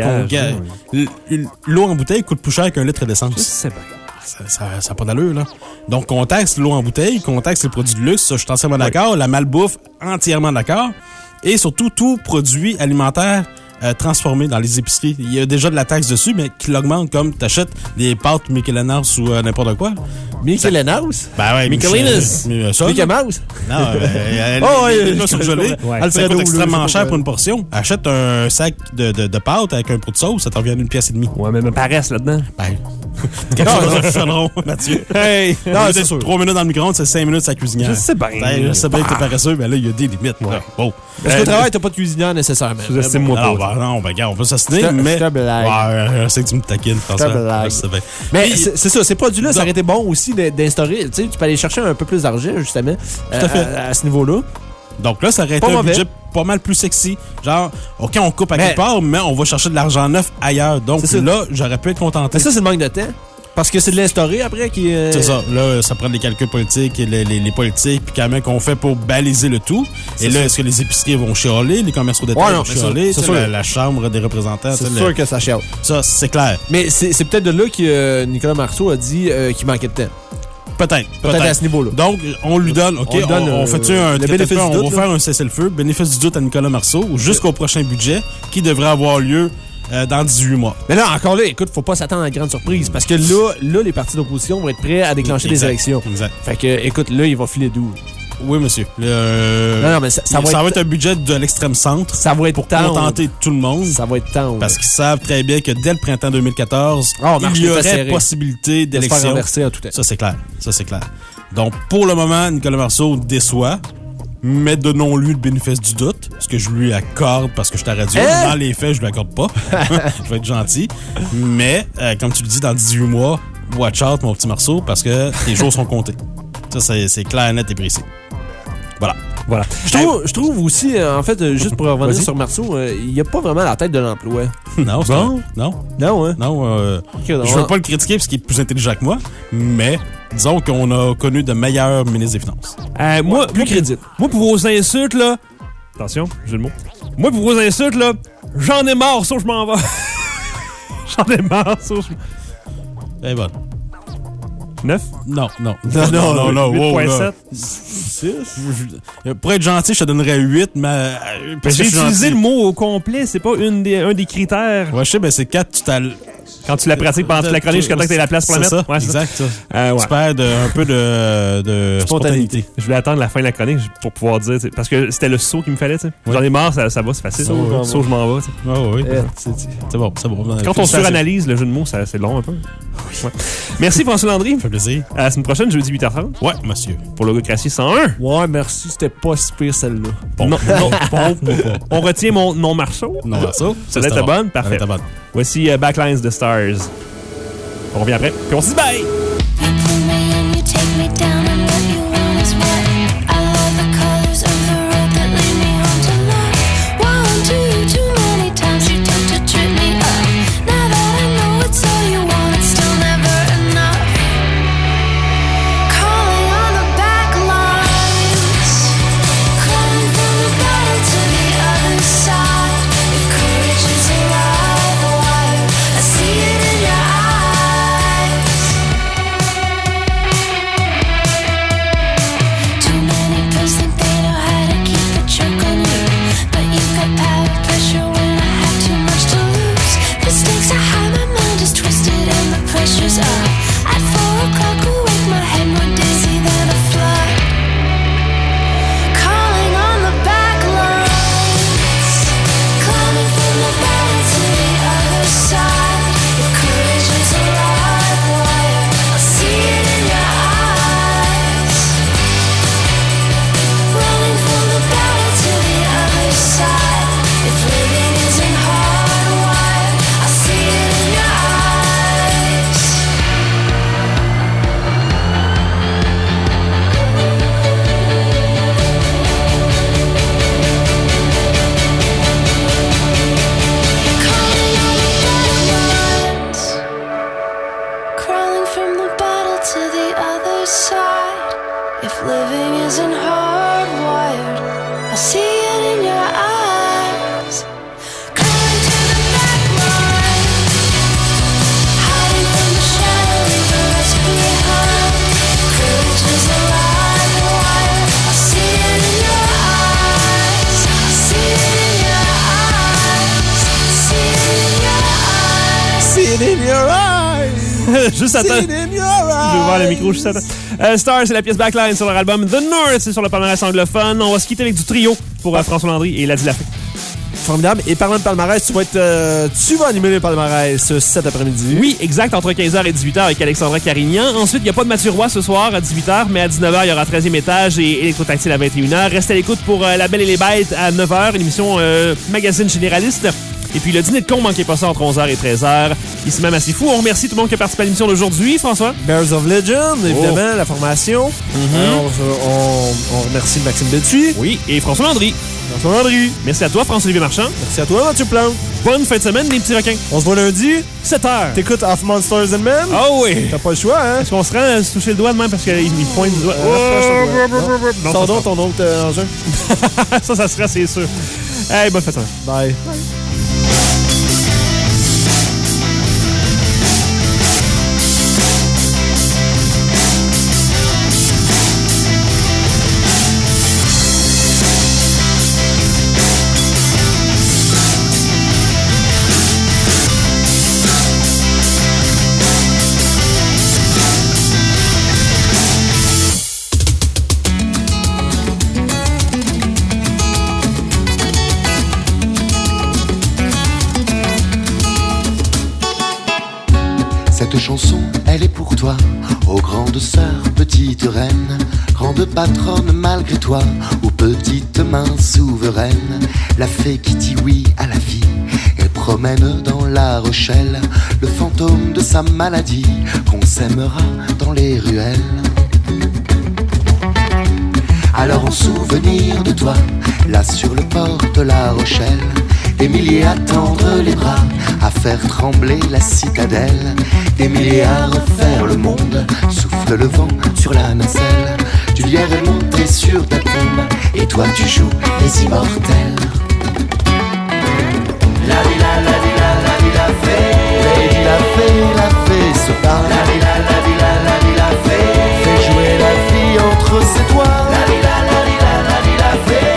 S13: L'eau en bouteille coûte plus cher qu'un litre d'essence.
S3: C'est vrai.
S13: Ça n'a pas d'allure, là. Donc, on taxe l'eau en bouteille, qu'on taxe les produits de luxe, ça, je suis entièrement d'accord. La malbouffe, entièrement d'accord. Et surtout, tout produit alimentaire transformé dans les épiceries. Il y a déjà de la taxe dessus, mais qui l'augmente, comme t'achètes des pâtes Michelanas ou n'importe quoi.
S4: Michelanas?
S13: Ben ouais,
S4: Michelanas. Mickey Mouse?
S13: Non, elle est surgelée. Ça coûte extrêmement cher pour une portion. Achète un sac de pâtes avec un pot de sauce, ça t'en revient à 1,5 $.
S3: Ouais, mais même paresse là-dedans.
S13: Ben... Quelque chose de chaudron, Mathieu.
S3: Hey!
S13: Non, c'est sûr. 3 minutes dans le micro-ondes, c'est 5 minutes à cuisinière.
S3: Je sais bien.
S13: Je sais bien que t'es paresseux, mais là, il y a des limites. Bon.
S4: Parce que au travail, t'as pas de cuisinière nécessairement.
S3: Sous-estime-moi pas.
S13: Non, ben, regarde, on peut s'assiner, mais. Je sais que tu me taquines, François.
S4: Mais c'est ça, ces produits-là, ça aurait été bon aussi d'instaurer. Tu sais, tu peux aller chercher un peu plus d'argent, justement, à ce niveau-là.
S13: Donc là, ça aurait été un budget pas mal plus sexy. Genre, OK, on coupe à quelque part, mais on va chercher de l'argent neuf ailleurs. Donc là, j'aurais pu être contenté.
S4: Mais ça, c'est le manque de temps. Parce que c'est de l'instaurer après qui est...
S13: C'est ça. Là, ça prend des calculs politiques et les politiques, puis comment qu'on fait pour baliser le tout. Et là, est-ce que les épiceries vont chialer, les commerces au détail vont chialer, la Chambre des représentants?
S4: C'est sûr que ça chiale.
S13: Ça, c'est clair.
S4: Mais c'est peut-être de là que Nicolas Marceau a dit qu'il manquait de temps.
S13: Peut-être
S4: à ce niveau-là.
S13: Donc, on lui donne, OK, on fait un bénéfice du doute, on va faire un cessez-le-feu, bénéfice du doute à Nicolas Marceau, jusqu'au prochain budget, qui devrait avoir lieu dans 18 mois.
S4: Mais là, encore là, écoute, faut pas s'attendre à une grande surprise, parce que là, les partis d'opposition vont être prêts à déclencher des élections.
S13: Exact.
S4: Fait que, écoute, là, il va filer d'où?
S13: Oui, monsieur.
S4: Non, mais ça
S13: va être un budget de l'extrême centre.
S4: Ça va être
S13: pour contenter tout le monde.
S4: Ça va être temps.
S13: Parce qu'ils savent très bien que dès le printemps 2014, il y aurait possibilité d'élection. Ça, c'est clair. Donc, pour le moment, Nicolas Marceau déçoit, mais donnons-lui le bénéfice du doute, ce que je lui accorde parce que je suis à la radio. Dans les faits, je lui accorde pas. Je vais être gentil. Mais, comme tu le dis, dans 18 mois, watch out, mon petit Marceau, parce que tes jours sont comptés. Ça, c'est clair, net et précis. Voilà.
S4: Je trouve aussi, en fait, juste pour revenir sur Marceau, il n'y a pas vraiment la tête de l'emploi.
S13: Non, c'est
S4: bon?
S13: Non,
S4: hein?
S13: Non, je veux pas le critiquer parce qu'il est plus intelligent que moi, mais disons qu'on a connu de meilleurs ministres des Finances.
S3: Moi,
S4: plus crédible.
S3: Moi, pour vos insultes, là... Attention, j'ai le mot. Moi, pour vos insultes, là, j'en ai marre, sauf je m'en vais. J'en ai marre, sauf je...
S13: Elle est bonne.
S3: 9?
S13: Non.
S3: 8.7?
S13: 6? Pour être gentil, je te donnerais 8, mais...
S3: J'ai utilisé le mot au complet, c'est pas un des critères.
S13: Ouais, je sais, ben c'est 4,
S3: quand tu la pratiques pendant toute la chronique jusqu'à temps que tu aies la place pour la mettre.
S13: Ouais, exact, ça.
S3: Ouais.
S13: Tu perds un peu de spontanéité.
S3: Je voulais attendre la fin de la chronique pour pouvoir dire, parce que c'était le saut qu'il me fallait. Ouais. J'en ai marre, ça va, c'est facile. Saut, je m'en vais.
S13: Oui. C'est bon.
S3: Quand on suranalyse le jeu de mots, c'est long un peu. Oui. Ouais. Merci François Landry.
S13: Ça fait plaisir.
S3: À la semaine prochaine, jeudi 8h30.
S13: Ouais, monsieur.
S3: Pour Logocratie 101.
S4: Ouais, merci. C'était pas si pire celle-là.
S3: Bon. On retient mon non-marceau.
S13: Non-marceau.
S3: Ça va être bonne? Parfait. Voici Backlines de Stars. On revient après, puis on se dit bye! Juste attends. Je vais ouvrir le micro juste attends. Star, c'est la pièce Backline sur leur album The North, c'est sur le palmarès anglophone. On va se quitter avec du trio pour François Landry et Ladi Lafay.
S4: Formidable. Et parlant de palmarès, tu vas animer le palmarès cet après-midi.
S3: Oui, exact, entre 15h et 18h avec Alexandra Carignan. Ensuite, il n'y a pas de Mathieu Roy ce soir à 18h, mais à 19h, il y aura 13e étage et Électrotactile à 21h. Restez à l'écoute pour La Belle et les Bêtes à 9h, une émission magazine généraliste. Et puis le dîner de con, manquez pas ça entre 11h et 13h. Ici même assez fou. On remercie tout le monde qui a participé à l'émission d'aujourd'hui. François?
S4: Bears of Legend, évidemment, la formation. On remercie Maxime Bétuis.
S3: Oui, et François Landry.
S4: François Landry.
S3: Merci à toi, François-Olivier Marchand.
S4: Merci à toi, Mathieu Plante.
S3: bonne fin de semaine, les petits requins.
S4: On se voit lundi.
S3: 7h.
S4: T'écoutes Of Monsters and Men?
S3: Ah oui.
S4: T'as pas le choix, hein?
S3: Est-ce qu'on se rend à se toucher le doigt de même parce qu'il pointe du doigt?
S4: Sors donc ton autre engin.
S3: Ça serait, c'est sûr. Hey, bonne fin de semaine.
S4: Bye.
S16: Cette chanson, elle est pour toi, ô grande sœur, petite reine, grande patronne malgré toi, ô petite main souveraine, la fée qui dit oui à la vie, et promène dans la Rochelle le fantôme de sa maladie, qu'on s'aimera dans les ruelles. Alors en souvenir de toi, là sur le port de la Rochelle, des milliers à tendre les bras, à faire trembler la citadelle, des milliers à refaire le monde, souffle le vent sur la nacelle, du lierre est monté sur ta tombe, et toi tu joues les immortels. La vie la vie la vie la fée, la fée se parle, la vie la vie la fée, fait jouer la vie entre ses doigts, la vie la vie la fée.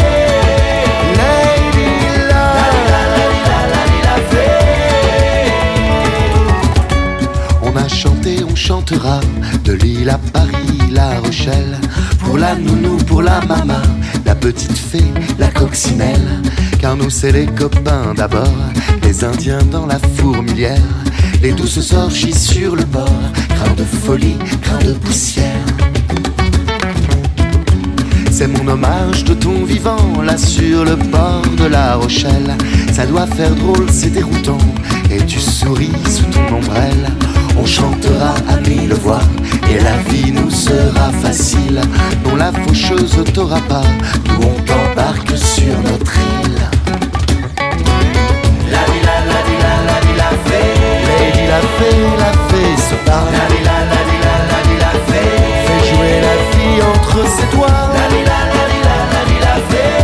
S16: On chantera de Lille à Paris, La Rochelle, pour la nounou, pour la maman, la petite fée, la coccinelle, car nous c'est les copains d'abord, les Indiens dans la fourmilière, les douces orgies sur le bord, grains de folie, grains de poussière. C'est mon hommage de ton vivant, là sur le bord de La Rochelle, ça doit faire drôle, c'est déroutant, et tu souris sous ton ombrelle. On chantera à mille voix et la vie nous sera facile. Non, la faucheuse t'aura pas, nous on t'embarque sur notre île. La vie la fée, la fée se parle. La vie la fée, fait jouer la vie entre ses doigts. La vie la fée.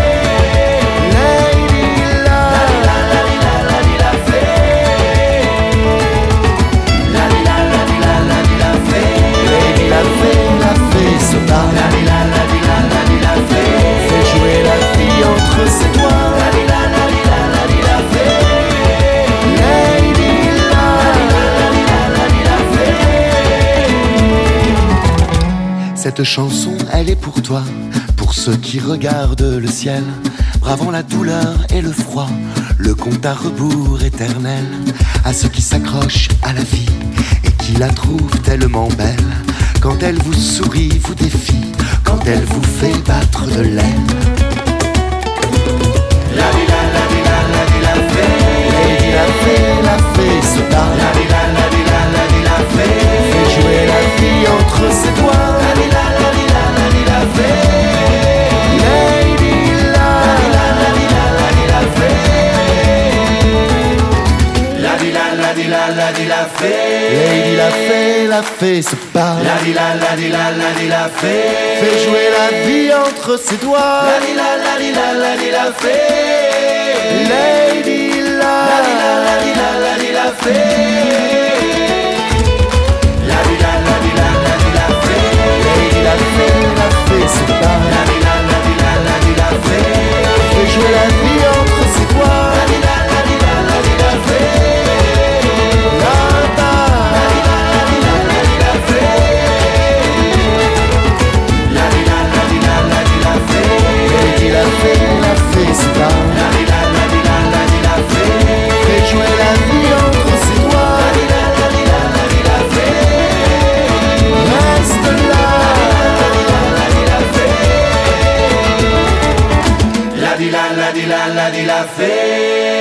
S16: La fée se parle. La fée fait jouer la vie entre ses doigts. La fée. Cette chanson, elle est pour toi, pour ceux qui regardent le ciel, bravant la douleur et le froid, le compte à rebours éternel, à ceux qui s'accrochent à la vie et qui la trouvent tellement belle. Quand elle vous sourit, vous défie, quand elle vous fait battre de l'aile. La vie la fée, la fée se parle. La vie la fée, fait jouer la vie entre ses doigts. La vie la fée, Lady la fée. La vie la fée, Lady la fée se parle. La vie la fée, fait jouer la vie entre ses doigts. La vie la fée, Lady la fée. La vie la fée, Lady la fée se parle. La vie la fée, fait jouer la vie entre ses doigts. La vie la fée. La fée se parle. La fée fait jouer la vie entre ses doigts. La fée reste là. La fée. La fée.